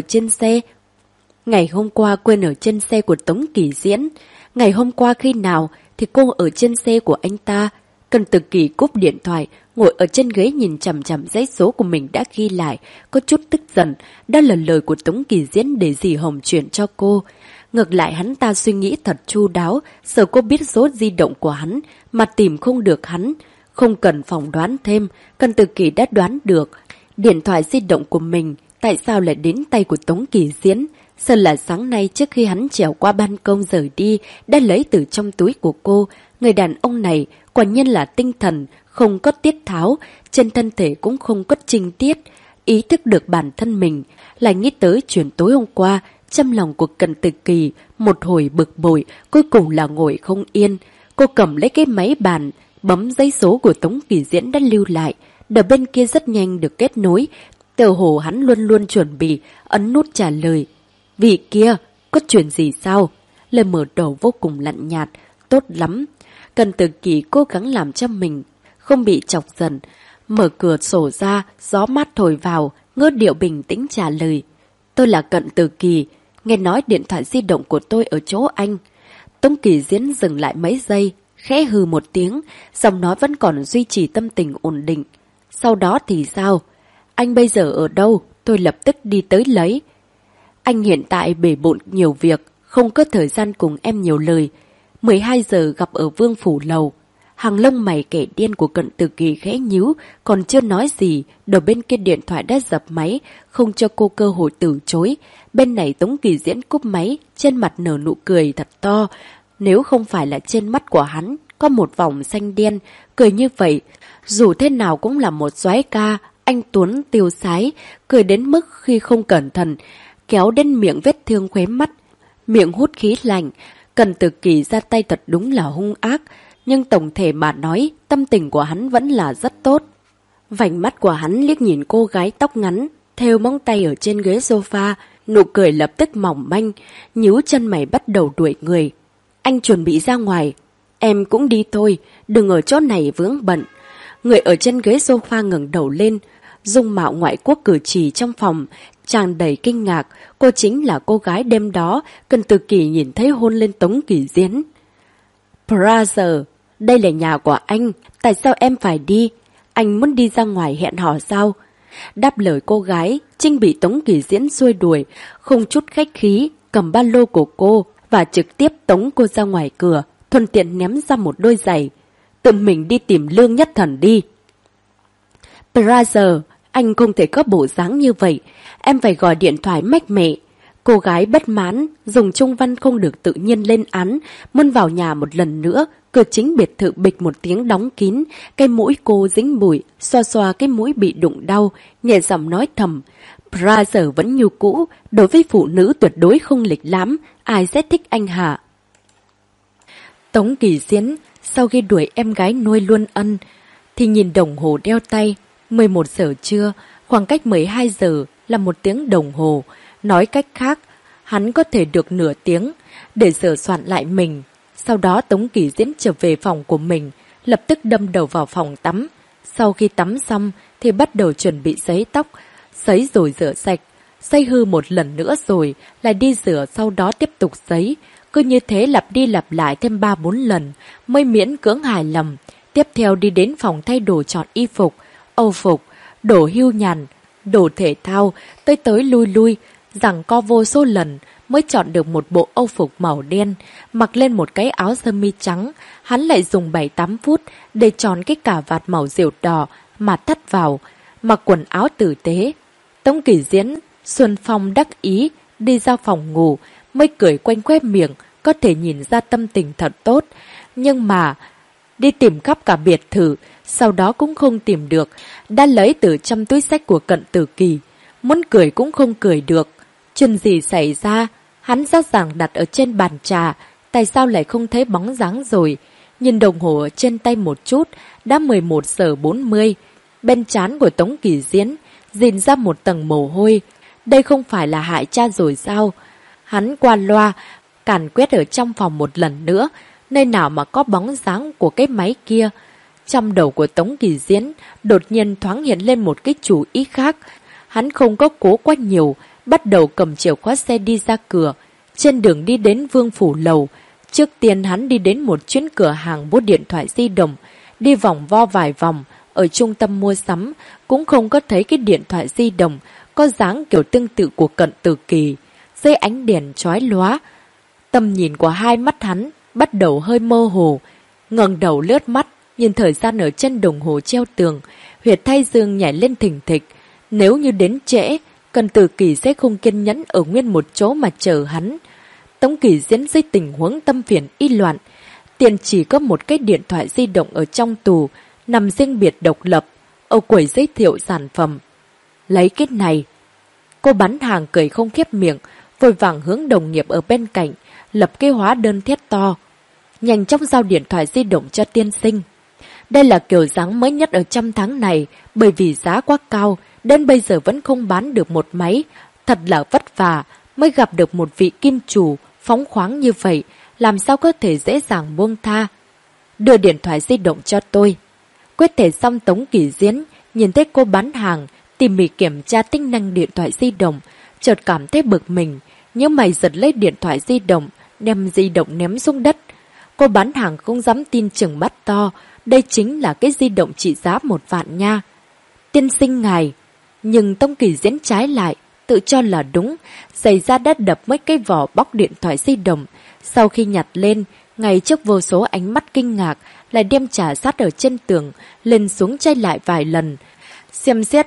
qua quên ở trên xe của Tống Kỳ Diễn. Ngày hôm qua khi nào thì cô ở trên xe của anh ta. Cận Tử Kỳ cúp điện thoại, ngồi ở trên ghế nhìn chằm chằm giấy số của mình đã ghi lại, có chút tức giận. Đó là lời của Tống Kỳ Diễn để dì Hồng chuyển cho cô. Ngược lại hắn ta suy nghĩ thật chu đáo, sợ cô biết số di động của hắn mà tìm không được hắn. Không cần phỏng đoán thêm, Cận Tử Kỳ đã đoán được điện thoại di động của mình tại sao lại đến tay của Tống Kỳ Diễn. Sợ là sáng nay trước khi hắn trèo qua ban công rời đi đã lấy từ trong túi của cô. Người đàn ông này quả nhiên là tinh thần không có tiết tháo, trên thân thể cũng không có trinh tiết. Ý thức được bản thân mình, lại nghĩ tới chuyện tối hôm qua. Trong lòng của Cận Tử Kỳ một hồi bực bội, cuối cùng là ngồi không yên. Cô cầm lấy cái máy bàn, bấm giấy số của Tống Kỳ Diễn đã lưu lại. Đầu bên kia rất nhanh được kết nối, tờ hồ hắn luôn luôn chuẩn bị ấn nút trả lời. Vị kia, có chuyện gì sao? Lời mở đầu vô cùng lạnh nhạt, tốt lắm. Cận Tử Kỳ cố gắng làm cho mình không bị chọc giận, mở cửa sổ ra, gió mát thổi vào, ngỡ điệu bình tĩnh trả lời. Tôi là Cận Tử Kỳ, nghe nói điện thoại di động của tôi ở chỗ anh. Tống Kỳ Diễn dừng lại mấy giây, khẽ hừ một tiếng, giọng nói vẫn còn duy trì tâm tình ổn định. Sau đó thì sao? Anh bây giờ ở đâu? Tôi lập tức đi tới lấy. Anh hiện tại bể bộn nhiều việc, không có thời gian cùng em nhiều lời. 12 giờ gặp ở Vương Phủ Lầu. Hàng lông mày kẻ điên của Cận Tử Kỳ khẽ nhíu, còn chưa nói gì, đầu bên kia điện thoại đã dập máy, không cho cô cơ hội từ chối. Bên này Tống Kỳ Diễn cúp máy, trên mặt nở nụ cười thật to. Nếu không phải là trên mắt của hắn có một vòng xanh đen, cười như vậy, dù thế nào cũng là một soái ca, anh tuấn tiêu sái, cười đến mức khi không cẩn thận, kéo đến miệng vết thương khóe mắt, miệng hút khí lạnh. Cần Tử Kỳ ra tay thật đúng là hung ác, nhưng tổng thể mà nói, tâm tình của hắn vẫn là rất tốt. Vành mắt của hắn liếc nhìn cô gái tóc ngắn, thêu móng tay ở trên ghế sofa, nụ cười lập tức mỏng manh, nhíu chân mày bắt đầu đuổi người. Anh chuẩn bị ra ngoài. Em cũng đi thôi, đừng ở chỗ này vướng bận. Người ở trên ghế sofa ngẩng đầu lên, dung mạo ngoại quốc cử chỉ trong phòng, tràn đầy kinh ngạc, cô chính là cô gái đêm đó, Cần Tử Kỳ nhìn thấy hôn lên Tống Kỳ Diễn. Brother, đây là nhà của anh, tại sao em phải đi? Anh muốn đi ra ngoài hẹn hò sao? Đáp lời cô gái, Trinh bị Tống Kỳ Diễn xua đuổi, không chút khách khí, cầm ba lô của cô và trực tiếp tống cô ra ngoài cửa, thuận tiện ném ra một đôi giày. Tự mình đi tìm Lương Nhất Thần đi. Brother, anh không thể có bộ dáng như vậy, em phải gọi điện thoại mách mẹ. Cô gái bất mãn, dùng trung văn không được tự nhiên lên án, muốn vào nhà một lần nữa, cửa chính biệt thự bịch một tiếng đóng kín, cái mũi cô dính bụi, xoa xoa cái mũi bị đụng đau, nhẹ giọng nói thầm. Brother vẫn như cũ, đối với phụ nữ tuyệt đối không lịch lãm, ai sẽ thích anh hả? Tống Kỳ Diễn, sau khi đuổi em gái nuôi Luân Ân, thì nhìn đồng hồ đeo tay, 11 giờ trưa, khoảng cách 12 giờ là 1 tiếng đồng hồ. Nói cách khác, hắn có thể được nửa tiếng để sửa soạn lại mình. Sau đó Tống Kỳ Diễn trở về phòng của mình, lập tức đâm đầu vào phòng tắm. Sau khi tắm xong thì bắt đầu chuẩn bị sấy tóc, sấy rồi rửa sạch, sấy hư một lần nữa rồi lại đi rửa, sau đó tiếp tục sấy. Cứ như thế lặp đi lặp lại thêm 3-4 lần mới miễn cưỡng hài lòng. Tiếp theo đi đến phòng thay đồ chọn y phục, âu phục, đồ hưu nhàn, đồ thể thao, tới tới lui lui, giằng co vô số lần mới chọn được một bộ âu phục màu đen, mặc lên một cái áo sơ mi trắng. Hắn lại dùng 7-8 phút để chọn cái cà vạt màu rượu đỏ mà thắt vào, mặc quần áo tử tế. Tống Kỳ Diễn, xuân phong đắc ý, đi ra phòng ngủ, mới cười quanh khóe miệng, có thể nhìn ra tâm tình thật tốt. Nhưng mà, đi tìm khắp cả biệt thự, sau đó cũng không tìm được, đã lấy từ trong túi xách của Cận Tử Kỳ. Muốn cười cũng không cười được. Chuyện gì xảy ra? Hắn rõ ràng đặt ở trên bàn trà, tại sao lại không thấy bóng dáng rồi? Nhìn đồng hồ ở trên tay một chút, đã 11 giờ 40. Bên trán của Tống Kỳ Diễn rìn ra một tầng mồ hôi. Đây không phải là hại cha rồi sao? Hắn qua loa, càn quét ở trong phòng một lần nữa, nơi nào mà có bóng dáng của cái máy kia. Trong đầu của Tống Kỳ Diễn đột nhiên thoáng hiện lên một cái chủ ý khác. Hắn không có cố quá nhiều, bắt đầu cầm chìa khóa xe đi ra cửa. Trên đường đi đến Vương Phủ Lầu, trước tiên hắn đi đến một chuyến cửa hàng mua điện thoại di động, đi vòng vo vài vòng, ở trung tâm mua sắm, cũng không có thấy cái điện thoại di động có dáng kiểu tương tự của Cận Tử Kỳ. Dưới ánh đèn chói lóa, tầm nhìn của hai mắt hắn bắt đầu hơi mơ hồ. Ngẩng đầu lướt mắt, nhìn thời gian ở trên đồng hồ treo tường, huyệt thái dương nhảy lên thình thịch. Nếu như đến trễ, Cận Tử Kỳ sẽ không kiên nhẫn ở nguyên một chỗ mà chờ hắn. Tống Kỳ Diễn dưới tình huống tâm phiền y loạn, tiền chỉ có một cái điện thoại di động ở trong tù, nằm riêng biệt độc lập, ở quầy giới thiệu sản phẩm. Lấy cái này. Cô bán hàng cười không khép miệng, vội vàng hướng đồng nghiệp ở bên cạnh, lập cái hóa đơn thét to. Nhanh chóng giao điện thoại di động cho tiên sinh. Đây là kiểu dáng mới nhất ở trong tháng này, bởi vì giá quá cao, đến bây giờ vẫn không bán được một máy. Thật là vất vả, mới gặp được một vị kim chủ, phóng khoáng như vậy, làm sao có thể dễ dàng buông tha. Đưa điện thoại di động cho tôi. Quyết thể xong Tống Kỳ Diễn, nhìn thấy cô bán hàng, tỉ mỉ kiểm tra tính năng điện thoại di động, chợt cảm thấy bực mình, nhưng mày giật lấy điện thoại di động, đem di động ném xuống đất. Cô bán hàng không dám tin, chừng mắt to, đây chính là cái di động trị giá 1 vạn nha. Tiên sinh ngài. Nhưng Tống Kỳ Diễn trái lại, tự cho là đúng, giày da đã đập mấy cái vỏ bóc điện thoại di động. Sau khi nhặt lên, ngay trước vô số ánh mắt kinh ngạc, lại đem trả sát ở trên tường, lên xuống chai lại vài lần. Xem xét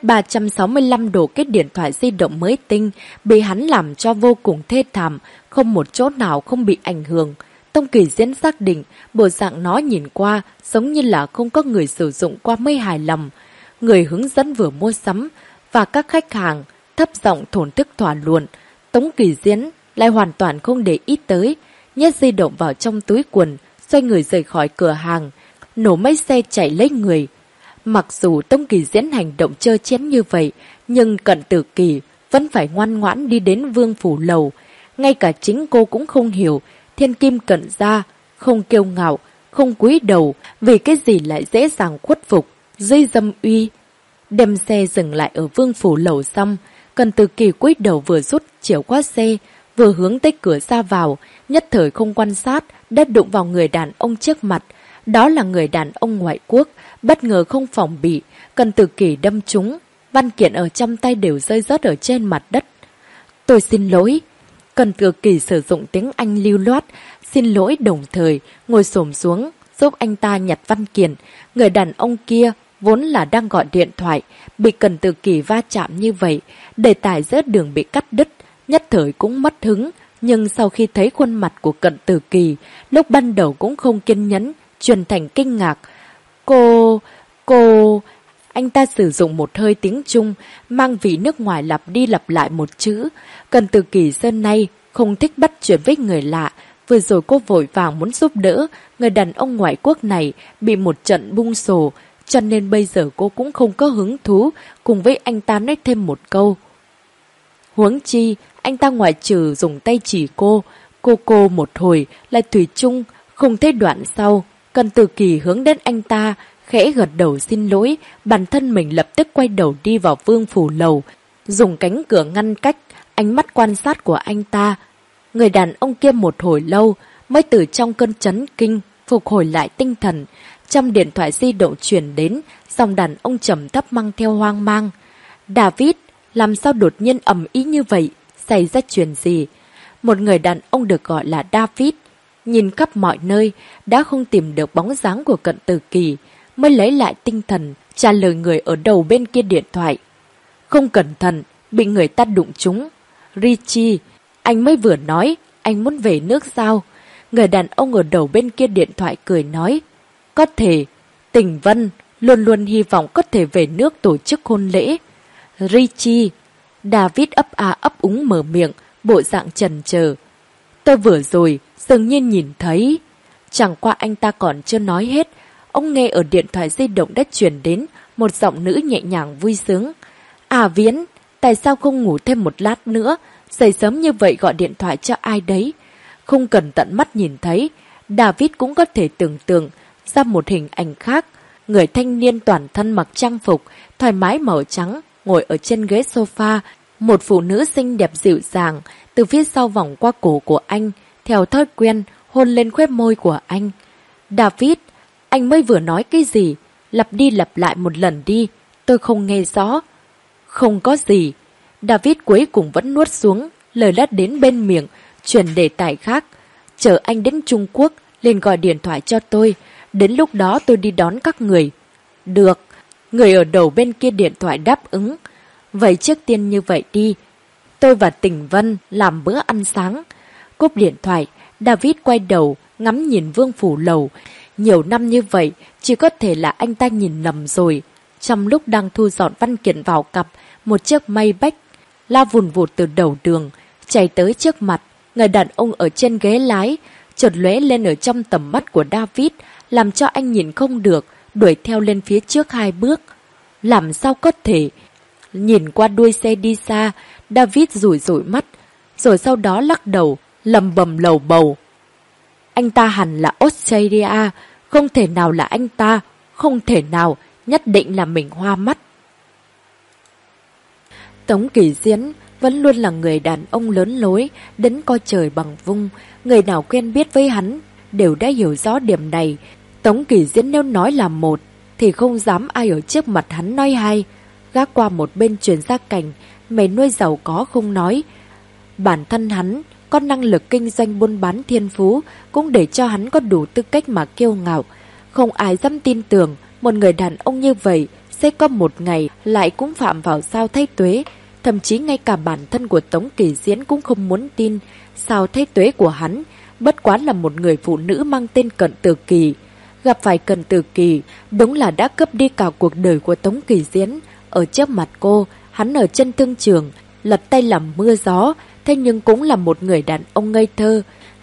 365 độ cái điện thoại di động mới tinh, bị hắn làm cho vô cùng thê thảm, không một chỗ nào không bị ảnh hưởng. Tống Kỳ Diễn xác định, bộ dạng nó nhìn qua, giống như là không có người sử dụng qua mới hài lòng. Người hướng dẫn vừa mua sắm, và các khách hàng, thấp giọng thổn thức thỏa luận. Tống Kỳ Diễn lại hoàn toàn không để ý tới, nhét di động vào trong túi quần, xoay người rời khỏi cửa hàng, nổ máy xe chạy lấy người. Mặc dù Tống Kỳ Diễn hành động trơ chén như vậy, nhưng Cận Tử Kỳ vẫn phải ngoan ngoãn đi đến Vương Phủ Lầu. Ngay cả chính cô cũng không hiểu, thiên kim Cận gia không kiêu ngạo, không cúi đầu, vì cái gì lại dễ dàng khuất phục dưới dâm uy. Đem xe dừng lại ở Vương Phủ Lầu xong, Cận Tử Kỳ cúi đầu vừa rút chìa khóa xe, vừa hướng tới cửa ra vào, nhất thời không quan sát, đã đụng vào người đàn ông trước mặt. Đó là người đàn ông ngoại quốc, bất ngờ không phòng bị, Cận Tử Kỳ đâm trúng, văn kiện ở trong tay đều rơi rớt ở trên mặt đất. Tôi xin lỗi. Cận Tử Kỳ sử dụng tiếng Anh lưu loát, xin lỗi đồng thời, ngồi xổm xuống, giúp anh ta nhặt văn kiện. Người đàn ông kia vốn là đang gọi điện thoại, bị Cận Tử Kỳ va chạm như vậy, đề tài giữa đường bị cắt đứt, nhất thời cũng mất hứng. Nhưng sau khi thấy khuôn mặt của Cận Tử Kỳ, lúc ban đầu cũng không kiên nhẫn, chuyển thành kinh ngạc. Cô... Anh ta sử dụng một hơi tiếng Trung, mang vị nước ngoài lặp đi lặp lại một chữ. Cận Tử Kỳ xưa nay không thích bắt chuyện với người lạ. Vừa rồi cô vội vàng muốn giúp đỡ người đàn ông ngoại quốc này bị một trận bung xồ, cho nên bây giờ cô cũng không có hứng thú cùng với anh ta nói thêm một câu. Huống chi, anh ta ngoại trừ dùng tay chỉ cô một hồi lại thủy chung, không thấy đoạn sau. Cận Tử Kỳ hướng đến anh ta, khẽ gật đầu xin lỗi, bản thân mình lập tức quay đầu đi vào Vương Phủ Lầu, dùng cánh cửa ngăn cách ánh mắt quan sát của anh ta. Người đàn ông kia một hồi lâu mới từ trong cơn chấn kinh phục hồi lại tinh thần. Trong điện thoại di động truyền đến giọng đàn ông trầm thấp mang theo hoang mang. David, làm sao đột nhiên ầm ĩ như vậy? Xảy ra chuyện gì? Một người đàn ông được gọi là David, nhìn khắp mọi nơi, đã không tìm được bóng dáng của Cận Tử Kỳ, mới lấy lại tinh thần, trả lời người ở đầu bên kia điện thoại. Không cẩn thận, bị người ta đụng trúng. Richie, anh mới vừa nói, anh muốn về nước sao? Người đàn ông ở đầu bên kia điện thoại cười nói. Có thể, Tình Vân luôn luôn hy vọng có thể về nước tổ chức hôn lễ. Richie, David ấp a ấp úng mở miệng, bộ dạng chần chờ. Tôi vừa rồi, dường nhiên nhìn thấy. Chẳng qua anh ta còn chưa nói hết, ông nghe ở điện thoại di động đã truyền đến một giọng nữ nhẹ nhàng vui sướng. À Viễn, tại sao không ngủ thêm một lát nữa? Dậy sớm như vậy gọi điện thoại cho ai đấy? Không cần tận mắt nhìn thấy, David cũng có thể tưởng tượng ra một hình ảnh khác. Người thanh niên toàn thân mặc trang phục, thoải mái màu trắng, ngồi ở trên ghế sofa. Một phụ nữ xinh đẹp dịu dàng, từ phía sau vòng qua cổ của anh, theo thói quen, hôn lên khóe môi của anh. David, anh mới vừa nói cái gì? Lặp đi lặp lại một lần đi, tôi không nghe rõ. Không có gì. David cuối cùng vẫn nuốt xuống, lời lát đến bên miệng, chuyển đề tài khác. Chờ anh đến Trung Quốc, liền gọi điện thoại cho tôi. Đến lúc đó tôi đi đón các người. Được. Người ở đầu bên kia điện thoại đáp ứng. Vậy trước tiên như vậy đi. Tôi và Tình Vân làm bữa ăn sáng. Cúp điện thoại, David quay đầu, ngắm nhìn Vương Phủ Lầu. Nhiều năm như vậy, chỉ có thể là anh ta nhìn lầm rồi. Trong lúc đang thu dọn văn kiện vào cặp, một chiếc Maybach lao vùn vụt từ đầu đường, chạy tới trước mặt. Người đàn ông ở trên ghế lái, chợt lóe lên ở trong tầm mắt của David, làm cho anh nhìn không được, đuổi theo lên phía trước 2 bước. Làm sao có thể? Nhìn qua đuôi xe đi xa, David rủi rủi mắt, rồi sau đó lắc đầu, lầm bầm lầu bầu. Anh ta hẳn là Australia, không thể nào là anh ta, không thể nào, nhất định là mình hoa mắt. Tống Kỳ Diễn vẫn luôn là người đàn ông lớn lối, đến coi trời bằng vung. Người nào quen biết với hắn đều đã hiểu rõ điểm này. Tống Kỳ Diễn nếu nói là một, thì không dám ai ở trước mặt hắn nói hai. Gác qua một bên truyền gia cảnh, mày nuôi giàu có không nói. Bản thân hắn có năng lực kinh doanh buôn bán thiên phú, cũng để cho hắn có đủ tư cách mà kiêu ngạo. Không ai dám tin tưởng một người đàn ông như vậy sẽ có một ngày lại cũng phạm vào sao Thái Tuế. Thậm chí ngay cả bản thân của Tống Kỳ Diễn cũng không muốn tin sao Thái Tuế của hắn bất quá là một người phụ nữ mang tên Cận Tử Kỳ. Gặp phải Cận Tử Kỳ đúng là đã cướp đi cả cuộc đời của Tống Kỳ Diễn. Ở trước mặt cô, hắn ở chân thương trường lật tay làm mưa gió, thế nhưng cũng là một người đàn ông ngây thơ.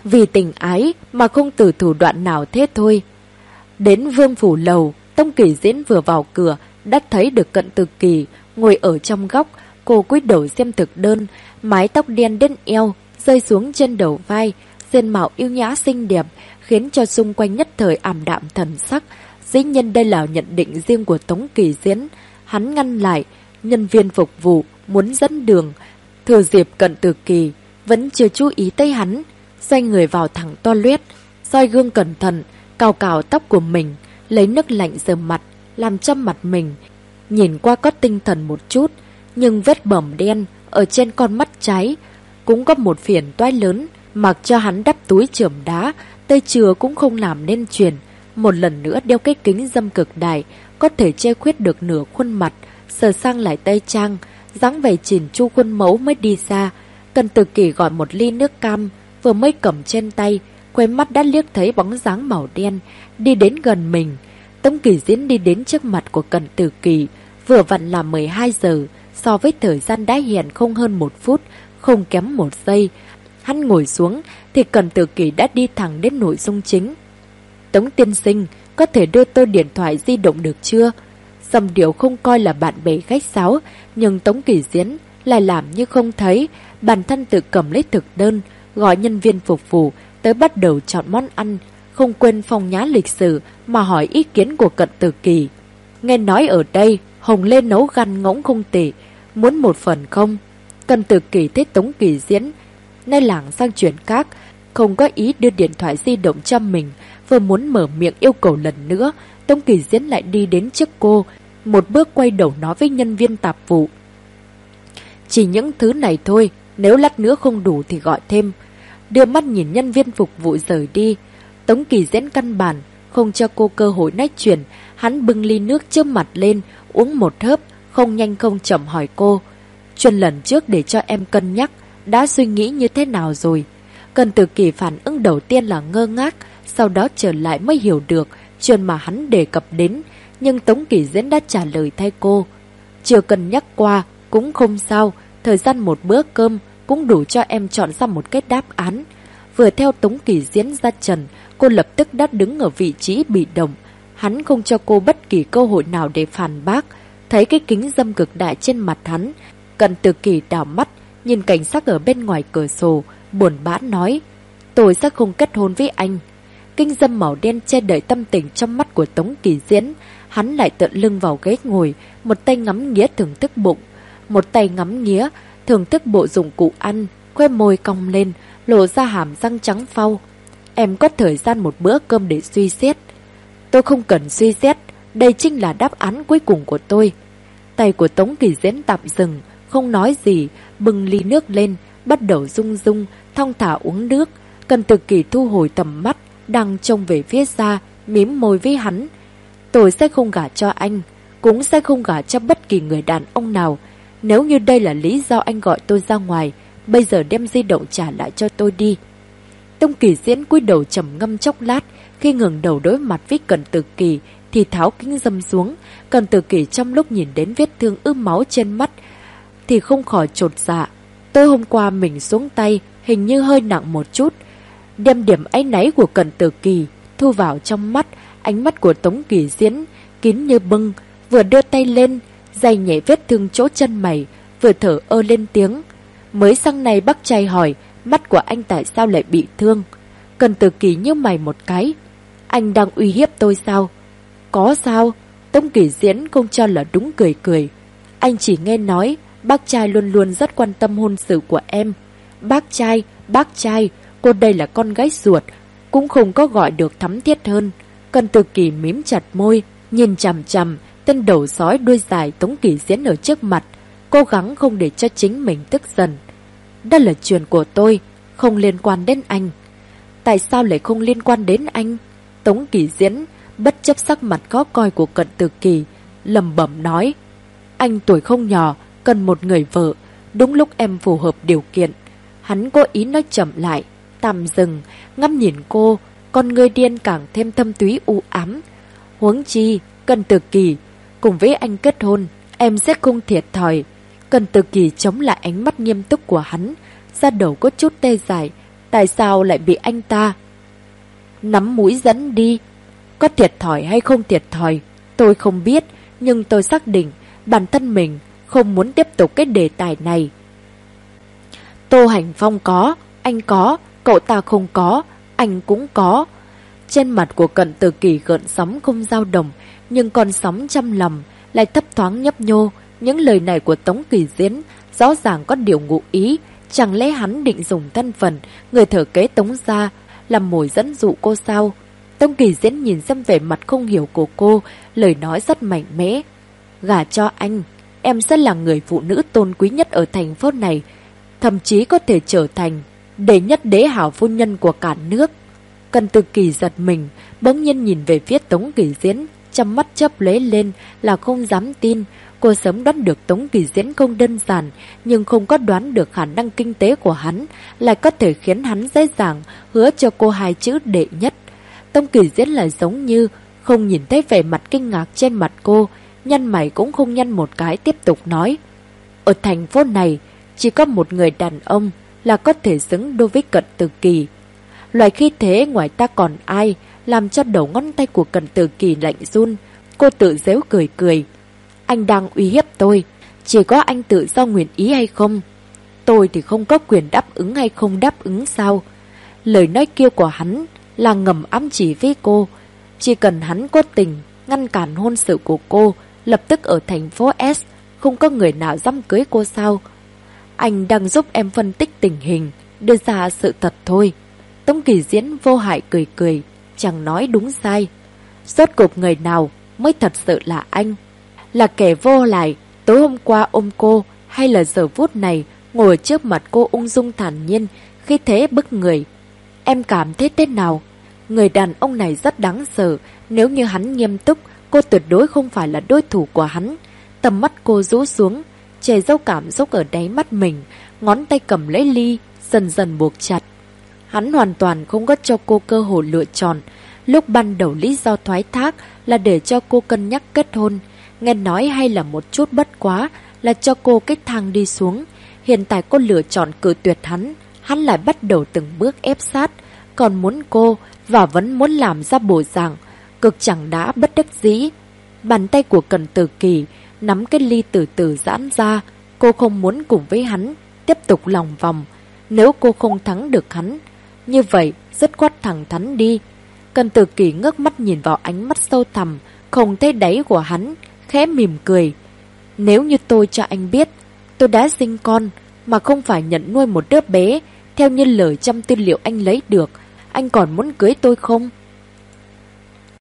Vì tình ái mà không từ thủ đoạn nào thế thôi. Đến Vương Phủ Lầu, Tống Kỳ Diễn vừa vào cửa, đã thấy được Cận Từ Kỳ ngồi ở trong góc. Cô cúi đầu xem thực đơn, mái tóc đen đến eo, rơi xuống trên đầu vai, diện mạo yêu nhã xinh đẹp, khiến cho xung quanh nhất thời ảm đạm thần sắc. Dĩ nhiên đây là nhận định riêng của Tống Kỳ Diễn. Hắn ngăn lại, nhân viên phục vụ muốn dẫn đường. Thừa dịp Cận Từ Kỳ vẫn chưa chú ý tới hắn, xoay người vào thẳng toilet, soi gương cẩn thận, cào cào tóc của mình, lấy nước lạnh rửa mặt, làm cho mặt mình nhìn qua có tinh thần một chút, nhưng vết bầm đen ở trên con mắt trái cũng có một phiền toái lớn. Mặc cho hắn đắp túi chườm đá, tới trưa cũng không làm nên chuyện. Một lần nữa đeo cái kính râm cực đại, có thể che khuyết được nửa khuôn mặt, sờ sang lại tay trang, dáng vẻ chỉn chu khuôn mẫu mới đi xa. Cận Từ Kỳ gọi một ly nước cam, vừa mới cầm trên tay, quay mắt đã liếc thấy bóng dáng màu đen đi đến gần mình. Tống Kỳ Diễn đi đến trước mặt của Cận Từ Kỳ, vừa vặn là 12 giờ, so với thời gian đã hẹn không hơn 1 phút, không kém 1 giây. Hắn ngồi xuống thì Cận Từ Kỳ đã đi thẳng đến nội dung chính. Tống tiên sinh, có thể đưa tôi điện thoại di động được chưa? Dòng điệu không coi là bạn bè khách sáo, nhưng Tống Kỳ Diễn lại làm như không thấy. Bản thân tự cầm lấy thực đơn, gọi nhân viên phục vụ tới bắt đầu chọn món ăn, không quên phong nhã lịch sử mà hỏi ý kiến của Cận Từ Kỳ. Nghe nói ở đây Hồng Lê nấu gan ngỗng không tệ, muốn một phần không? Cận Từ Kỳ thấy Tống Kỳ Diễn nay lảng sang chuyện khác, không có ý đưa điện thoại di động cho mình, vừa muốn mở miệng yêu cầu lần nữa, Tống Kỳ Diễn lại đi đến trước cô, một bước quay đầu nói với nhân viên tạp vụ. Chỉ những thứ này thôi, nếu lát nữa không đủ thì gọi thêm. Đưa mắt nhìn nhân viên phục vụ rời đi, Tống Kỳ Diễn căn bản không cho cô cơ hội nói chuyện. Hắn bưng ly nước trước mặt lên, uống một hớp, không nhanh không chậm hỏi cô. Chuyện lần trước để cho em cân nhắc, đã suy nghĩ như thế nào rồi? Cận Từ Kỳ phản ứng đầu tiên là ngơ ngác, sau đó trở lại mới hiểu được chuyện mà hắn đề cập đến, nhưng Tống Kỳ Diễn đã trả lời thay cô. Chưa cân nhắc qua, cũng không sao, thời gian một bữa cơm cũng đủ cho em chọn ra một cái đáp án. Vừa theo Tống Kỳ Diễn ra trần, cô lập tức đã đứng ở vị trí bị động. Hắn không cho cô bất kỳ cơ hội nào để phản bác. Thấy cái kính dâm cực đại trên mặt hắn, Cận Từ Kỳ đảo mắt, nhìn cảnh sắc ở bên ngoài cửa sổ, buồn bã nói, tôi sẽ không kết hôn với anh. Kính dâm màu đen che đậy tâm tình trong mắt của Tống Kỳ Diễn. Hắn lại tựa lưng vào ghế ngồi, một tay ngắm nghía thưởng thức bụng, một tay ngắm nghía thưởng thức bộ dụng cụ ăn, khoe môi cong lên, lộ ra hàm răng trắng phau. Em có thời gian một bữa cơm để suy xét. Tôi không cần suy xét, đây chính là đáp án cuối cùng của tôi. Tay của Tống Kỳ Diễn tạm dừng, không nói gì, bưng ly nước lên, bắt đầu rung rung, thong thả uống nước. Cận Từ Kỳ thu hồi tầm mắt, đang trông về phía xa, mím môi với hắn. Tôi sẽ không gả cho anh, cũng sẽ không gả cho bất kỳ người đàn ông nào. Nếu như đây là lý do anh gọi tôi ra ngoài, bây giờ đem di động trả lại cho tôi đi. Tống Kỳ Diễn cúi đầu trầm ngâm chốc lát, khi ngẩng đầu đối mặt với Cận Từ Kỳ thì tháo kính dâm xuống. Cận Từ Kỳ trong lúc nhìn đến vết thương ướm máu trên mắt thì không khỏi chột dạ. Tối hôm qua mình xuống tay hình như hơi nặng một chút. Đem điểm áy náy của Cận Từ Kỳ thu vào trong mắt, ánh mắt của Tống Kỳ Diễn kín như bưng, vừa đưa tay lên day nhẹ vết thương chỗ chân mày, vừa thở ơ lên tiếng. Mới sang này bác trai hỏi, mắt của anh tại sao lại bị thương? Cận Từ Kỳ nhíu mày một cái. Anh đang uy hiếp tôi sao? Có sao? Tống Kỳ Diễn không cho là đúng, cười cười. Anh chỉ nghe nói bác trai luôn luôn rất quan tâm hôn sự của em. Bác trai, cô đây là con gái ruột, cũng không có gọi được thắm thiết hơn. Cận Từ Kỳ mím chặt môi, nhìn chằm chằm tên đầu sói đuôi dài Tống Kỳ Diễn ở trước mặt, cố gắng không để cho chính mình tức giận. Đó là chuyện của tôi, không liên quan đến anh. Tại sao lại không liên quan đến anh? Tống Kỳ Diễn bất chấp sắc mặt khó coi của Cận Từ Kỳ, lẩm bẩm nói. Anh tuổi không nhỏ, cần một người vợ, đúng lúc em phù hợp điều kiện. Hắn cố ý nói chậm lại, tạm dừng, ngắm nhìn cô, con người điên càng thêm thâm túy u ám. Huống chi, Cận Từ Kỳ, cùng với anh kết hôn, em sẽ không thiệt thòi. Cận Từ Kỳ chống lại ánh mắt nghiêm túc của hắn, da đầu có chút tê dại, Tại sao lại bị anh ta nắm mũi dẫn đi? Có thiệt thòi hay không thiệt thòi, tôi không biết, nhưng tôi xác định bản thân mình không muốn tiếp tục cái đề tài này. Tô Hành Phong có, anh có, cậu ta không có, anh cũng có. Trên mặt của Cận Tử Kỳ gợn sóng không dao động, nhưng con sóng trăm lầm lại thấp thoáng nhấp nhô. Những lời này của Tống Kỳ Diễn rõ ràng có điều ngụ ý. Chẳng lẽ hắn định dùng thân phận người thừa kế Tống gia làm mồi dẫn dụ cô sao? Tống Kỳ Diễn nhìn xem vẻ mặt không hiểu của cô, lời nói rất mạnh mẽ. Gả cho anh, em sẽ là người phụ nữ tôn quý nhất ở thành phố này, thậm chí có thể trở thành đệ nhất đế hảo phu nhân của cả nước. Cận Tử Kỳ giật mình, bỗng nhiên nhìn về phía Tống Kỳ Diễn, trong mắt chớp lóe lên là không dám tin. Cô sớm đoán được Tống Kỳ Diễn không đơn giản, nhưng không có đoán được khả năng kinh tế của hắn lại có thể khiến hắn dễ dàng hứa cho cô hai chữ đệ nhất. Tống Kỳ Diễn lại giống như không nhìn thấy vẻ mặt kinh ngạc trên mặt cô, nhăn mày cũng không nhăn một cái, tiếp tục nói. Ở thành phố này, chỉ có một người đàn ông là có thể xứng đôi với Cận Tử Kỳ. Loại khí thế ngoài ta còn ai, làm cho đầu ngón tay của Cận Tử Kỳ lạnh run. Cô tự giễu cười cười. Anh đang uy hiếp tôi, chỉ có anh tự do nguyện ý hay không? Tôi thì không có quyền đáp ứng hay không đáp ứng sao? Lời nói kia của hắn là ngầm ám chỉ với cô. Chỉ cần hắn cố tình ngăn cản hôn sự của cô, lập tức ở thành phố S không có người nào dám cưới cô sao? Anh đang giúp em phân tích tình hình, đưa ra sự thật thôi. Tống Kỳ Diễn vô hại cười cười, chẳng nói đúng sai. Rốt cuộc người nào mới thật sự là anh? Là kẻ vô lại tối hôm qua ôm cô, hay là giờ phút này ngồi trước mặt cô ung dung thản nhiên, khi thế bức người? Em cảm thấy thế nào? Người đàn ông này rất đáng sợ, nếu như hắn nghiêm túc, cô tuyệt đối không phải là đối thủ của hắn. Tầm mắt cô rũ xuống, che giấu cảm xúc ở đáy mắt mình, ngón tay cầm lấy ly, dần dần buộc chặt. Hắn hoàn toàn không có cho cô cơ hội lựa chọn. Lúc ban đầu lý do thoái thác là để cho cô cân nhắc kết hôn. Nghe nói hay là một chút bất quá là cho cô cái thang đi xuống. Hiện tại cô lựa chọn cự tuyệt hắn, hắn lại bắt đầu từng bước ép sát, còn muốn cô và vẫn muốn làm ra bộ dạng cực chẳng đã bất đắc dĩ. Bàn tay của Cận Tử Kỳ nắm cái ly từ từ giãn ra. Cô không muốn cùng với hắn tiếp tục lòng vòng. Nếu cô không thắng được hắn, như vậy dứt khoát thẳng thắn đi. Cận Tử Kỳ ngước mắt nhìn vào ánh mắt sâu thẳm không thấy đáy của hắn, khẽ mỉm cười. Nếu như tôi cho anh biết tôi đã sinh con mà không phải nhận nuôi một đứa bé theo như lời trong tư liệu anh lấy được, anh còn muốn cưới tôi không?